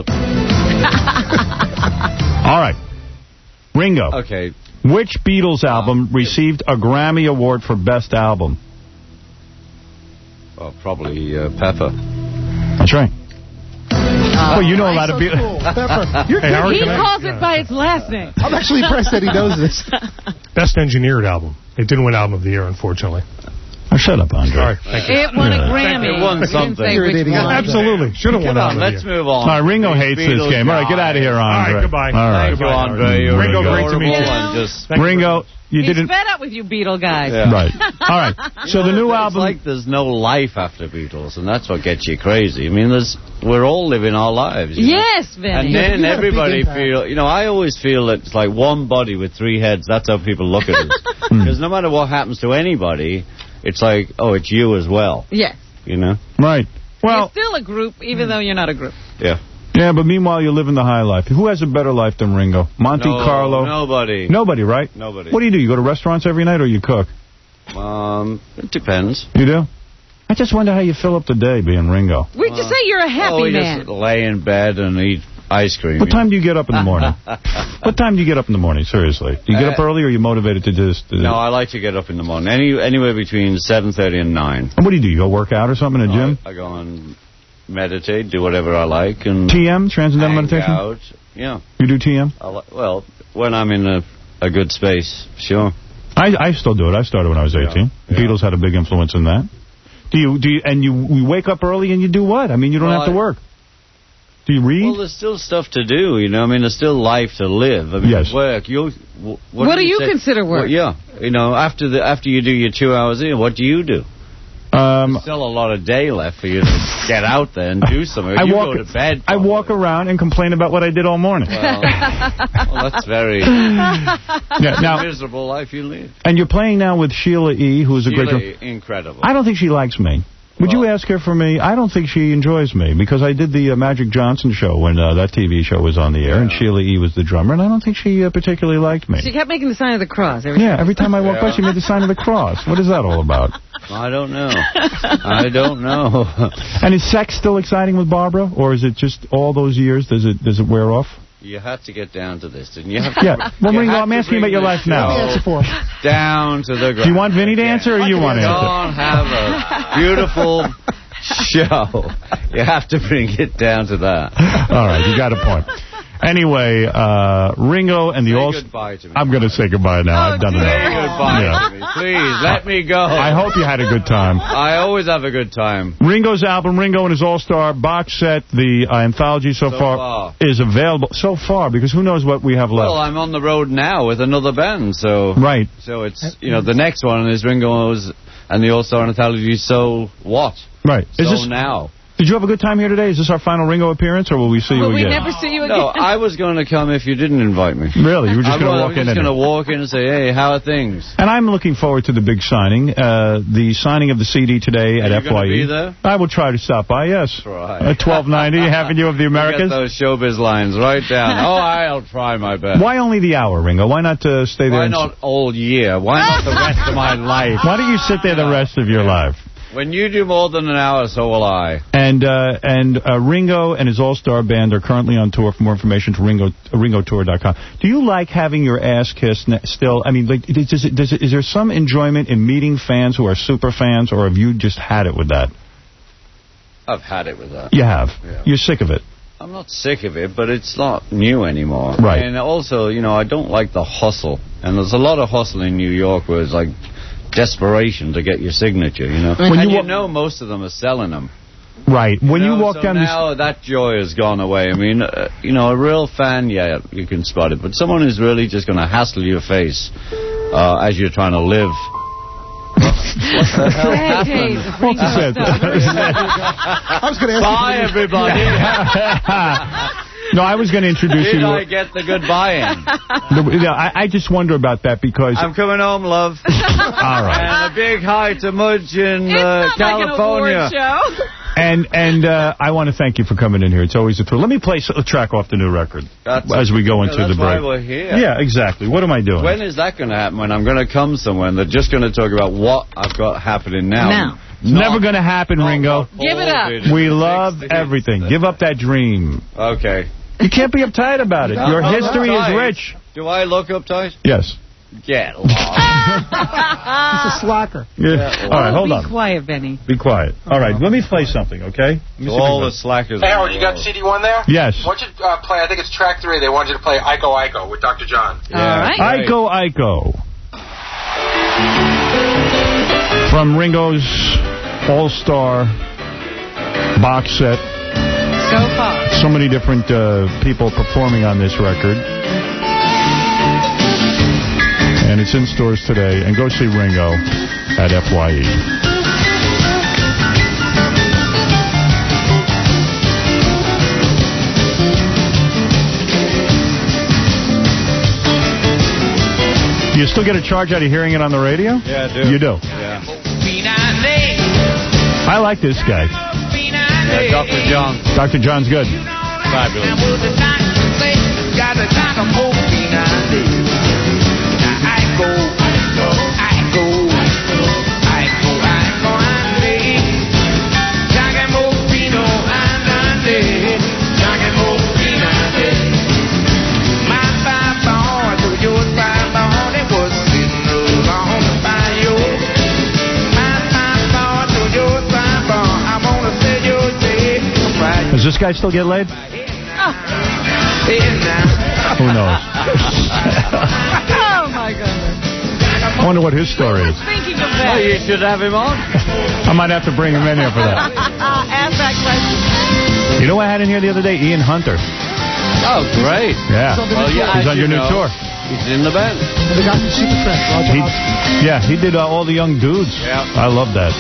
All right. Ringo. okay. Which Beatles album received a Grammy Award for Best Album? Well, probably uh, Pepper. That's right. Uh, well, you know a lot of So Beatles. cool. Pepper. You're Hey, Howard, He can I- calls yeah. it by its last name. I'm actually impressed that he knows this. Best engineered album. It didn't win album of the year, unfortunately. Oh, shut up, Andre. All right, thank you. It won a Yeah. Grammy. It won He didn't something. say You're an which idiot. one. Absolutely. Should have won Come on, album of the let's year. move on. All right, Ringo These hates this Beatles game. All right, get out of here, All Andre. right, goodbye. All right. Thank you, Andre. You're Ringo, great to meet you. adorable and just- Thank you. Ringo, you He's didn't... fed up with you Beatle guys. Yeah. Right. All right. So the new it's album... like there's no life after Beatles, and that's what gets you crazy. I mean, there's we're all living our lives. You know? Yes, Vinny. And Yeah, then you had a big everybody impact. feel, you know, I always feel that it's like one body with three heads. That's how people look at us. Because no matter what happens to anybody, it's like, oh, it's you as well. Yes. You know? Right. Well, You're still a group, even though you're not a group. Yeah. yeah, but meanwhile, you're living the high life. Who has a better life than Ringo? Monte No, Carlo? Nobody. Nobody, right? Nobody. What do you do? You go to restaurants every night or you cook? Um, it depends. You do? I just wonder how you fill up the day being Ringo. We just say you're a happy oh, we man. just lay in bed and eat ice cream. What time do you get up in the morning? What time do you get up in the morning, seriously? Do you get Uh, up early or are you motivated to just... Uh, No, I like to get up in the morning. Any Anywhere between seven thirty and nine. And what do you do? You go work out or something in a gym? I, I go and meditate, do whatever I like. and T M, Transcendental hang Meditation? out. Yeah. You do T M? I li- well, when I'm in a, a good space, sure. I, I still do it. I started when I was eighteen. Yeah. Beatles had a big influence in that. Do you, do you, and you, you wake up early and you do what? I mean, you don't Well, have to I- work. Do you read? Well, there's still stuff to do, you know. I mean, there's still life to live. I mean, Yes. work. You. What, What do you say? consider work? Well, yeah. You know, after the after you do your two hours in, what do you do? Um, There's still a lot of day left for you to get out there and do something. I you walk, go to bed. I walk around and complain about what I did all morning. Well, well that's very Yeah, now, miserable life you live. and you're playing now with Sheila E., who's a great girl. Really incredible. I don't think she likes me. Would you ask her for me? I don't think she enjoys me, because I did the uh, Magic Johnson show when uh, that T V show was on the air, and Sheila E. was the drummer, and I don't think she uh, particularly liked me. She kept making the sign of the cross. Every Yeah, time. every time I walk by, she made the sign of the cross. What is that all about? I don't know. I don't know. And is sex still exciting with Barbara, or is it just all those years? Does it does it wear off? You had to get down to this, didn't you? Have to, Yeah. Well, you Ringo, had I'm to asking bring about your the life now. show Let me answer for Down to the ground. Do you want Vinny to answer, or you want to answer? Don't have a beautiful show. You have to bring it down to that. All right, you got a point. Anyway, uh, Ringo and the All... goodbye to me. I'm going to say goodbye now. I've done Say enough. goodbye Yeah. to me. Please, let me go. I hope you had a good time. I always have a good time. Ringo's album, Ringo and his All-Star box set, the uh, anthology so, So far, far. is available. So far, because who knows what we have left. Well, I'm on the road now with another band, so... Right. So it's, you know, the next one is Ringo's and the All-Star Anthology, So What? Right. So Is this, now. Did you have a good time here today? Is this our final Ringo appearance, or will we see you Will we again? never see you again? No, I was going to come if you didn't invite me. Really? You were just I going to was walk in just and... going to walk in and say, hey, how are things? And I'm looking forward to the big signing, uh, the signing of the C D today at you F Y E. gonna be there? I will try to stop by, yes. Right. At twelve ninety, Avenue of the Americas. Get those showbiz lines right down. Oh, I'll try my best. Why only the hour, Ringo? Why not uh, stay there? Why and not all year? Why not the rest of my life? Why don't you sit there the rest of your life? When you do more than an hour, so will I. And uh, and uh, Ringo and his all-star band are currently on tour. For more information, to Ringo, uh, ringo tour dot com. Do you like having your ass kissed ne- still? I mean, like, does it, does it, is there some enjoyment in meeting fans who are super fans, or have you just had it with that? I've had it with that. You have. Yeah. You're sick of it. I'm not sick of it, but it's not new anymore. Right. And also, you know, I don't like the hustle. And there's a lot of hustle in New York where it's like desperation to get your signature, you know. When and you you wa- know most of them are selling them. Right. When you, know, walk so down this... now that joy has gone away. I mean, uh, you know, a real fan, yeah, you can spot it. But someone who's really just going to hassle your face uh, as you're trying to live. What the hell happened? What was that? I was going to ask Bye, you. everybody. No, I was going to introduce Did you. I get the goodbye in? The, yeah, I, I just wonder about that because... I'm coming home, love. All right. And a big hi to Mudge in It's uh, not California. like an award show. And and uh, I want to thank you for coming in here. It's always a thrill. Let me play a track off the new record That's as we go into that's the break. why we're here. Yeah, exactly. What am I doing? When is that going to happen? When I'm going to come somewhere and they're just going to talk about what I've got happening now. Now. It's never going to happen, Ringo. Give it up. We love everything. Give up that dream. Okay. You can't be uptight about it. Your I'm history uptight. is rich. Do I look uptight? Yes. Get lost. He's a slacker. Yeah. All right, hold Be on. quiet, Benny. Be quiet. All right, let me play something, okay? Let me To see if all I the slackers. Hey, Howard, you got C D one there? Yes. Why don't you uh, play, I think it's track three, they want you to play Iko Iko with Doctor John. Yeah, All right. Iko Iko. From Ringo's All-Star box set. So far. So many different uh, people performing on this record. And it's in stores today. And go see Ringo at F Y E. Do you still get a charge out of hearing it on the radio? Yeah, I do. You do? Yeah. I like this guy. Yeah, Doctor John. Doctor John's good. Fabulous. Does this guy still get laid? Who knows? Oh, my goodness. I wonder what his story is. Thinking of Oh, that. you should have him on. I might have to bring him in here for that. Ask that question. You know what I had in here the other day? Ian Hunter. Oh, great. Yeah. Well, yeah, He's on your new know, tour. He's in the band. And the guy from Supertramp, Roger He, Hodgson. yeah, he did uh, all the young dudes. Yeah. I love that.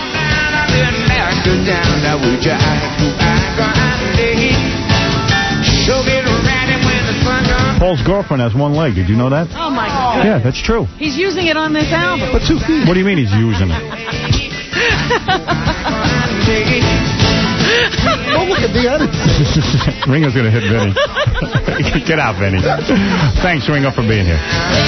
Paul's girlfriend has one leg. Did you know that? Oh, my God. Yeah, that's true. He's using it on this album. But two feet. What do you mean he's using it? Don't look at the edit. Ringo's going to hit Vinny. Get out, Vinny. Thanks, Ringo, for being here.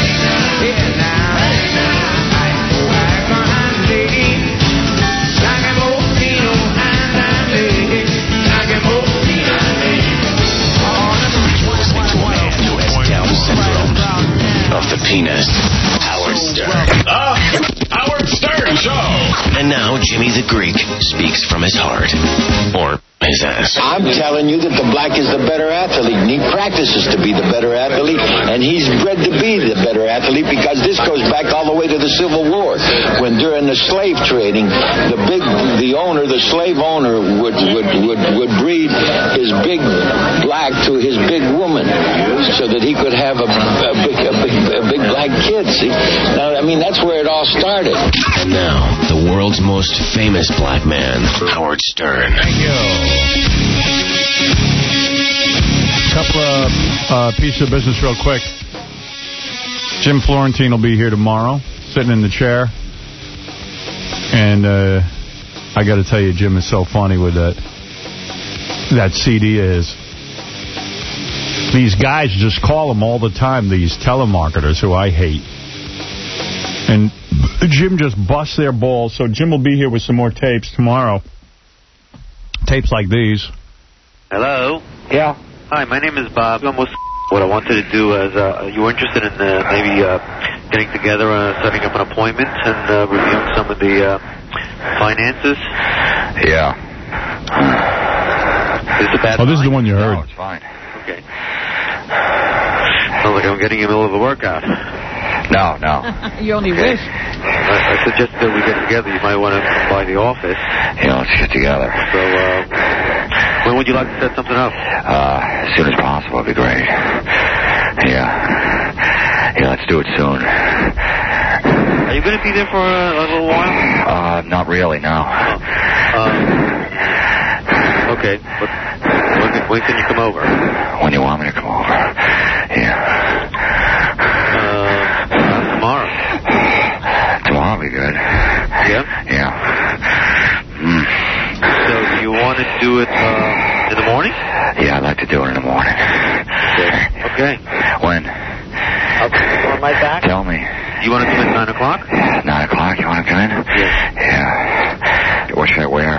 Of the penis, Howard Stern. Uh, Howard Stern Show. And now Jimmy the Greek speaks from his heart. Or his ass. I'm telling you that the black is the better athlete, and he practices to be the better athlete, and he's bred to be the better athlete because this goes back all the way to the Civil War, when during the slave trading, the big, the owner, the slave owner would would would, would breed his big black to his big woman, so that he could have a, a big a big a big black kid. See, now I mean that's where it all started. And now the world's most famous black man, Howard Stern. Thank you. Couple of uh, pieces of business real quick. Jim Florentine will be here tomorrow, sitting in the chair. And uh, I got to tell you, Jim is so funny with that. That C D is. These guys just call him all the time, these telemarketers who I hate. And Jim just busts their balls. So Jim will be here with some more tapes tomorrow. Tapes like these. Hello? Yeah. Hi, my name is Bob. Almost what I wanted to do is, uh, you were interested in uh, maybe uh, getting together, uh, setting up an appointment, and uh, reviewing some of the uh, finances? Yeah. Is it a bad Oh, this is time? the one you heard. No, it's fine. Okay. Sounds like I'm getting in the middle of a workout. No, no. You only wish. I, I suggest that we get together. You might want to come by the office. Yeah, let's get together. So, uh, when would you like to set something up? Uh, as soon as possible would be great. Yeah. Yeah, let's do it soon. Are you going to be there for a, a little while? Uh, not really, no. Oh. Uh, okay, but when, when can you come over? When you want me to come over. Yeah. Uh, tomorrow. Tomorrow will be good. Yeah? Yeah. Mm. So do you want to do it uh, in the morning? Yeah, I'd like to do it in the morning. Okay. Okay. When? I'll on my back. Tell me. You want to come at nine o'clock? Nine o'clock, you want to come in? Yeah. Yeah. What should I wear?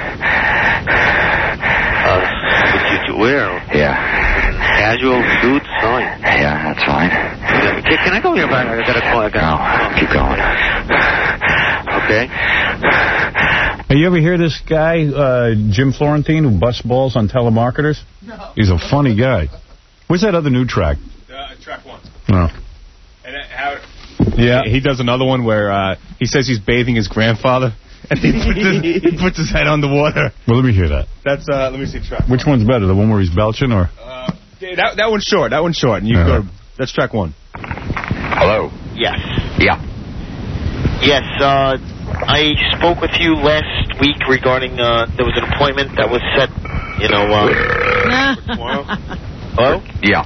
Uh, what should you wear? Yeah. Casual suits, fine. Yeah, that's fine. Can, can I go here back? I got to call. I gotta, no, keep going. Okay. Hey, you ever hear this guy, uh, Jim Florentine, who busts balls on telemarketers? No. He's a funny guy. Where's that other new track? Uh, track one. Oh. And uh, how, yeah, he does another one where uh, he says he's bathing his grandfather, and he puts his, he puts his head underwater. Well, let me hear that. That's uh, let me see track. Which one's better, the one where he's belching, or? Uh, yeah, that that one's short. That one's short. And you uh-huh. go. That's track one. Hello. Yes. Yeah. Yes. Uh, I spoke with you last week regarding uh, there was an appointment that was set. You know. Uh, for tomorrow. Hello. Yeah.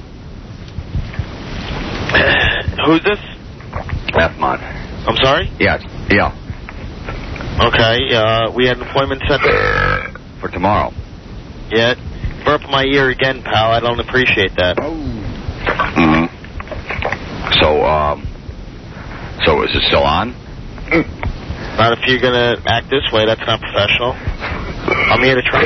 Who's this? That's mine. I'm sorry? Yeah. Yeah. Okay, uh, we had an appointment set for tomorrow. Yeah. Burp in my ear again, pal. I don't appreciate that. Mm-hmm. So, um, so is it still on? Not if you're going to act this way. That's not professional. I'm here to try.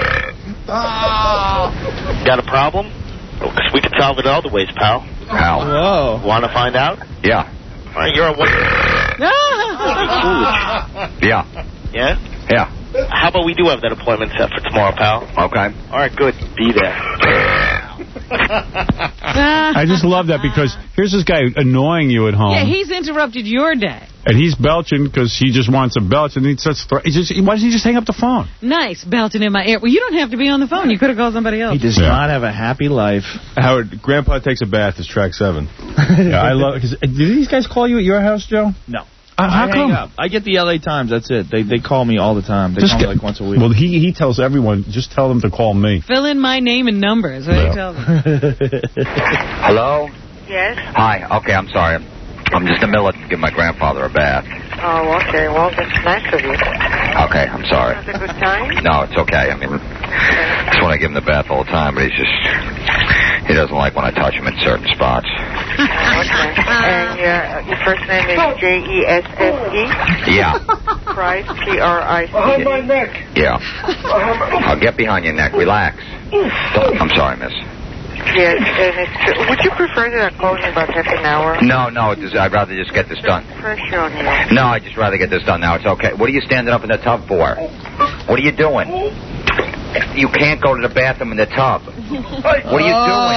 Got a problem? Because we can solve it other ways, pal. How? Whoa. Want to find out? Yeah. All right, you're a woman. Yeah. Yeah? Yeah. How about we do have that appointment set for tomorrow, pal? Okay. All right, good. Be there. I just love that because here's this guy annoying you at home. Yeah, he's interrupted your day. And he's belching because he just wants a belch, and he says, he just, why doesn't he just hang up the phone? Nice, belching in my ear. Well, you don't have to be on the phone. You could have called somebody else. He does yeah. not have a happy life. Howard, Grandpa Takes a Bath is track seven. Yeah, I love. Cause, did these guys call you at your house, Joe? No. Uh, how I come? hang up. I get the L A Times. That's it. They they call me all the time. They just call get, me like once a week. Well, he he tells everyone, just tell them to call me. Fill in my name and numbers. What do you tell them? Hello? Yes? Hi. Okay, I'm sorry. I'm just in the middle of giving my grandfather a bath. Oh, okay. Well, that's nice of you. Okay, I'm sorry. Have a good time? No, it's okay. I mean, I just want to give him the bath all the time, but he's just, he doesn't like when I touch him in certain spots. Oh, okay. And your, your first name is J E S S E? Yeah. Price, P R I C. Behind my neck. Yeah. I'll get behind your neck. Relax. Don't, I'm sorry, miss. Yes, and it's, would you prefer that I call you about half an hour? No, no, just, I'd rather just get this done. Pressure on you. No, I'd just rather get this done now. It's okay. What are you standing up in the tub for? What are you doing? You can't go to the bathroom in the tub. What are you doing?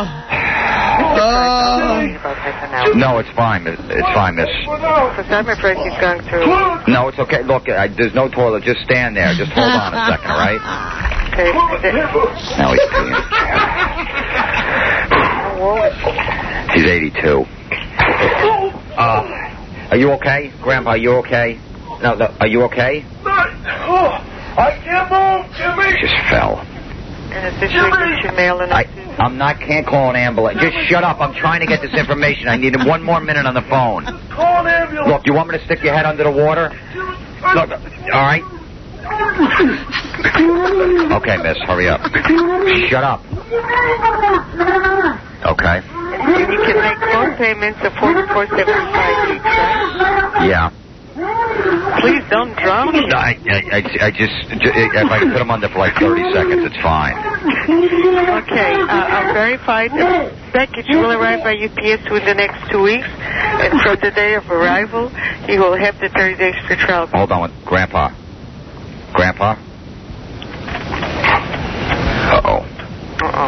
Uh, no, it's fine. It's fine, miss. Because I'm afraid he's going to... No, it's okay. Look, I, there's no toilet. Just stand there. Just hold on a second, all right? Okay. Now he's peeing. He's eighty-two. Uh, are you okay? Grandpa, are you okay? No, no, are you okay? I can't move, Jimmy! Just fell. And this week you mail and I, I'm not, can't call an ambulance. Just shut up. I'm trying to get this information. I need one more minute on the phone. Call an ambulance. Look, you want me to stick your head under the water? Look, all right? Okay, miss, hurry up. Shut up. Okay. And you can make phone payments of forty-four seventy-five each, right? Yeah. Please don't drown me. No, I, I, I, I just, if I can put him under for like thirty seconds, it's fine. Okay, uh, I'll verify the package will arrive by U P S within the next two weeks, and from the day of arrival, he will have the thirty days free trial. Hold on, with Grandpa. Grandpa? Uh-oh. Uh-oh.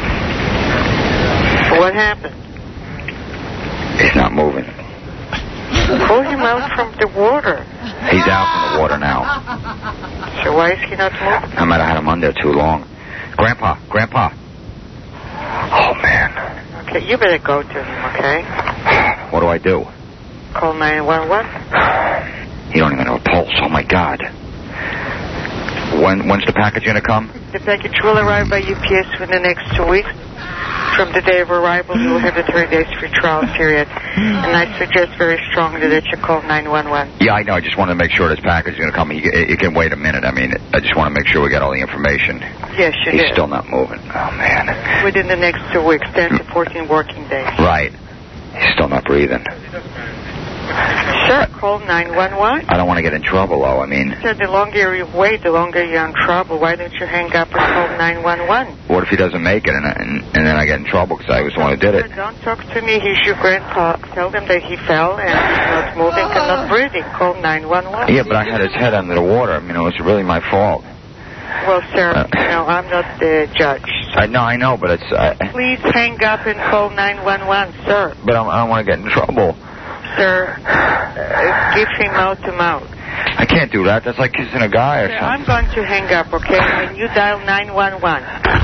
What happened? He's not moving. Pull him out from the water. He's out from the water now. So why is he not moving? I might have had him under too long. Grandpa, Grandpa. Oh, man. Okay, you better go to him, okay? What do I do? Call nine one one. You don't even have a pulse. Oh, my God. When When's the package going to come? The package will arrive by U P S within the next two weeks. From the day of arrival, you will have a three days free trial period. And I suggest very strongly that you call nine one one. Yeah, I know. I just want to make sure this package is going to come. You, you can wait a minute. I mean, I just want to make sure we get all the information. Yes, you He's did. still not moving. Oh, man. Within the next two weeks, ten to fourteen working days. Right. He's still not breathing. Sure, call nine one one. I don't want to get in trouble, though. I mean... So the longer you wait, the longer you're in trouble. Why don't you hang up and call nine one one? What if he doesn't make it and, and, and then I get in trouble because I was the one who did it? Don't talk to me. He's your grandpa. Tell them that he fell and he's not moving and not breathing. Call nine one one. Yeah, but I had his head under the water. I mean, it was really my fault. Well, sir, uh, no, I'm not the judge. I know, I know, but it's... Uh, Please hang up and call nine one one, sir. But I'm, I don't want to get in trouble. Sir, uh, give him mouth to mouth. I can't do that. That's like kissing a guy or Sir, something. I'm going to hang up, okay? When you dial nine one one.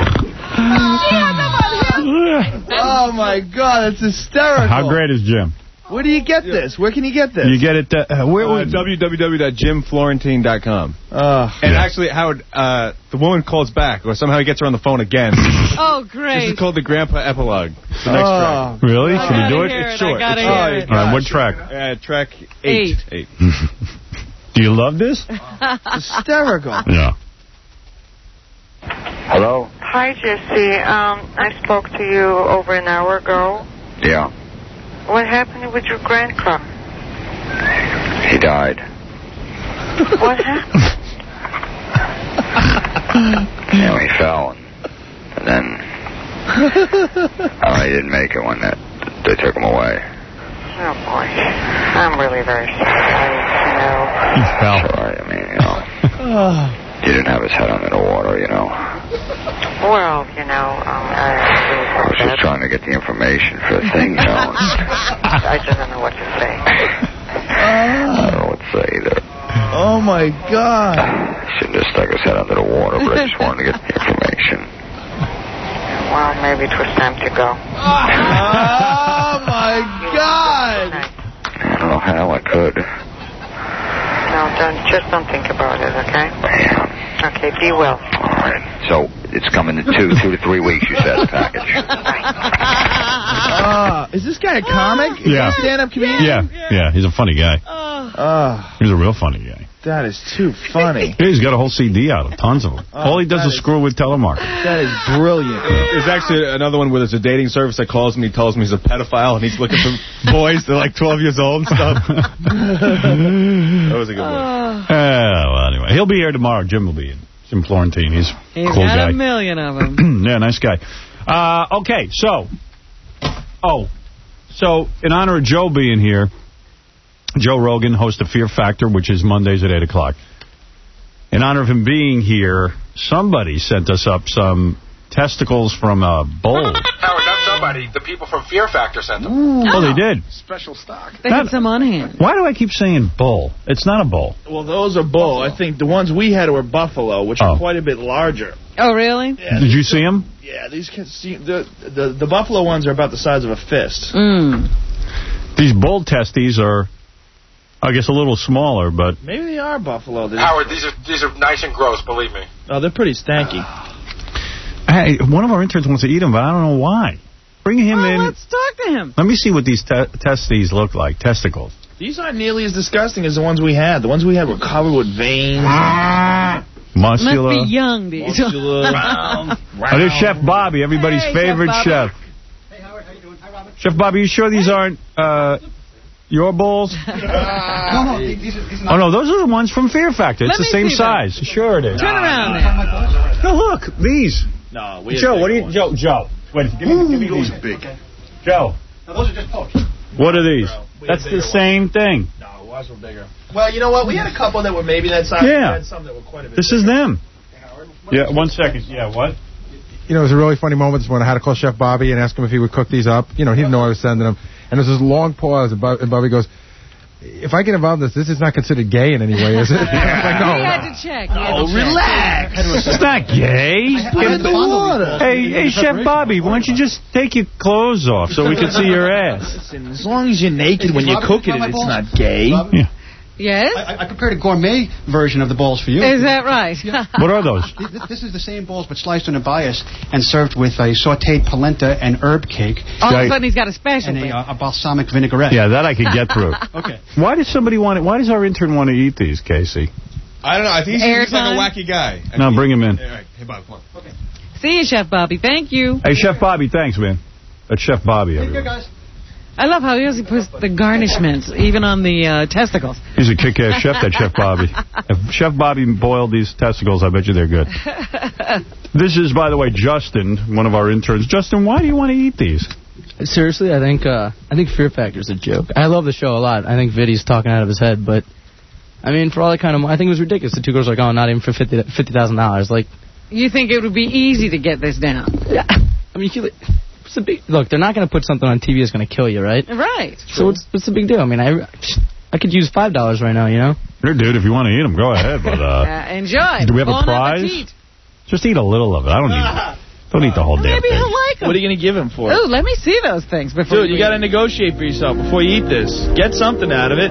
Oh, my God, it's hysterical. How great is Jim? Where do you get this? Where can you get this? You get it, uh, where, uh, w w w dot jim florentine dot com. Uh, and yeah. actually, Howard, uh, the woman calls back, or somehow he gets her on the phone again. Oh, great. This is called the Grandpa Epilogue. It's the next oh. track. Really? I Should we do it? it? It's short. I gotta it's hear short. it. All right, what track? Uh, track eight. Eight. eight. Do you love this? Hysterical. Yeah. Hello? Hi, Jesse. Um, I spoke to you over an hour ago. Yeah. What happened with your grandpa? He died. What happened? You know, he fell, and, and then oh, he didn't make it when that, they took him away. Oh, boy. I'm really very sorry, you know. He fell. That's all right. I mean, you know, he didn't have his head under the water, you know. Well, you know, um, I really I was just trying to get the information for the thing, you know. I just don't know what to say. I don't know what to say either. Oh, my God. Shouldn't have stuck his head under the water, but I just wanted to get the information. Well, maybe it was time to go. Oh, my God. I don't know how I could. No, don't, just don't think about it, okay? Yeah. Okay, be well. All right. So it's coming in two, two to three weeks, you said, the package. Uh, is this guy a comic? Is Yeah. he a stand-up comedian? Yeah, yeah, he's a funny guy. Uh, He's a real funny guy. that is too funny. Yeah, he's got a whole C D out of tons of them. Oh, All he does that is is- screw with telemarketers. That is brilliant. There's actually another one where there's a dating service that calls him. He tells me he's a pedophile and he's looking for boys. They're like twelve years old and stuff. That was a good one. Uh, well, anyway, he'll be here tomorrow. Jim will be in. Jim Florentine. He's a He's cool got guy. a million of them. Yeah, nice guy. Uh, okay, so, oh, so in honor of Joe being here, Joe Rogan, host of Fear Factor, which is Mondays at eight o'clock. In honor of him being here, somebody sent us up some testicles from a bull. Howard, not somebody. The people from Fear Factor sent them. Oh, they did. Special stock. They have some on hand. Why do I keep saying bull? It's not a bull. Well, those are bull. I think the ones we had were buffalo, which Oh. are quite a bit larger. Oh, really? Yeah, Did you see him? Yeah, these kids see, the, the the buffalo ones are about the size of a fist. Mm. These bull testes are, I guess, a little smaller, but... Maybe they are buffalo. They're, Howard, these are these are nice and gross. Believe me. oh, they're pretty stanky. Hey, one of our interns wants to eat them, but I don't know why. Bring him Well, in. let's talk to him. Let me see what these te testes look like. Testicles. These aren't nearly as disgusting as the ones we had. The ones we had were covered with veins. Muscular. Must be young, these. Muscular. round, Oh, there's Chef Bobby, everybody's Hey, favorite Chef chef. Hey, Howard, how you doing? Hi, Robert. Chef Bobby, you sure these aren't uh, your balls? No, no, these are, these are Oh, no, those are the ones from Fear Factor. It's Let the me same see them. size. Sure it is. Turn around there. No, look, these. No, we had Joe, big what do you... ones. Joe, Joe. Wait, give me, give me these. big. Joe, Now, those are just pokes. what are these? We had That's the bigger same thing. No, ours were bigger. Well, you know what? We had a couple that were maybe that size. Yeah. We had some that were quite a bit This bigger. is them. Yeah, one second. Yeah, what? You know, it was a really funny moment this morning. I had to call Chef Bobby and ask him if he would cook these up. You know, he didn't know I was sending them. And there's this long pause, and Bob- and Bobby goes, if I get involved in this, this is not considered gay in any way, is it? I was like, no. He had to check. He had Oh, to check. relax. It's not gay. Get the water. Hey, hey, Chef Bobby, why don't you just take your clothes off so we can see your ass? Listen, as long as you're naked when you're Robert, cooking you it, smell it's my not gay. balls? Yeah. Yes? I, I prepared a gourmet version of the balls for you. Is that right? What are those? Th- This is the same balls, but sliced in a bias and served with a sautéed polenta and herb cake All of Right. a sudden, he's got a special. and a, uh, a balsamic vinaigrette. Yeah, that I could get through. Okay. Why does somebody want it? Why does our intern want to eat these, Casey? I don't know. I think he's, he's like Airtime? a wacky guy. I No, think- bring him in. All right. Hey, Bob, come on. Okay. See you, Chef Bobby. Thank you. Hey, Chef Bobby, thanks, man. That's Chef Bobby. Take care, Everyone. guys. I love how he also puts the garnishments, even on the uh, testicles. He's a kick-ass chef, that Chef Bobby. If Chef Bobby boiled these testicles, I bet you they're good. This is, by the way, Justin, one of our interns. Justin, why do you want to eat these? Seriously, I think uh, I think Fear Factor's a joke. I love the show a lot. I think Viddy's talking out of his head, but I mean, for all that kind of, I think it was ridiculous. The two girls are like, oh, not even for fifty fifty thousand dollars. Like, You think it would be easy to get this down? yeah. I mean, you, what's the big look? They're not going to put something on T V that's going to kill you, right? Right. So what's what's the big deal? I mean, I I could use five dollars right now, you know. Here, dude, if you want to eat them, go ahead. But uh, Uh, enjoy. do we have a Bon prize? appetit. Just eat a little of it. I don't need. Don't eat the whole damn Maybe thing. he'll like them. What are you going to give him for it? Ooh, let me see those things before. Dude, you got to negotiate for yourself before you eat this. Get something out of it.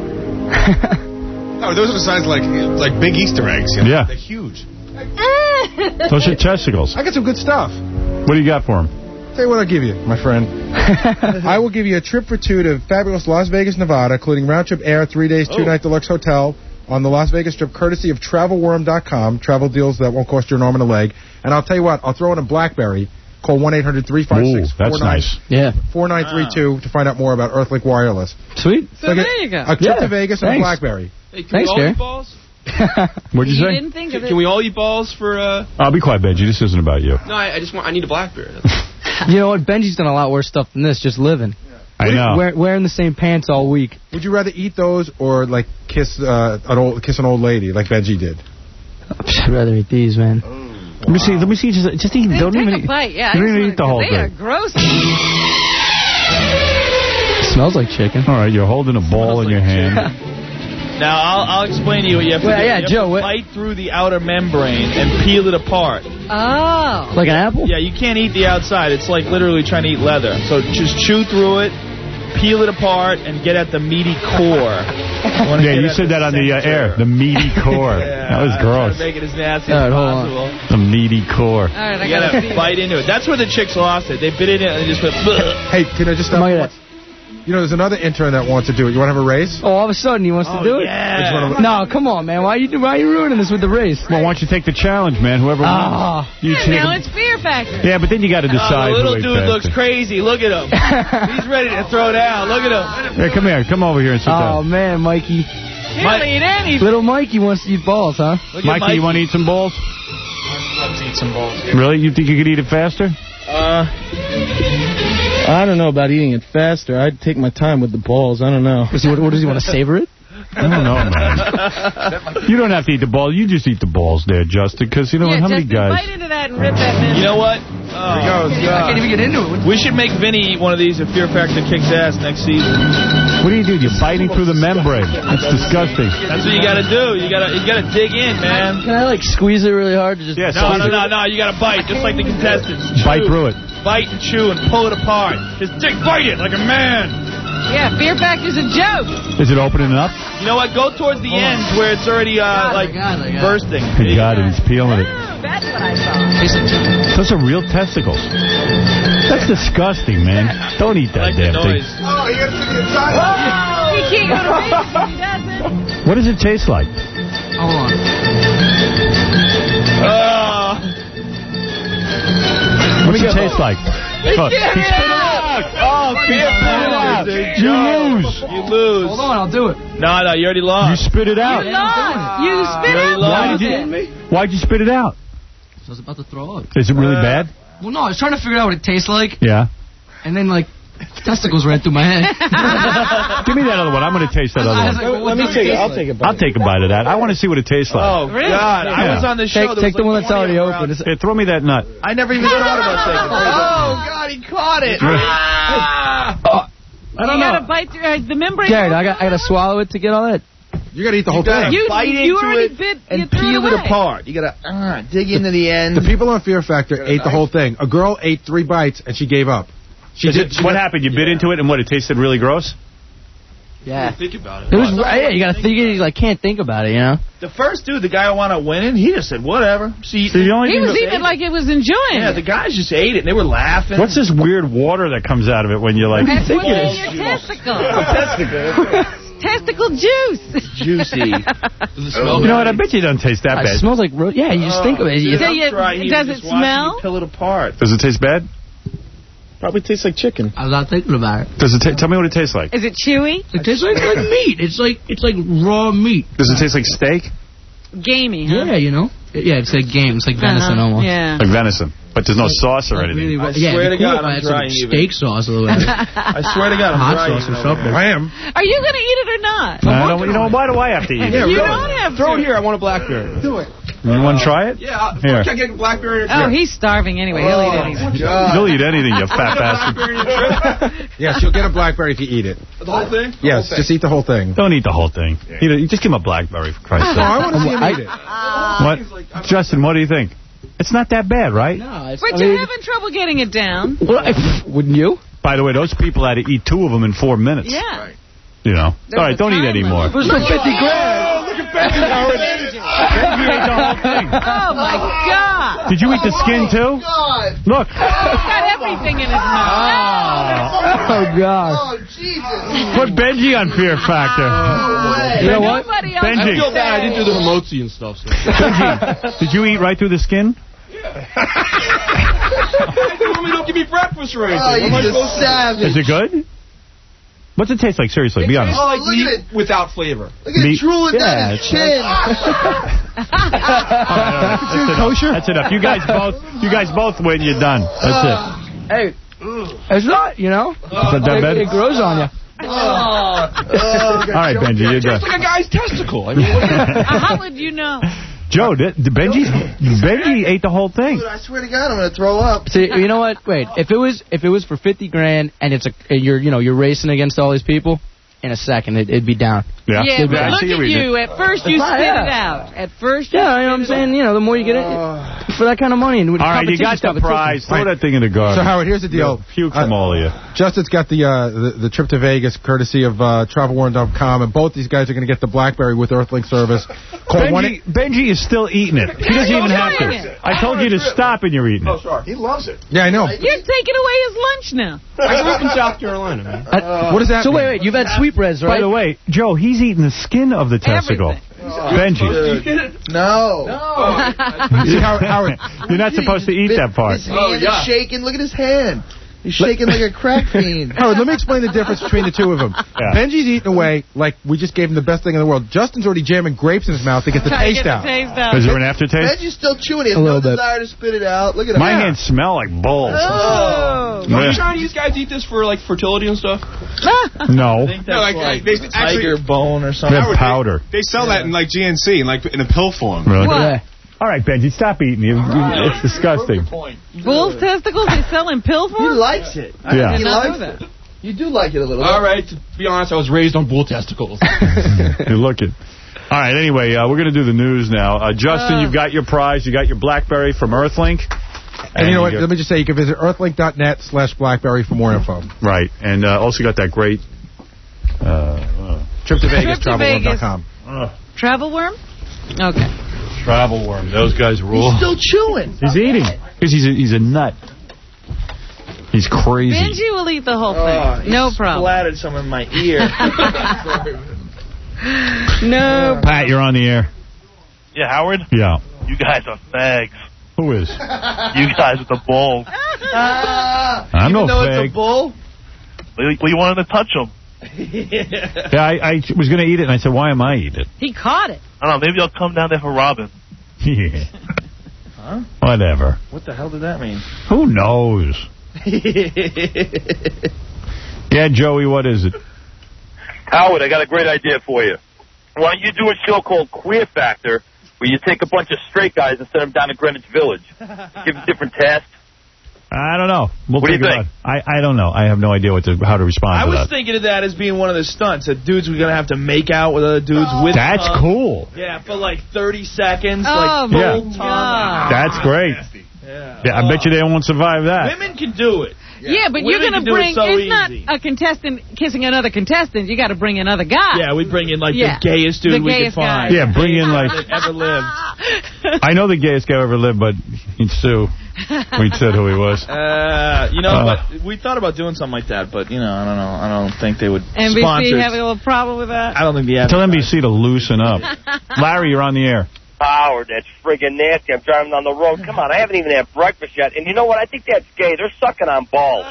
Oh, those are the size like like big Easter eggs. You know? Yeah. They're huge. Those are testicles. I got some good stuff. What do you got for him? Tell you what I'll give you, my friend. I will give you a trip for two to fabulous Las Vegas, Nevada, including round-trip air, three days, Oh. two-night deluxe hotel on the Las Vegas Strip, courtesy of travel worm dot com. Travel deals that won't cost you an arm and a leg. And I'll tell you what, I'll throw in a BlackBerry. Call one eight hundred three five six Ooh, that's nice. Yeah. four nine three two to find out more about Earthlink Wireless. Sweet. So there you go. A trip Yeah, to Vegas and a thanks. BlackBerry. Hey, can Thanks, we all Gary. eat balls? What'd you You say? didn't think of Can, it. can we all eat balls for, uh... I'll be quiet, Benji. This isn't about you. No, I, I just want... I need a BlackBerry. You know what? Benji's done a lot worse stuff than this. Just living. I know. Wear, wearing the same pants all week. Would you rather eat those or like kiss uh, an old kiss an old lady like Benji did? I'd rather eat these, man. Let me see. Let me see. Just, just eat. Hey, Don't take even a eat. bite. Yeah, you I don't even just eat the wanna- whole They are thing. gross. Smells like chicken. All right, you're holding a ball in your hand. Now, I'll, I'll explain to you what you have to Well, do. yeah, you have Joe, to what- bite through the outer membrane and peel it apart. Oh. Like an apple? Yeah, you can't eat the outside. It's like literally trying to eat leather. So just chew through it, peel it apart, and get at the meaty core. Yeah, you said that on the uh, air. The meaty core. Yeah, That was I'm trying gross. to make it as nasty All as right, hold on. possible. The meaty core. All right, I You gotta gotta see. bite into it. That's where the chicks lost it. They bit in it and they just went. Bleh. Hey, can I just stop? Look at that. You know, there's another intern that wants to do it. You want to have a race? Oh, all of a sudden he wants Oh, to do yeah. it? No, come on, man. Why are you why are you ruining this with the race? Well, why don't you take the challenge, man? Whoever Ah. wins. You Yeah, take now him. it's Fear Factor. Yeah, but then you got to Oh, decide. the little who ate dude faster. looks crazy. Look at him. He's ready to throw down. Look at him. Hey, come here. Come over here and sit Oh, down. man, Mikey. He'll eat anything. Little Mikey wants to eat balls, huh? Look at Mikey, you want to eat some balls? I'd love to eat some balls. Really? You think you could eat it faster? Uh, I don't know about eating it faster. I'd take my time with the balls. I don't know. Does he, what, does he want to savor it? I don't know, man. You don't have to eat the balls. You just eat the balls there, Justin, because, you know, Yeah, how many Justin, guys... bite into that and rip that man. You know what? Oh, I can't even get into it. we should make Vinny eat one of these if Fear Factor kicks ass next season. What do you do? You're biting through the membrane. That's disgusting. That's what you gotta do. You gotta you gotta dig in, man. Can I, like, squeeze it really hard to just... Yes. No, no, no, no. You gotta bite, just like the contestants. Bite Chew. through it. Bite and chew and pull it apart. Just dig, bite it like a man. Yeah, Fear Factor's a joke. Is it opening up? You know what? Go towards the ends where it's already uh, like got it, I got it. bursting. He got it. He's peeling it. Oh, that's what I thought. Those are real testicles. That's disgusting, man. Don't eat I that like the damn thing. noise. Oh, you gotta put the inside. He can't go to races if he doesn't. What does it taste like? Hold on. Oh. What does it taste like? Look, he spit it out. Oh, Fear Factor. You lose. You lose. Hold on, I'll do it. No, no, you already You lost. spit it out. You lost. You spit You already out. lost. Why did you, why'd you spit it out? So I was about to throw up. Is it really Uh, bad? Well, no, I was trying to figure out what it tastes like, Yeah. and then, like, testicles ran through my head. Give me that other one. I'm going to taste that I was other like, one. well, what does it taste like? take a I'll take a bite of that. I want to see what it tastes like. Oh, Really? God. I Yeah. was on the show. Take, There take was the like one that's twenty already of them open. around. It's- Here, throw me that nut. I never even thought about taking it. Oh, God, he caught it. Ah. Oh, I don't You know. gotta bite through uh, the membrane. Jared, I got I got to swallow it to get all that. You got to eat the whole You gotta thing. You, bite you into already it bit and you threw peel it, it away. apart. You gotta uh, dig into the end. The people on Fear Factor ate the whole thing. A girl ate three bites and she gave up. She Is did. it, She what got- happened? You bit into it and what? It tasted really gross? Yeah. Think about it. It was yeah. You got to think. You like can't think about it. You know. The first dude, the guy who wound up winning, he just said, whatever. See, See, the only He thing was that- eating it like it was enjoying yeah, it. the guys just ate it, and they were laughing. What's this weird water that comes out of it when you're like... That's what's in Balls your juice. testicle. Testicle. Testicle juice. Juicy. You know what? I bet you it doesn't taste that It bad. smells like ro- yeah. You just think of it. You, So you- Try, he does was it just watching smell? me Peel it apart. Does it taste bad? Probably tastes like chicken. I was not thinking about it. Does it ta- tell me what it tastes like? Is it chewy? It tastes like, like meat. It's like it's like raw meat. Does it taste like steak? Gamey, huh? Yeah, you know. Yeah, it's like game. It's like venison Uh-huh. almost. Yeah. Like venison. But there's no sauce or Like anything. really, I yeah, swear it'd to be cool God, if I I'm had some dry even. steak sauce a little bit. I swear to God, I'm Hot dry sauce even or over something. there. I am. Are you going to eat it or not? I don't, you know, why do I have to eat it? you don't have Throw to. it here. I want a blackberry. Do it. You want to try it? Yeah, I'll, Here. I get a blackberry. Oh, he's starving anyway. He'll eat anything. You'll eat anything, you fat bastard. Yes, you'll get a blackberry if you eat it. The whole thing? Yes, just eat the whole thing. Don't eat the whole thing. Eat it, just give him a blackberry, for Christ's No, sake. I want to see him eat it. What? Justin, what do you think? It's not that bad, right? No, it's, But I you're mean, having trouble getting it down. well, I- wouldn't you? By the way, those people had to eat two of them in four minutes. Yeah. You know. There's All right, a don't eat time any more. limit. It was for fifty grand. Look at Benji already. You ate the whole thing. Oh, my God. Did you eat the skin, too? God. Look. He's got everything in his mouth. Oh God. Oh, Jesus. Put Benji on Fear Factor. You know what? Nobody else Benji. can I feel bad. I say. didn't do the remotesy and stuff. So. Benji, did you eat right through the skin? You want me to give me breakfast or anything? Oh, What am I he's a supposed to do? savage. Is it good? What's it taste like? Seriously, be honest. Oh, like Look meat at it. without flavor. Look at Meat- it drooling yeah, down his it's chin. That's enough. That's enough. You guys both, you guys both win. You're done. That's it. Hey, it's not. You know. Is that that It, bad? it grows on you. Oh, All right, Benji, you're done. It's like a guy's testicle. I mean, what Uh, How would you know? Joe, did, did Benji, Benji ate the whole thing. Dude, I swear to God, I'm gonna throw up. See, you know what? Wait, if it was if it was for fifty grand and it's a you're you know you're racing against all these people in a second. It, it'd be down. Yeah, Yeah, It'd be but down. look at you. At first you spit it out. At first you Yeah, you know what I'm spit it saying? You know, the more you get it, for that kind of money. And with All right, you got competition the stuff, it's prize. different. Throw that thing in the garbage. So, Howard, here's the deal. Puke from Uh, all of you. Justin's got the, uh, the the trip to Vegas, courtesy of uh, travel warren dot com, and both these guys are going to get the BlackBerry with Earthlink service. Call one Benji, Benji is still eating it. He doesn't even have to. I told you to stop and you're eating it. Oh, sorry. He loves it. Yeah, I know. You're taking away his lunch now. I grew up in South Carolina, man. I- what does that So mean? wait, wait, you've had sweetbreads, right? By the way, Joe, he's eating the skin of the testicle. Benji. No. No. See, Howard, Howard, You're not supposed to eat that part. His hand is shaking. Look at his hand. He's shaking like a crack fiend. Howard, let me explain the difference between the two of them. Yeah. Benji's eating away like we just gave him the best thing in the world. Justin's already jamming grapes in his mouth to get the Trying to taste get out. the taste out. Is there an aftertaste? Benji's still chewing. He has A no little bit. desire to spit it out. Look at him. My hands smell like balls. Oh. Are you Yeah. trying to use guys eat this for, like, fertility and stuff? No. No, like, like they, Tiger actually, bone or They something. have powder. They sell that in like G N C, in like in a pill form. Really? What? Yeah. All right, Benji, stop eating. You, you, it's disgusting. Bull's testicles they sell in pill He form? likes it. I Yeah. think he Did not likes know it. that. You do like it a little. All right, to be honest, I was raised on bull testicles. You're looking. All right, anyway, uh, we're going to do the news now. Uh, Justin, Uh. you've got your prize. You got your BlackBerry from Earthlink. And you know what? get- Let me just say, you can visit earthlink dot net slash blackberry for more info. Right, and uh, also got that great... Uh, uh, Trip to Vegas, Trip to travel warren dot Vegas. com. uh, Travel worm? Okay. travel worm. Those guys rule. He's still chewing. He's eating. Because he's a, he's a nut. He's crazy. Benji will eat the whole thing. Oh, he no problem. splattered some in my ear. No. Pat, you're on the air. Yeah, Howard, Yeah. you guys are fags. Who is? You guys with the balls. Ah, I'm even no though fag. it's a bull. Well, you- well, you wanted to touch them. Yeah, I, I was going to eat it, and I said, why am I eating it? He caught it. I don't know, maybe I'll come down there for Robin. Yeah. Huh? Whatever. What the hell did that mean? Who knows? Yeah, Joey, what is it? Howard, I got a great idea for you. Why don't you do a show called Queer Factor, where you take a bunch of straight guys and send them down to Greenwich Village. Give them different tasks. I don't know. We'll What do you think think? about it. I, I don't know. I have no idea what to, how to respond I to was that. thinking of that as being one of the stunts. That dudes were going to have to make out with other dudes with That's tongue. cool. Yeah, for like thirty seconds. Oh, like my full tongue. God. That's great. Yeah. Yeah, I bet you they won't survive that. Women can do it. Yeah, but Women you're going can to do it bring... so it's easy. not a contestant kissing another contestant. You got to bring another guy. Yeah, we bring in like Yeah. the gayest dude The we could gayest guy. find. Yeah, bring in like... that ever lived. I know the gayest guy ever lived, but he'd sue. We said who he was. Uh, you know, Uh. but we thought about doing something like that, but you know, I don't know. I don't think they would N B C sponsor. having a little problem with that? I don't think the Tell N B C to loosen up. Larry, you're on the air. Howard, that's friggin' nasty. I'm driving down the road. Come on, I haven't even had breakfast yet. And you know what? I think that's gay. They're sucking on balls.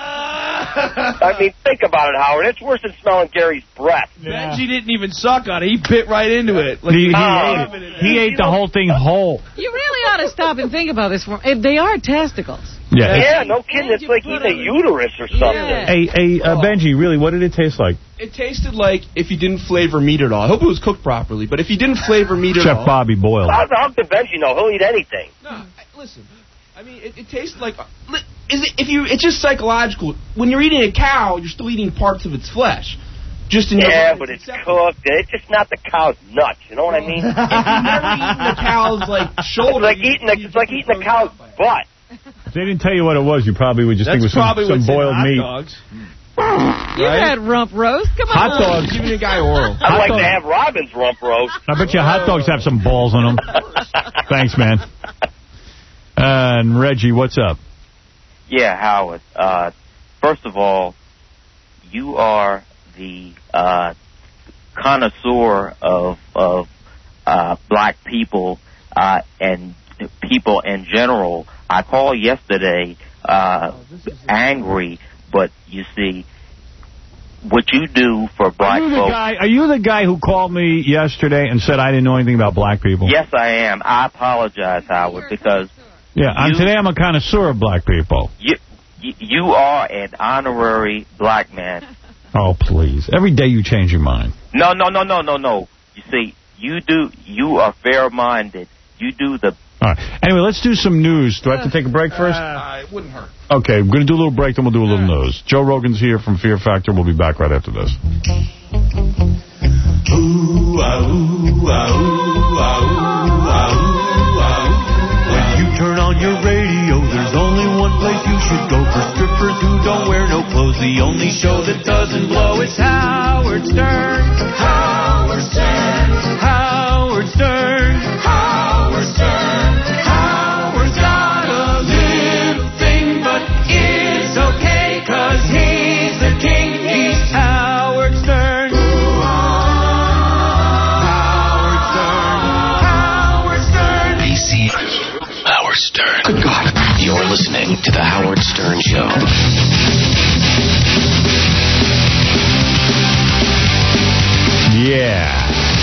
I mean, think about it, Howard. It's worse than smelling Gary's breath. Benji didn't even suck on it. He bit right into it. Like He, he Oh. ate it. He ate the whole thing whole. You really ought to stop and think about this. For, eh, they are testicles. Yeah. Yeah, no kidding. It's like eating a uterus or something. Yeah. Hey, hey, uh, Benji, really, what did it taste like? It tasted like if you didn't flavor meat at all. I hope it was cooked properly, but if you didn't flavor meat at Chef all... Bobby Boyle. How, how can Benji know? He'll eat anything. No, I, listen. I mean, it, it tastes like... li- Is it, if you? It's just psychological. When you're eating a cow, you're still eating parts of its flesh. Just in your Yeah, body. but it's cooked. It's just not the cow's nuts. You know what I mean? If you've never eaten the cow's, like, shoulder... It's like eating a, it's like eating a cow's butt. If they didn't tell you what it was, you probably would just That's think it was probably some, some what's in boiled hot meat. dogs. You had rump roast. Come on. Hot dogs. Giving a guy oral. I'd like dogs. to have Robin's rump roast. I bet you hot dogs have some balls on them. Thanks, man. Uh, and Reggie, what's up? Yeah, Howard. Uh, first of all, you are the uh, connoisseur of of uh, black people uh, and people in general. I called yesterday uh, angry, but you see, what you do for black Are you the folks. guy? Are you the guy who called me yesterday and said I didn't know anything about black people? Yes, I am. I apologize, Howard, because Yeah. I'm, You- today I'm a connoisseur of black people. you you, you are an honorary black man. Oh, please. Every day you change your mind. No, no, no, no, no, no. You see, you do. You are fair-minded. You do the. All right. Anyway, let's do some news. Do I have to take a break first? Uh, it wouldn't hurt. Okay, we're going to do a little break, then we'll do a little news. Joe Rogan's here from Fear Factor. We'll be back right after this. Ooh, ah, ooh, ah, ooh, ah, ooh, ah, ooh, ah, ooh. When you turn on your radio, there's only one place you should go for strippers who don't wear no clothes. The only show that doesn't blow is Howard Stern. Howard Stern. Howard Stern. Howard Stern. Howard's got a little thing, but it's okay, 'cause he's the king. He's Howard Stern. Howard Stern. Howard Stern. B C. Howard Stern. Good God. You're listening to The Howard Stern Show. Yeah.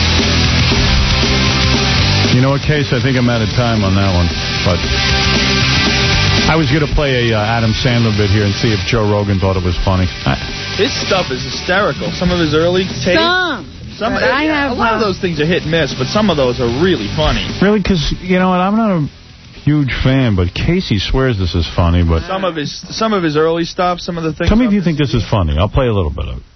You know what, Case? I think I'm out of time on that one. But I was going to play a uh, Adam Sandler bit here and see if Joe Rogan thought it was funny. I, His stuff is hysterical. Some of his early tapes. Some. Some But I yeah, have, a lot uh, of those things are hit and miss, but some of those are really funny. really? Because, you know what, I'm not a huge fan, but Casey swears this is funny. But Some of his some of his early stuff, some of the things. tell me if you think this is funny. I'll play a little bit of it.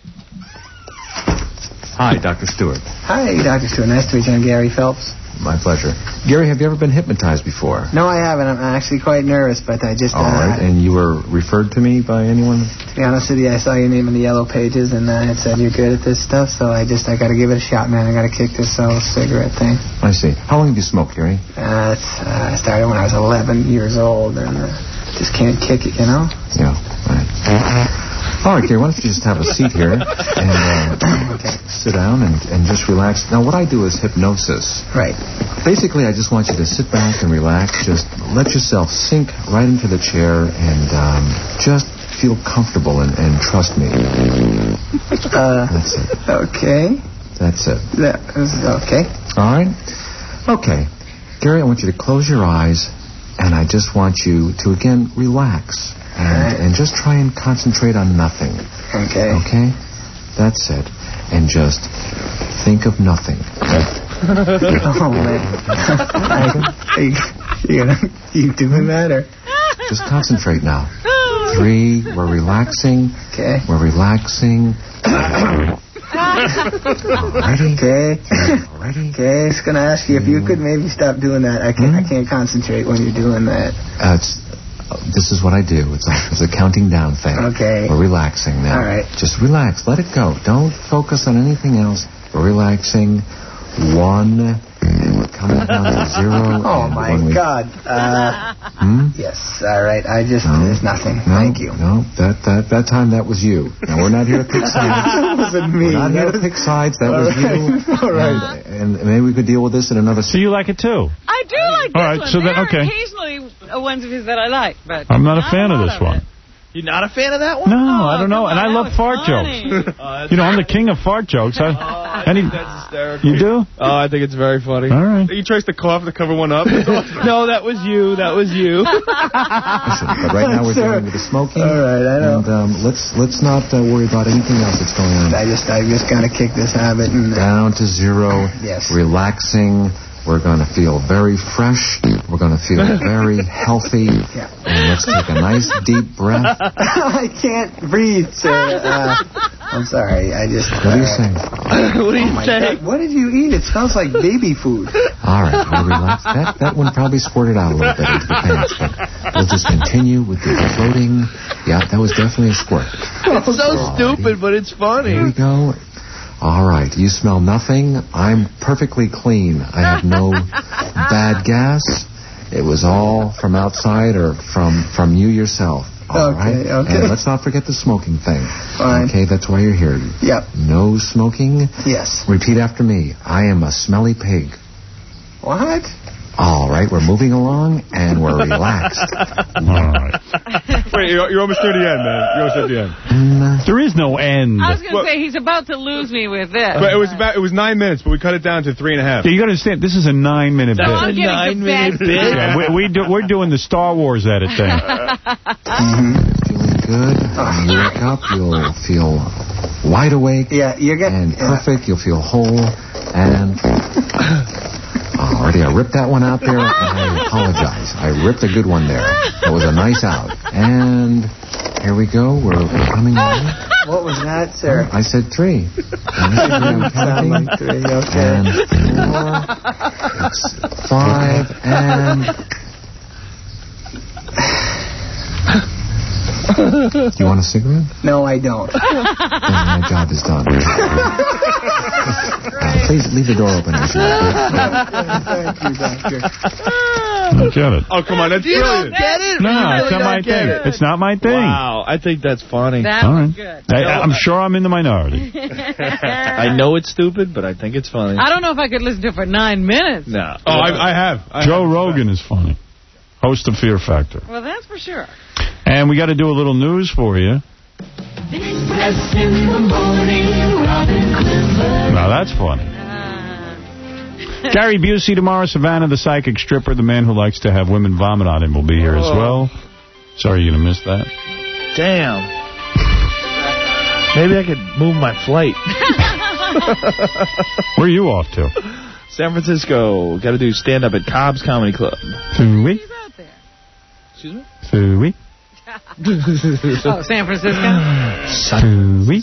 Hi, Doctor Stewart. Hi, Doctor Stewart. Nice to meet you. I'm Gary Phelps. My pleasure. Gary, have you ever been hypnotized before? No, I haven't. I'm actually quite nervous, but I just... All uh, right, and you were referred to me by anyone? To be honest with you, I saw your name in the yellow pages, and uh, it said you're good at this stuff, so I just, I got to give it a shot, man. I got to kick this uh, cigarette thing. I see. How long have you smoked, Gary? Uh, it's, uh, I started when I was eleven years old, and uh, just can't kick it, you know? Yeah, right. All right, Gary, why don't you just have a seat here and uh, okay. sit down and, and just relax. Now, what I do is hypnosis. Right. Basically, I just want you to sit back and relax. Just let yourself sink right into the chair and um, just feel comfortable and, and trust me. Uh, That's it. Okay. That's it. That is okay. All right? Okay. Gary, I want you to close your eyes, and I just want you to, again, relax. And, right. and just try and concentrate on nothing. Okay. Okay? That's it. And just think of nothing. Oh, man. Are you, you, gonna, you doing that, or? Just concentrate now. Three, we're relaxing. Okay. We're relaxing. Alrighty. Okay. Alrighty. Okay, just gonna ask you if you could maybe stop doing that. I can't, hmm? I can't concentrate when you're doing that. Uh, it's, uh, this is what I do. It's a, it's a counting down thing. Okay. We're relaxing now. All right. Just relax. Let it go. Don't focus on anything else. We're relaxing. One. And we're coming down to zero. Oh, my we... God. Uh, hmm? Yes, all right. I just, no, there's nothing. No, Thank you. No, that, that, that time that was you. Now, we're not here to pick sides. That wasn't me. We're not here to pick sides. That was you. All right. And, and maybe we could deal with this in another... So you like it, too? I do like this All right, one. so there that, okay. are occasionally uh, ones of his that I like, but I'm not a fan of this of one. You're not a fan of that one? No, Oh, I don't know. come And on, I that love was fart funny. jokes. Uh, You know, I'm the king of fart jokes. I, Oh, I any, think that's hysterical. you do? Oh, I think it's very funny. All right. He tries to cough to cover one up. No, that was you. That was you. Listen, but right now we're Sir. dealing with the smoking. All right, I know. And um, let's let's not uh, worry about anything else that's going on. I just, I just gotta kick this habit and... Uh, Down to zero. Yes. Relaxing. We're going to feel very fresh. We're going to feel very healthy. Yeah. And let's take a nice deep breath. I can't breathe, sir. Uh, I'm sorry. I just... What are you uh, saying? What do you Oh, my say? God. What did you eat? It smells like baby food. All right, we'll relax. That, that one probably squirted out a little bit into the pants, but we'll just continue with the floating. Yeah, that was definitely a squirt. It's so stupid, but it's funny. Here we go. All right, you smell nothing. I'm perfectly clean. I have no bad gas. It was all from outside or from, from you yourself. All Okay, right? okay. And let's not forget the smoking thing. Fine. Okay, that's why you're here. Yep. No smoking. Yes. Repeat after me. I am a smelly pig. What? All right, we're moving along, and we're relaxed. All right. Wait, you're, you're almost near the end, man. You're almost at the end. Mm, There is no end. I was going to Well- say, he's about to lose me with this. But it was about, it was nine minutes, but we cut it down to three and a half. Yeah, you got to understand, this is a nine-minute That bit. was a I'm getting the nine-minute best bit. Yeah, we, we do, we're doing the Star Wars edit thing. feeling good. When you wake up, you'll feel wide awake Yeah, you're getting... and perfect. You'll feel whole. And already, I ripped that one out there, and I apologize. I ripped a good one there. That was a nice out. And here we go. We're coming in. What was that, sir? I said three. And I'm Sound counting. like three, okay. And four. It's five and... Do you want a cigarette? No, I don't. Then my job is done. uh, please leave the door open. As you Thank you, Doctor. I get it. Oh, come on. That's You brilliant. don't get it? No, You it's not really my don't get thing. it. It's not my thing. Wow, I think that's funny. That All was right. good. I, I'm sure I'm in the minority. I know it's stupid, but I think it's funny. I don't know if I could listen to it for nine minutes. No. Oh, I, I have. I Joe have. Rogan is funny. Host of Fear Factor. Well, that's for sure. And we got to do a little news for you. Now that's funny. Gary Busey tomorrow. Savannah, the psychic stripper, the man who likes to have women vomit on him, will be here as well. Sorry you're going to miss that. Damn. Maybe I could move my flight. Where are you off to? San Francisco. Got to do stand-up at Cobb's Comedy Club. Fooey. Excuse me? Fooey. Oh, San Francisco? Fooey.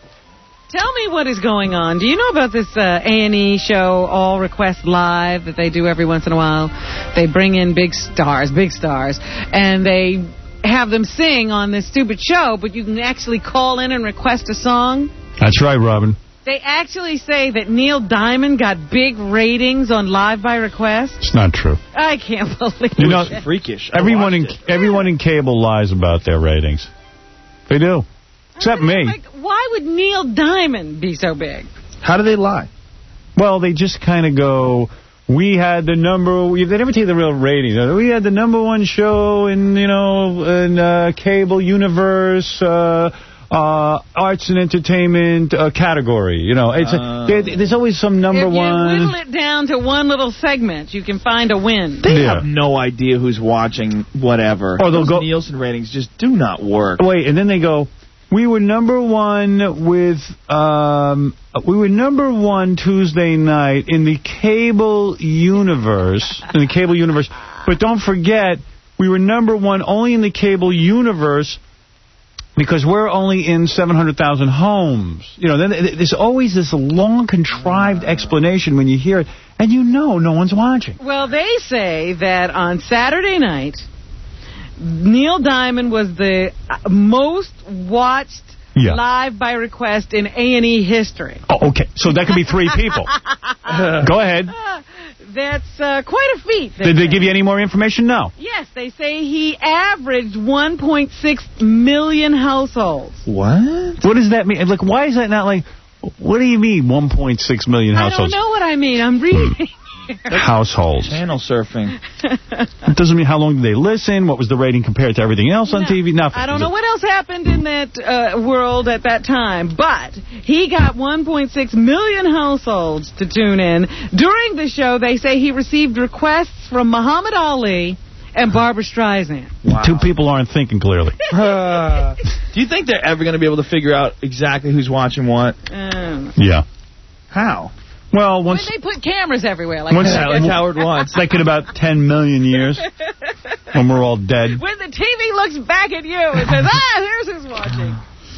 Tell me what is going on. Do you know about this uh, A and E show, All Request Live, that they do every once in a while? They bring in big stars, big stars, and they have them sing on this stupid show, but you can actually call in and request a song. That's right, Robin. They actually say that Neil Diamond got big ratings on Live by Request. It's not true. I can't believe You know, it. Freakish. Everyone in everyone in cable lies about their ratings. They do. Except me. Like, why would Neil Diamond be so big? How do they lie? Well, they just kind of go, we had the number, they never take the real rating. We had the number one show in, you know, in uh, cable universe, uh, uh, arts and entertainment uh, category. You know, it's Uh. a, there, there's always some number if you one. whittle it down to one little segment, you can find a win. They Yeah. have no idea who's watching whatever. Or they'll Those go- Nielsen ratings just do not work. Wait, and then they go, we were number one with, um, we were number one Tuesday night in the cable universe, in the cable universe. But don't forget, we were number one only in the cable universe because we're only in seven hundred thousand homes. You know, then there's always this long, contrived explanation when you hear it, and you know no one's watching. Well, they say that on Saturday night, Neil Diamond was the most watched Yeah. Live by Request in A and E history. Oh, okay. So that could be three people. Go ahead. That's uh, quite a feat. Did they say. give you any more information? No. Yes, they say he averaged one point six million households. What? What does that mean? Like, why is that not like, what do you mean one point six million households? I don't know what I mean. I'm reading. Households. Channel surfing. It doesn't mean how long did they listen, what was the rating compared to everything else on No, T V, nothing. I don't know what else happened in that uh, world at that time, but he got one point six million households to tune in. During the show, they say he received requests from Muhammad Ali and Barbra Streisand. Wow. Two people aren't thinking clearly. Uh, do you think they're ever going to be able to figure out exactly who's watching what? Um, Yeah. How? Well, when once... they put cameras everywhere. Like, once Yeah, like Howard wants. It's like in about ten million years, when we're all dead. When the T V looks back at you and says, ah, here's who's watching.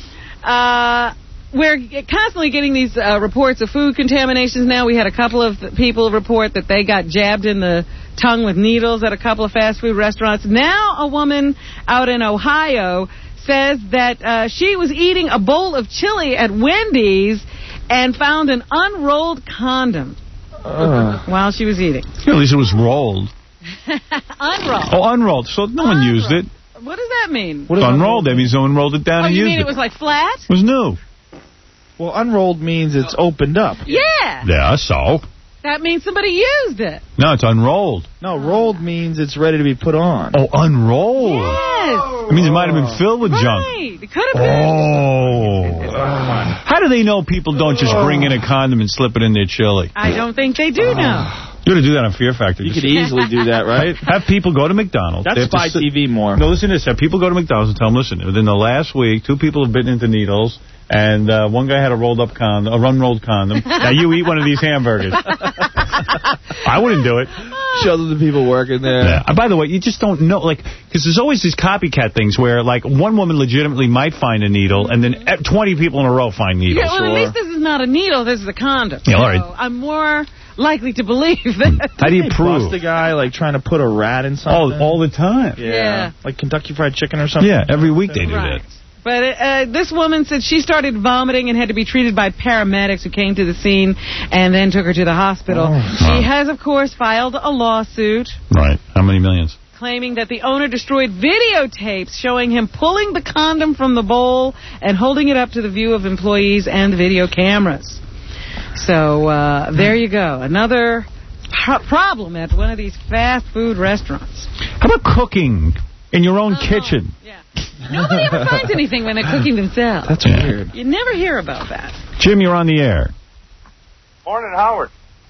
Uh, we're constantly getting these uh, reports of food contaminations now. We had a couple of people report that they got jabbed in the tongue with needles at a couple of fast food restaurants. Now a woman out in Ohio says that uh, she was eating a bowl of chili at Wendy's and found an unrolled condom Uh. while she was eating. At least it was rolled. Unrolled. Oh, unrolled. So no one used it. What does that mean? What does unrolled? unrolled That means no one rolled it down Oh, and you used mean it. it was like flat? It was new. Well, unrolled means it's opened up. Yeah. Yeah, so? That means somebody used it. No, it's unrolled. No, rolled means it's ready to be put on. Oh, unrolled. Yes. It means it might have been filled with junk. Right. It could have been. Oh. How do they know people don't just bring in a condom and slip it in their chili? I don't think they do know. You ought to do that on Fear Factor. You could easily do that, right? Have people go to McDonald's. They That's have to Spy sit- T V more. No, listen to this. Have people go to McDonald's and tell them, listen, within the last week, two people have bitten into needles, and uh, one guy had a rolled-up condom, a unrolled condom. Now you eat one of these hamburgers. I wouldn't do it. Show them the people working there. Yeah. Uh, by the way, you just don't know, like, because there's always these copycat things where, like, one woman legitimately might find a needle, and then twenty people in a row find needles. Yeah, well, at least this is not a needle. This is a condom. Yeah, all right. So I'm more likely to believe that. How do you They prove? bust a guy, like, trying to put a rat in something? Oh, all the time. Yeah. Yeah. Like Kentucky Fried Chicken or something? Yeah, every week they do Right. that. But uh, this woman said she started vomiting and had to be treated by paramedics who came to the scene and then took her to the hospital. Oh, she wow. has, of course, filed a lawsuit Right. How many millions? claiming that the owner destroyed videotapes showing him pulling the condom from the bowl and holding it up to the view of employees and the video cameras. So uh, there you go. Another pro- problem at one of these fast food restaurants. How about cooking in your own kitchen? Nobody ever finds anything when they're cooking themselves. That's weird. You never hear about that. Jim, you're on the air. Morning, Howard.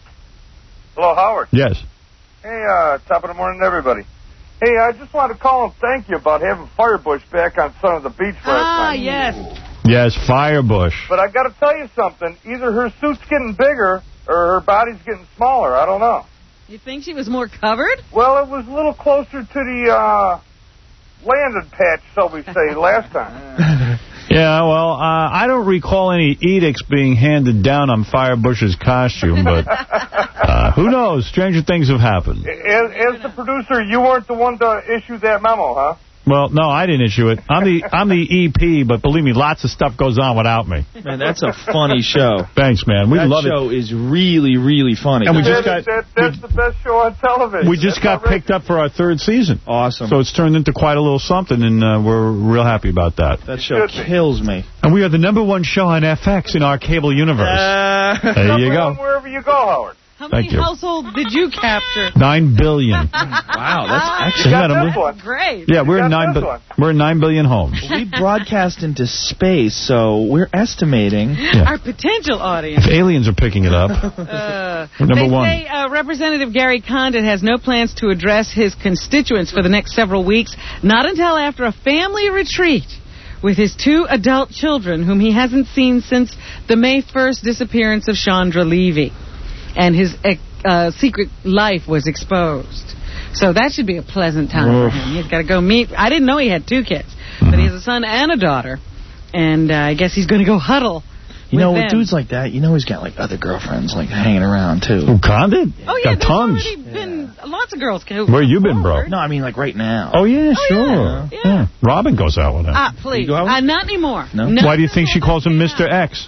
Hello, Howard. Yes. Hey, uh, top of the morning, everybody. Hey, I just wanted to call and thank you about having Firebush back on Son of the Beach last Ah, night. yes. Yes, Firebush. But I got to tell you something. Either her suit's getting bigger or her body's getting smaller. I don't know. You think she was more covered? Well, it was a little closer to the uh, landing patch, shall we say, last time. Yeah, well, uh, I don't recall any edicts being handed down on Firebush's costume, but uh, who knows? Stranger things have happened. As, as the producer, you weren't the one to issue that memo, huh? Well, no, I didn't issue it. I'm the I'm the E P, but believe me, lots of stuff goes on without me. Man, that's a funny show. Thanks, man. We that love it. show is really, really funny. And we just got that, that's the best show on television. we just That's got picked up for our third season. Awesome. So it's turned into quite a little something, and uh, we're real happy about that. That show kills me. And we are the number one show on F X in our cable universe. Uh, there you go. Wherever you go, Howard. How Thank many you. households did you capture? Nine billion. Wow, that's Isn't that this unbelievable? one. Great. Yeah, we're got in nine. this Bi- one. we're in nine billion homes. We broadcast into space, so we're estimating. Yeah. Our potential audience. If aliens are picking it up, Uh, we're number they one. say uh, Representative Gary Condit has no plans to address his constituents for the next several weeks, not until after a family retreat with his two adult children, whom he hasn't seen since the May first disappearance of Chandra Levy. And his uh, secret life was exposed. So that should be a pleasant time Oof. for him. He's got to go meet. I didn't know he had two kids, but he has a son and a daughter. And uh, I guess he's going to go huddle. You know, with with them. dudes like that, you know he's got, like, other girlfriends, like, hanging around, too. Who, Condit? Oh, yeah, Got there's tons. already been lots of girls. Who Where you been, bro? No, I mean, like, right now. Oh, yeah, Oh, sure. yeah. Yeah. Robin goes out with him. Ah, please. go out with Uh, not anymore. No? Why do you think she calls him Mister X?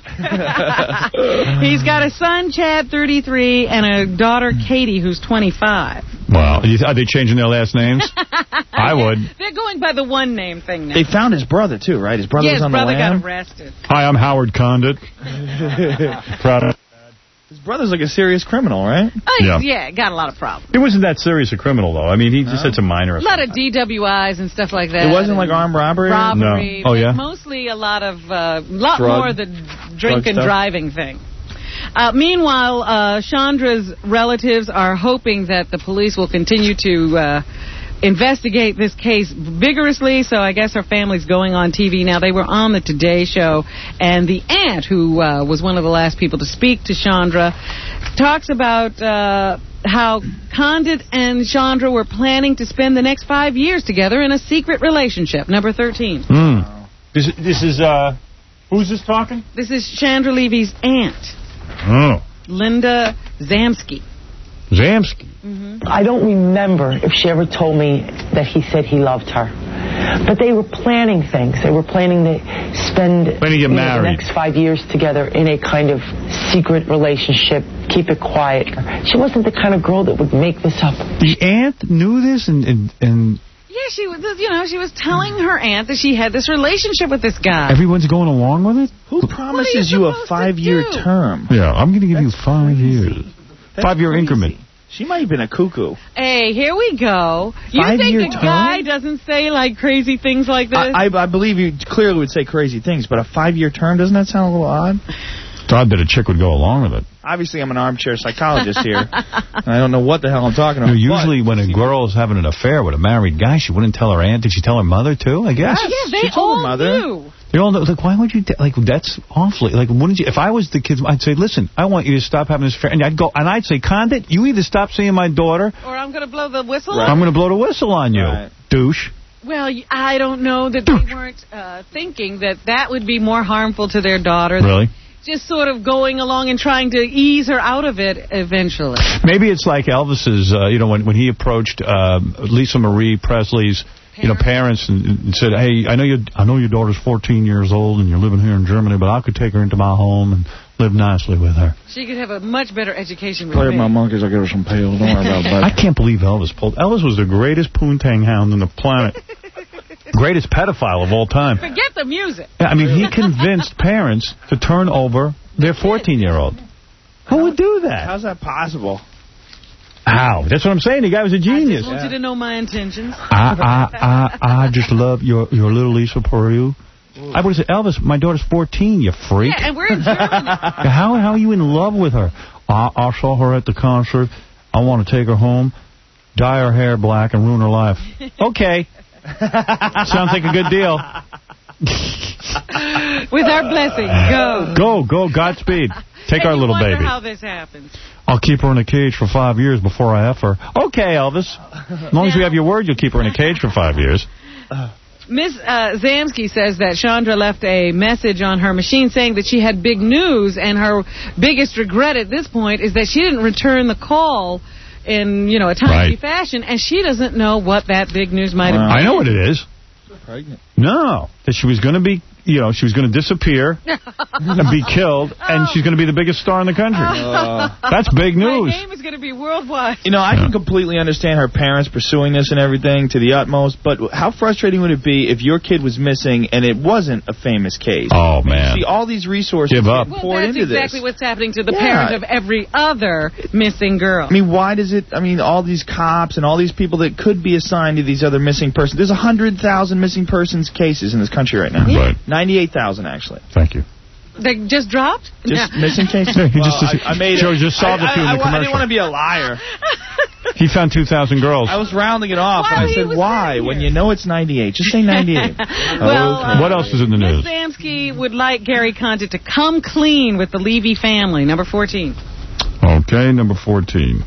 He's got a son, Chad, thirty-three, and a daughter, Katie, who's twenty-five. Wow. Are they changing their last names? I would. They're going by the one name thing now. They found his brother, too, right? His brother yeah, was his on brother the got lam. arrested. Hi, I'm Howard Condit. Proud of His brother's like a serious criminal, right? Oh, Yeah. yeah, got a lot of problems. He wasn't that serious a criminal, though. I mean, he just had some minor A lot of D W Is and stuff like that. It wasn't like and armed robbery? Robbery. No. Oh, but yeah? Mostly a lot of, a uh, lot Drug- more the drink drug and stuff? driving thing. Uh, meanwhile, uh, Chandra's relatives are hoping that the police will continue to uh, investigate this case vigorously, so I guess her family's going on T V now. They were on the Today Show, and the aunt, who uh, was one of the last people to speak to Chandra, talks about uh, how Condit and Chandra were planning to spend the next five years together in a secret relationship. Number thirteen. Mm. This, this is, uh, who's this talking? This is Chandra Levy's aunt, Oh. Linda Zamsky. Zamsky. I don't remember if she ever told me that he said he loved her. But they were planning things. They were planning to spend Planning to get you know, married. the next five years together in a kind of secret relationship, keep it quiet. She wasn't the kind of girl that would make this up. The aunt knew this and... and, and Yeah, she was, you know, she was telling her aunt that she had this relationship with this guy. everyone's going along with it? Who promises you, a five-year do? term? Yeah, I'm going to give you five years. That's Five-year crazy. increment. She might have been a cuckoo. Hey, here we go. You think Five-year the term? guy doesn't say, like, crazy things like this? I, I, I believe you clearly would say crazy things, but a five-year term, doesn't that sound a little odd? It's odd that a chick would go along with it. Obviously, I'm an armchair psychologist here. And I don't know what the hell I'm talking about. You know, usually when a girl is having an affair with a married guy, she wouldn't tell her aunt. Did she tell her mother, too, I guess? Yeah, they she told all her mother. knew. They all know. Like, why would you... Like, that's awfully... Like, wouldn't you... If I was the kids, I'd say, listen, I want you to stop having this affair. And I'd go... And I'd say, Condit, you either stop seeing my daughter... Or I'm going to blow the whistle Right. I'm going to blow the whistle on you, Right. douche. Well, I don't know that they weren't uh, thinking that that would be more harmful to their daughter. Really? Just sort of going along and trying to ease her out of it eventually. Maybe it's like Elvis's, uh, you know, when, when he approached uh, Lisa Marie Presley's, parents. you know, parents and, and said, hey, I know, you, I know your daughter's fourteen years old and you're living here in Germany, but I could take her into my home and live nicely with her. She could have a much better education with Play with me. my monkeys, I'll give her some pills. Don't worry about that. I can't believe Elvis pulled. Elvis was the greatest poontang hound on the planet. Greatest pedophile of all time. Forget the music. Yeah, I mean, he convinced parents to turn over their fourteen-year-old. Who would do that? How's that possible? How? That's what I'm saying. The guy was a I genius. just want you to know my intentions. I, I, I, I just love your, your little Lisa Peru. I would have said, Elvis, my daughter's fourteen, you freak. Yeah, and we're in Germany. How, how are you in love with her? I, I saw her at the concert. I want to take her home, dye her hair black, and ruin her life. Okay. Sounds like a good deal. With our blessing, go. Go, go, Godspeed. Take and our little wonder baby. how this happens. I'll keep her in a cage for five years before I F her. Okay, Elvis. As long as we have your word, you'll keep her in a cage for five years. Miss uh, Zamsky says that Chandra left a message on her machine saying that she had big news, and her biggest regret at this point is that she didn't return the call in, you know, a timely Right. fashion, and she doesn't know what that big news might have been. I know what it is. Pregnant. No, that she was going to be, you know, she was going to disappear and be killed, and she's going to be the biggest star in the country. Uh, That's big news. My name is going to be worldwide. You know, I can completely understand her parents pursuing this and everything to the utmost, but how frustrating would it be if your kid was missing and it wasn't a famous case? Oh, man. You see all these resources Give up. getting Well, poured that's into exactly this. what's happening to the Yeah. parent of every other missing girl. I mean, why does it, I mean, all these cops and all these people that could be assigned to these other missing persons. There's one hundred thousand missing persons cases in this country right now. Right. ninety-eight thousand, actually. Thank you. They just dropped? Just Yeah. missing cases? Yeah, he Well, just- I, I made Joe it. just solved I, a few in I, the I, I didn't commercial. want to be a liar. He found two thousand girls. I was rounding it off, While and I he said, was why? sitting When here. you know it's ninety-eight. Just say ninety-eight. Well, okay. uh, What else is in the news? Miss Zamsky would like Gary Condit to come clean with the Levy family. Number fourteen. Okay, number fourteen.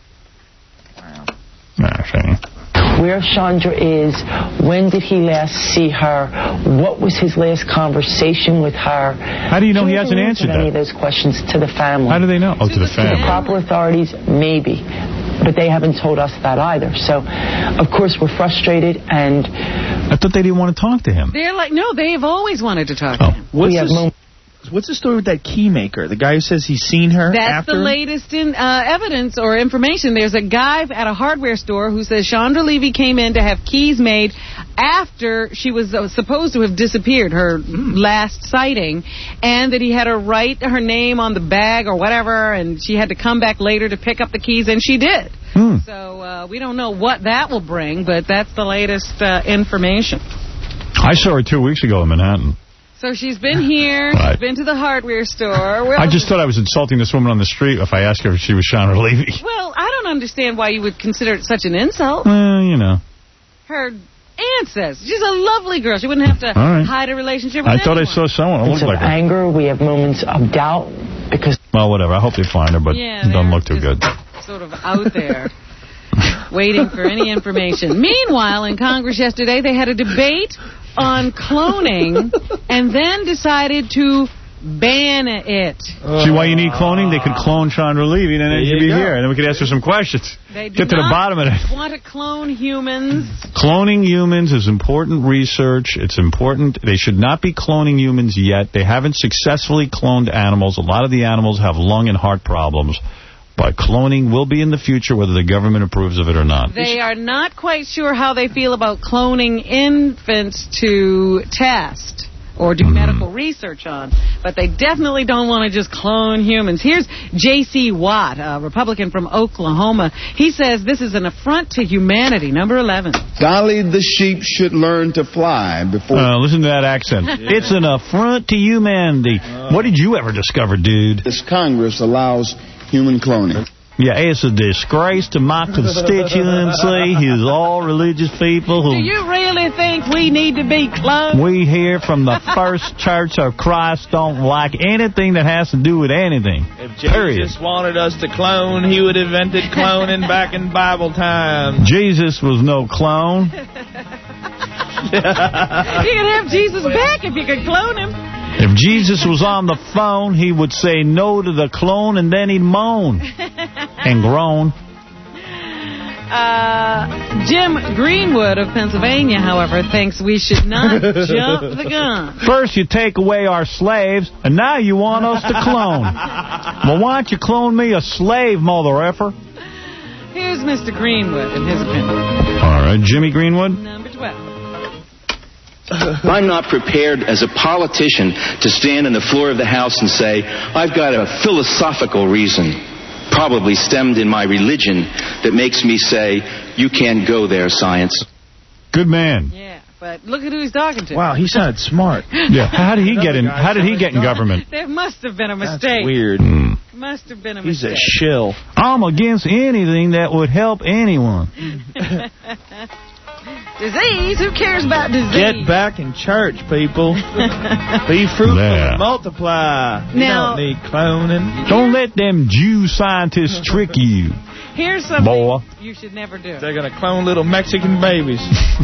Nah, Shane. Where Chandra is, when did he last see her, what was his last conversation with her. How do you know he hasn't answered any that? of those questions to the family. How do they know? Oh, to the To the family. proper authorities, maybe. But they haven't told us that either. So, of course, we're frustrated, and I thought they didn't want to talk to him. They're like, no, they've always wanted to talk Oh. to him. What's we have this- moments. What's the story with that key maker? The guy who says he's seen her That's after the him? latest in uh, evidence or information. There's a guy at a hardware store who says Chandra Levy came in to have keys made after she was uh, supposed to have disappeared, her last sighting, and that he had her write her name on the bag or whatever, and she had to come back later to pick up the keys, and she did. Hmm. So uh, we don't know what that will bring, but that's the latest uh, information. I saw her two weeks ago in Manhattan. So she's been here, Right. she's been to the hardware store. Well, I just thought I was insulting this woman on the street if I asked her if she was Chandra Levy. Well, I don't understand why you would consider it such an insult. Well, you know. Her aunt says she's a lovely girl. She wouldn't have to All right. hide a relationship with I thought I anyone. saw someone who moments looked of like her. anger. We have moments of doubt because Well, whatever. I hope they find her, but Yeah, it doesn't they're look too just good. Sort of out there, waiting for any information. Meanwhile, in Congress yesterday, they had a debate on cloning and then decided to ban it. See why you need cloning? They could clone Chandra Levy, and then There she'd you be go. here, and then we could ask her some questions. They do Get to the not bottom of it. want to clone humans. Cloning humans is important research. It's important. They should not be cloning humans yet. They haven't successfully cloned animals. A lot of the animals have lung and heart problems. But cloning will be in the future, whether the government approves of it or not. They are not quite sure how they feel about cloning infants to test or do medical research on. But they definitely don't want to just clone humans. Here's J C Watt, a Republican from Oklahoma. He says this is an affront to humanity. Number eleven. Golly, the sheep should learn to fly before... Uh, listen to that accent. It's an affront to humanity. What did you ever discover, dude? This Congress allows human cloning. Yeah, it's a disgrace to my constituency, who's all religious people. Who Do you really think we need to be cloned? We hear from the First Church of Christ don't like anything that has to do with anything. If Period. Jesus wanted us to clone, he would have invented cloning back in Bible times. Jesus was no clone. You could have Jesus back if you could clone him. If Jesus was on the phone, he would say no to the clone, and then he'd moan and groan. Uh, Jim Greenwood of Pennsylvania, however, thinks we should not jump the gun. First you take away our slaves, and now you want us to clone. Well, why don't you clone me a slave, mother effer? Here's Mister Greenwood in his opinion. All right, Jimmy Greenwood. Number twelve. I'm not prepared as a politician to stand on the floor of the House and say, I've got a philosophical reason, probably stemmed in my religion, that makes me say, you can't go there, science. Good man. Yeah, but look at who he's talking to. Wow, he sounded smart. Yeah, how did he get in? How did he get in government? There must have been a mistake. That's weird. Mm. Must have been a He's mistake. a shill. I'm against anything that would help anyone. Disease? Who cares about disease? Get back in church, people. Be fruitful Yeah. and multiply. You Now- don't need cloning. Don't let them Jew scientists trick you. Here's something Boy. you should never do. They're going to clone little Mexican babies.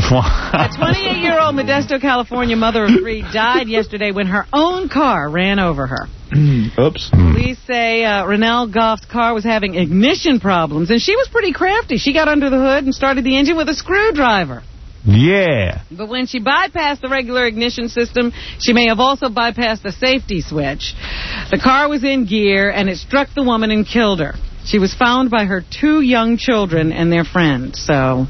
A twenty-eight-year-old Modesto, California mother of three died yesterday when her own car ran over her. Oops. Police say uh, Renelle Goff's car was having ignition problems, and she was pretty crafty. She got under the hood and started the engine with a screwdriver. Yeah. But when she bypassed the regular ignition system, she may have also bypassed the safety switch. The car was in gear, and it struck the woman and killed her. She was found by her two young children and their friend, so...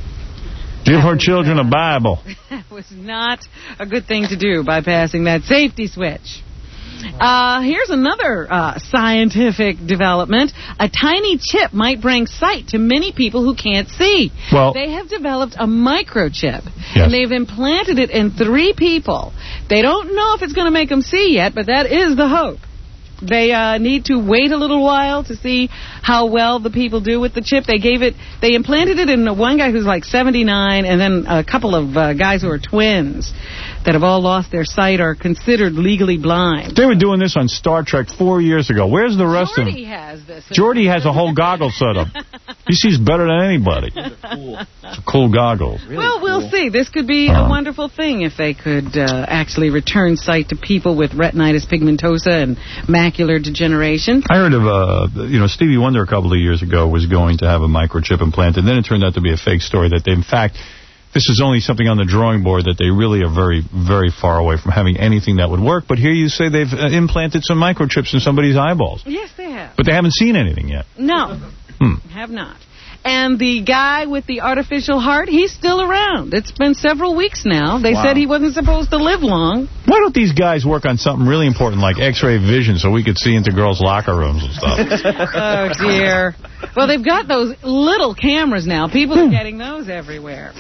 Give her children a Bible. That was not a good thing to do, bypassing that safety switch. Uh, here's another uh, scientific development. A tiny chip might bring sight to many people who can't see. Well, they have developed a microchip, yes. and they've implanted it in three people. They don't know if it's going to make them see yet, but that is the hope. They uh, need to wait a little while to see how well the people do with the chip. They gave it, they implanted it in one guy who's like seventy-nine, and then a couple of uh, guys who are twins that have all lost their sight or are considered legally blind. They were doing this on Star Trek four years ago. Where's the rest Geordi of them? has this. Geordi has a whole goggle setup. He sees better than anybody. Cool. Cool goggles. Really well, we'll cool. see. This could be Uh-huh. a wonderful thing if they could uh, actually return sight to people with retinitis pigmentosa and macular degeneration. I heard of, uh, you know, Stevie Wonder a couple of years ago was going to have a microchip implanted. Then it turned out to be a fake story that they, in fact, this is only something on the drawing board that they really are very, very far away from having anything that would work. But here you say they've uh, implanted some microchips in somebody's eyeballs. Yes, they have. But they haven't seen anything yet. No, Hmm. have not. And the guy with the artificial heart, he's still around. It's been several weeks now. They Wow. said he wasn't supposed to live long. Why don't these guys work on something really important like X-ray vision so we could see into girls' locker rooms and stuff? Oh, dear. Well, they've got those little cameras now. People are getting those everywhere.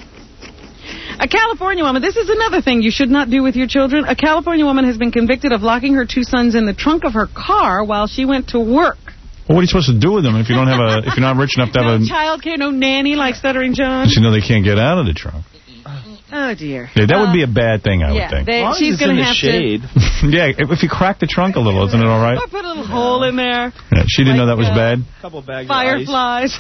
A California woman, this is another thing you should not do with your children. A California woman has been convicted of locking her two sons in the trunk of her car while she went to work. Well, what are you supposed to do with them if you don't have a if you're not rich enough to have No a? child care, no nanny like Stuttering John. You know they can't get out of the trunk. Oh, dear. Yeah, that Uh, would be a bad thing, I yeah, would think. they- As long as she's it's going in to the have shade. Yeah, if, if you crack the trunk a little, isn't it all right? to... Or put a little hole in there. Yeah, she didn't know that was uh, bad. Couple bags Fireflies.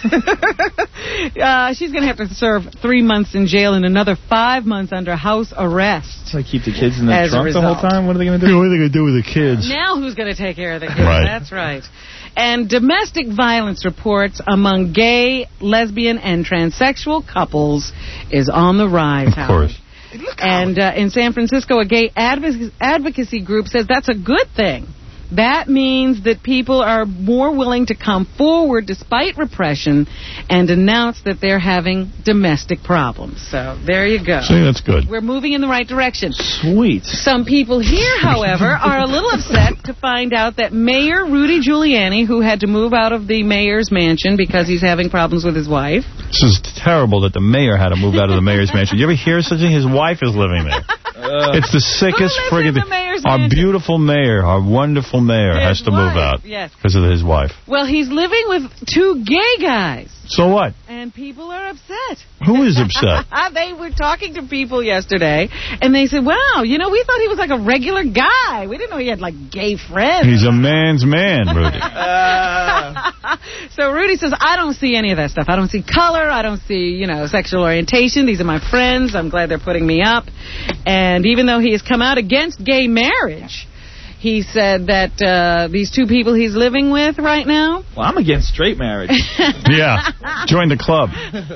uh, she's going to have to serve three months in jail and another five months under house arrest. So I keep the kids in the As a trunk the whole result. time? What are they going to do? What are they going to do with the kids? Now who's going to take care of the kids? Right. That's right. And domestic violence reports among gay, lesbian, and transsexual couples is on the rise. Of course. And uh, in San Francisco, a gay advoc- advocacy group says that's a good thing That means that people are more willing to come forward despite repression and announce that they're having domestic problems. So there you go. See, that's good. We're moving in the right direction. Sweet. Some people here, however, are a little upset to find out that Mayor Rudy Giuliani, who had to move out of the mayor's mansion because he's having problems with his wife. This is terrible that the mayor had to move out of the mayor's mansion. You ever hear such a thing? His wife is living there. Uh, it's the sickest friggin' thing. Our mansion? Beautiful mayor, our wonderful mayor, his has to wife. move out yes. because of his wife. Well, he's living with two gay guys. So what? And people are upset. Who is upset? They were talking to people yesterday, and they said, wow, you know, we thought he was like a regular guy. We didn't know he had, like, gay friends. He's a man's man, Rudy. uh. So Rudy says, I don't see any of that stuff. I don't see color. I don't see, you know, sexual orientation. These are my friends. I'm glad they're putting me up. And even though he has come out against gay marriage, he said that uh, these two people he's living with right now... Well, I'm against straight marriage. Yeah, join the club.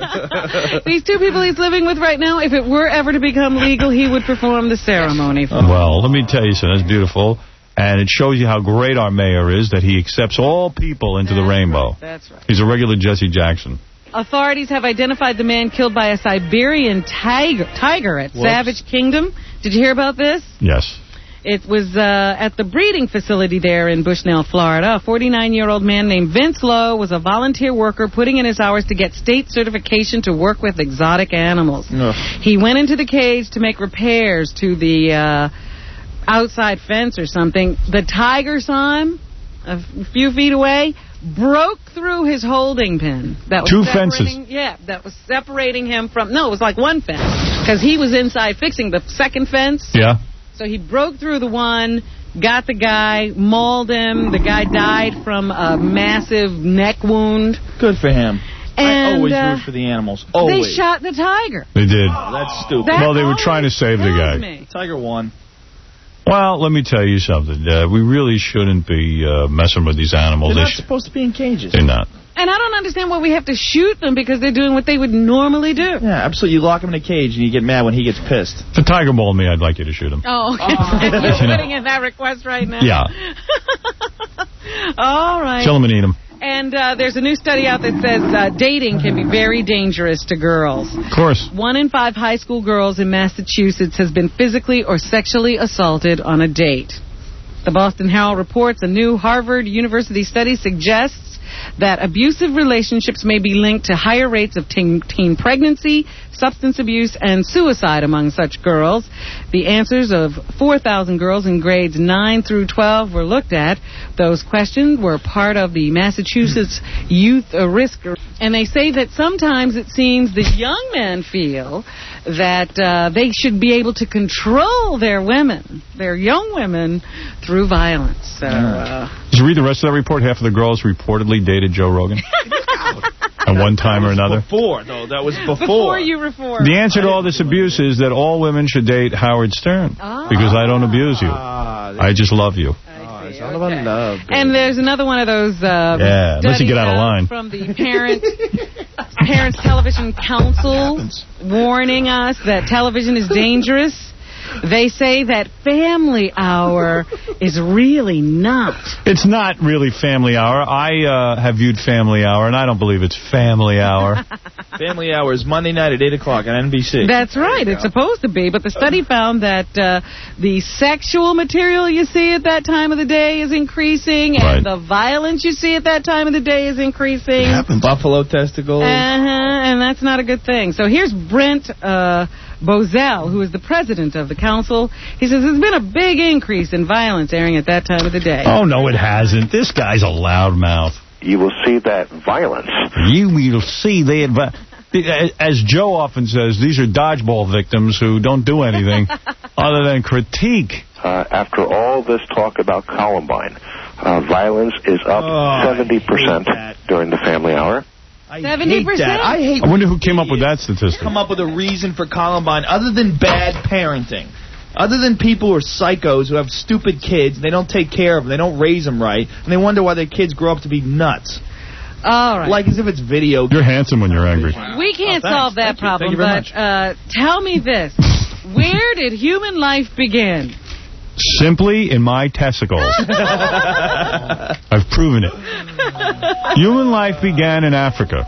These two people he's living with right now, if it were ever to become legal, he would perform the ceremony for Well, let me tell you something. That's beautiful. And it shows you how great our mayor is, that he accepts all people into That's the rainbow. Right. That's right. He's a regular Jesse Jackson. Authorities have identified the man killed by a Siberian tiger, tiger at Whoops. Savage Kingdom. Did you hear about this? Yes. It was uh, at the breeding facility there in Bushnell, Florida. A forty-nine-year-old man named Vince Lowe was a volunteer worker putting in his hours to get state certification to work with exotic animals. Ugh. He went into the cage to make repairs to the uh, outside fence or something. The tiger saw him a few feet away, broke through his holding pen. That was Two fences. Yeah, that was separating him from... No, it was like one fence, because he was inside fixing the second fence. Yeah. So he broke through the one, got the guy, mauled him. The guy died from a massive neck wound. Good for him. And, I always uh, root for the animals. Always. They shot the tiger. They did. Oh, that's stupid. That well, they were trying to save the guy. Me. Tiger won. Well, let me tell you something. Uh, we really shouldn't be uh, messing with these animals. They're not they supposed to be in cages. They're not. And I don't understand why we have to shoot them, because they're doing what they would normally do. Yeah, absolutely. You lock him in a cage and you get mad when he gets pissed. If a tiger mauled me, I'd like you to shoot him. Oh, okay. You're putting in that request right now? Yeah. All right. Kill him and eat him. And uh, there's a new study out that says uh, dating can be very dangerous to girls. Of course. One in five high school girls in Massachusetts has been physically or sexually assaulted on a date. The Boston Herald reports a new Harvard University study suggests that abusive relationships may be linked to higher rates of teen, teen pregnancy, substance abuse, and suicide among such girls. The answers of four thousand girls in grades nine through twelve were looked at. Those questions were part of the Massachusetts Youth Risk. And they say that sometimes it seems that young men feel that uh, they should be able to control their women, their young women, through violence. So, uh, Did you read the rest of that report? Half of the girls reportedly dated Joe Rogan. At one time or another. Before, though. That was before. Before you reformed. The answer to all this abuse is that all women should date Howard Stern. Oh. Because I don't abuse you. Ah, I just love you. Oh, it's all about love. Baby. And there's another one of those uh, yeah, unless you get out of line. From the parent Parents Television Council warning us that television is dangerous. They say that Family Hour is really not. It's not really Family Hour. I uh, have viewed Family Hour, and I don't believe it's Family Hour. Family Hour is Monday night at eight o'clock on N B C. That's right. It's supposed to be. But the study found that uh, the sexual material you see at that time of the day is increasing, and right. the violence you see at that time of the day is increasing. Buffalo testicles. Uh-huh, and that's not a good thing. So here's Brent uh, Bozell, who is the president of the council. He says there's been a big increase in violence airing at that time of the day. Oh, no, it hasn't. This guy's a loudmouth. You will see that violence. You will see that. As Joe often says, these are dodgeball victims who don't do anything other than critique. Uh, after all this talk about Columbine, uh, violence is up oh, seventy percent during the Family Hour. I hate that. I hate. I wonder who came up with that statistic. Come up with a reason for Columbine other than bad parenting, other than people who are psychos who have stupid kids. They don't take care of them. They don't raise them right, and they wonder why their kids grow up to be nuts. All right. Like as if it's video. You're handsome when you're angry. We can't oh, solve that Thank problem, you. Thank you very but uh, tell me this: where did human life begin? Simply in my testicles. I've proven it. Human life began in Africa.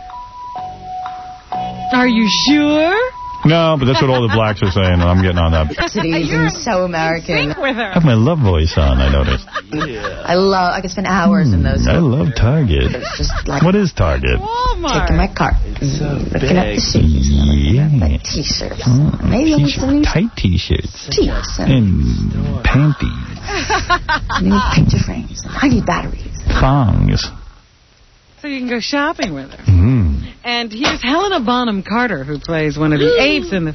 Are you sure? No, but that's what all the blacks are saying. I'm getting on that. Cities and so American. With her. I have my love voice on, I noticed. I love, I could spend hours in those. I love Target. Just like What is Target? Walmart. Taking my cart, looking at the shoes, Yeah. like t-shirts. Oh, Maybe I'll get some new tight T-shirts. tees and And panties. new picture frames. I need batteries. Thongs. So you can go shopping with her. Mm. And here's Helena Bonham Carter, who plays one of the apes in the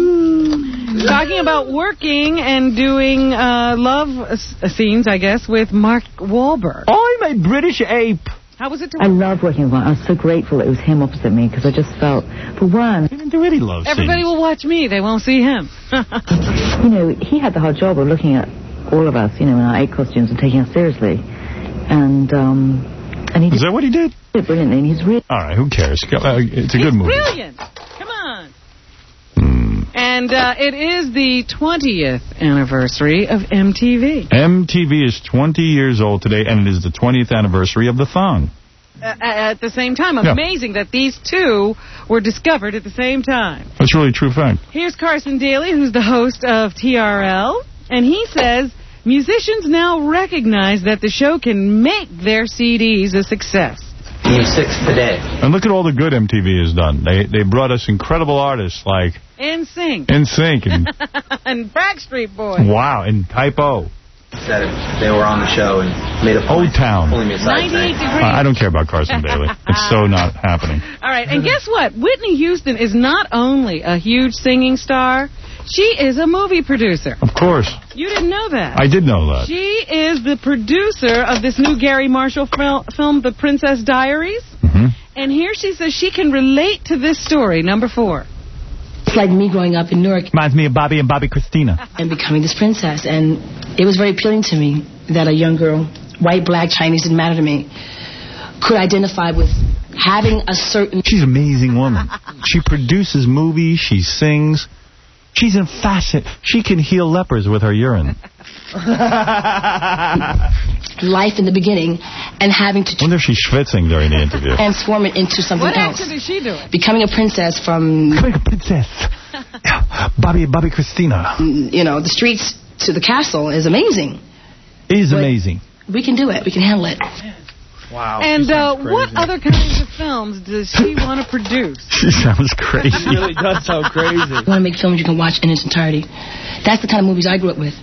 film, talking about working and doing uh, love uh, scenes, I guess, with Mark Wahlberg. I'm a British ape. How was it to I loved working with him. I was so grateful it was him opposite me because I just felt, for one, He didn't do any love Everybody scenes. will watch me. They won't see him. you know, he had the hard job of looking at all of us, you know, in our ape costumes and taking us seriously. And, um... And he Is that what he did? did brilliantly, and he's really... All right, who cares? It's a good He's movie. brilliant. Come on. Mm. And uh, it is the twentieth anniversary of M T V. M T V is twenty years old today, and it is the twentieth anniversary of the thong. Uh, at the same time. Yeah. Amazing that these two were discovered at the same time. That's really a true fact. Here's Carson Daly, who's the host of T R L, and he says musicians now recognize that the show can make their C Ds a success. Music today. And look at all the good M T V has done. They they brought us incredible artists like N Sync. N Sync and and Backstreet Boys. wow, and Typo. Said it. They were on the show and made a point. O-Town. Pulling me aside ninety-eight saying, degrees. I don't care about Carson Daly. It's so not happening. All right, and guess what? Whitney Houston is not only a huge singing star, she is a movie producer. Of course. You didn't know that. I did know that. She is the producer of this new Gary Marshall fil- film, The Princess Diaries. Mm-hmm. And here she says she can relate to this story, number four. It's like me growing up in Newark. Reminds me of Bobby and Bobby Christina. And becoming this princess. And it was very appealing to me that a young girl, white, black, Chinese, didn't matter to me, could identify with having a certain... She's an amazing woman. She produces movies. She sings. She's in facet. She can heal lepers with her urine. life in the beginning and having to... I wonder if she's schwitzing during the interview. ...transform it into something what else. What accent is she doing? Becoming a princess from... Becoming a princess. Yeah. Bobby, Bobby Christina. You know, the streets to the castle is amazing. It is but amazing. We can do it. We can handle it. Wow. And uh, what other kinds of films does she want to produce? She sounds crazy. She really does sound crazy. You want to make films you can watch in its entirety. That's the kind of movies I grew up with.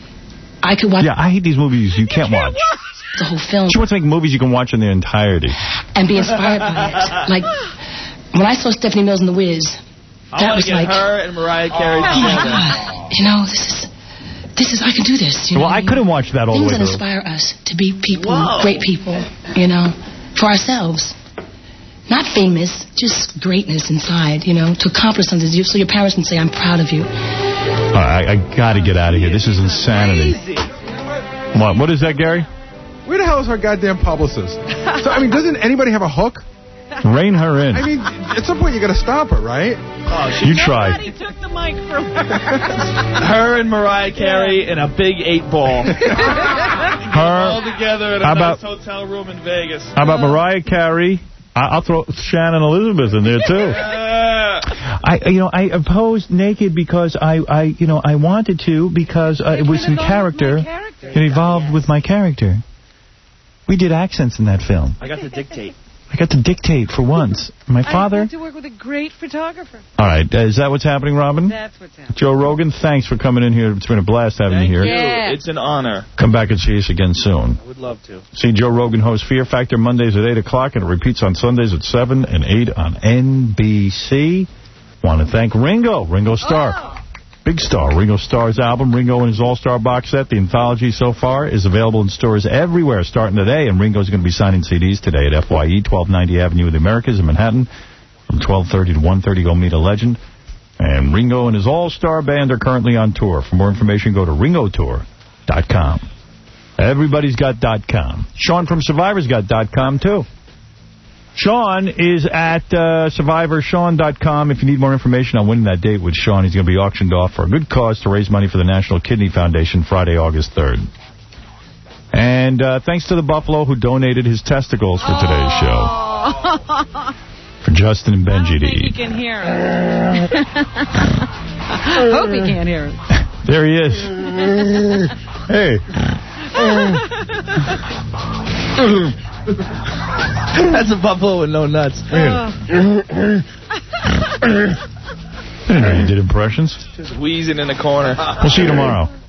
I could watch... Yeah, I hate these movies you can't, you can't watch. watch. The whole film. She wants to make movies you can watch in their entirety. And be inspired by it. Like, when I saw Stephanie Mills in The Wiz, that I was get like... her and Mariah Carey oh, together. my God. You know, this is... This is, I can do this. You well, know? I couldn't watch that all Things the way that through. inspire us to be people, Whoa. great people, you know, for ourselves. Not famous, just greatness inside, you know, to accomplish something so your parents can say, I'm proud of you. All right, I, I got to get out of here. This is insanity. What? What is that, Gary? Where the hell is our goddamn publicist? So, I mean, doesn't anybody have a hook? Rein her in. I mean, at some point you got to stop her, right? Oh, she you tried. Somebody took the mic from her. Her and Mariah Carey in a big eight ball. Her. All together in a How nice about, hotel room in Vegas. How about Mariah Carey? I, I'll throw Shannon Elizabeth in there too. I, you know, I opposed Naked because I, I, you know, I wanted to because uh, it was in character. character. It evolved yes. with my character. We did accents in that film. I got to dictate. I got to dictate for once. My father... I got to work with a great photographer. All right. Uh, is that what's happening, Robin? That's what's happening. Joe Rogan, thanks for coming in here. It's been a blast having Thank you here. You. Yeah. It's an honor. Come back and see us again soon. I would love to. See Joe Rogan host Fear Factor Mondays at eight o'clock, and it repeats on Sundays at seven and eight on N B C. Want to thank Ringo, Ringo Starr. Oh. Big Star. Ringo Starr's album, Ringo and his All-Star box set, the anthology so far, is available in stores everywhere starting today. And Ringo's going to be signing C Ds today at F Y E, twelve ninety Avenue of the Americas in Manhattan. From twelve thirty to one thirty, go meet a legend. And Ringo and his All-Star band are currently on tour. For more information, go to ringo tour dot com. Everybody's got .com. Sean from Survivor's got .com, too. Sean is at uh, survivor sean dot com. If you need more information on winning that date with Sean, he's going to be auctioned off for a good cause to raise money for the National Kidney Foundation Friday, August third. And uh, thanks to the Buffalo who donated his testicles for today's show. For Justin and Benji to He eat. can hear it. I hope he can't hear it. There he is. Hey. That's a buffalo with no nuts. I didn't know you did impressions. Just wheezing in the corner. We'll see you tomorrow.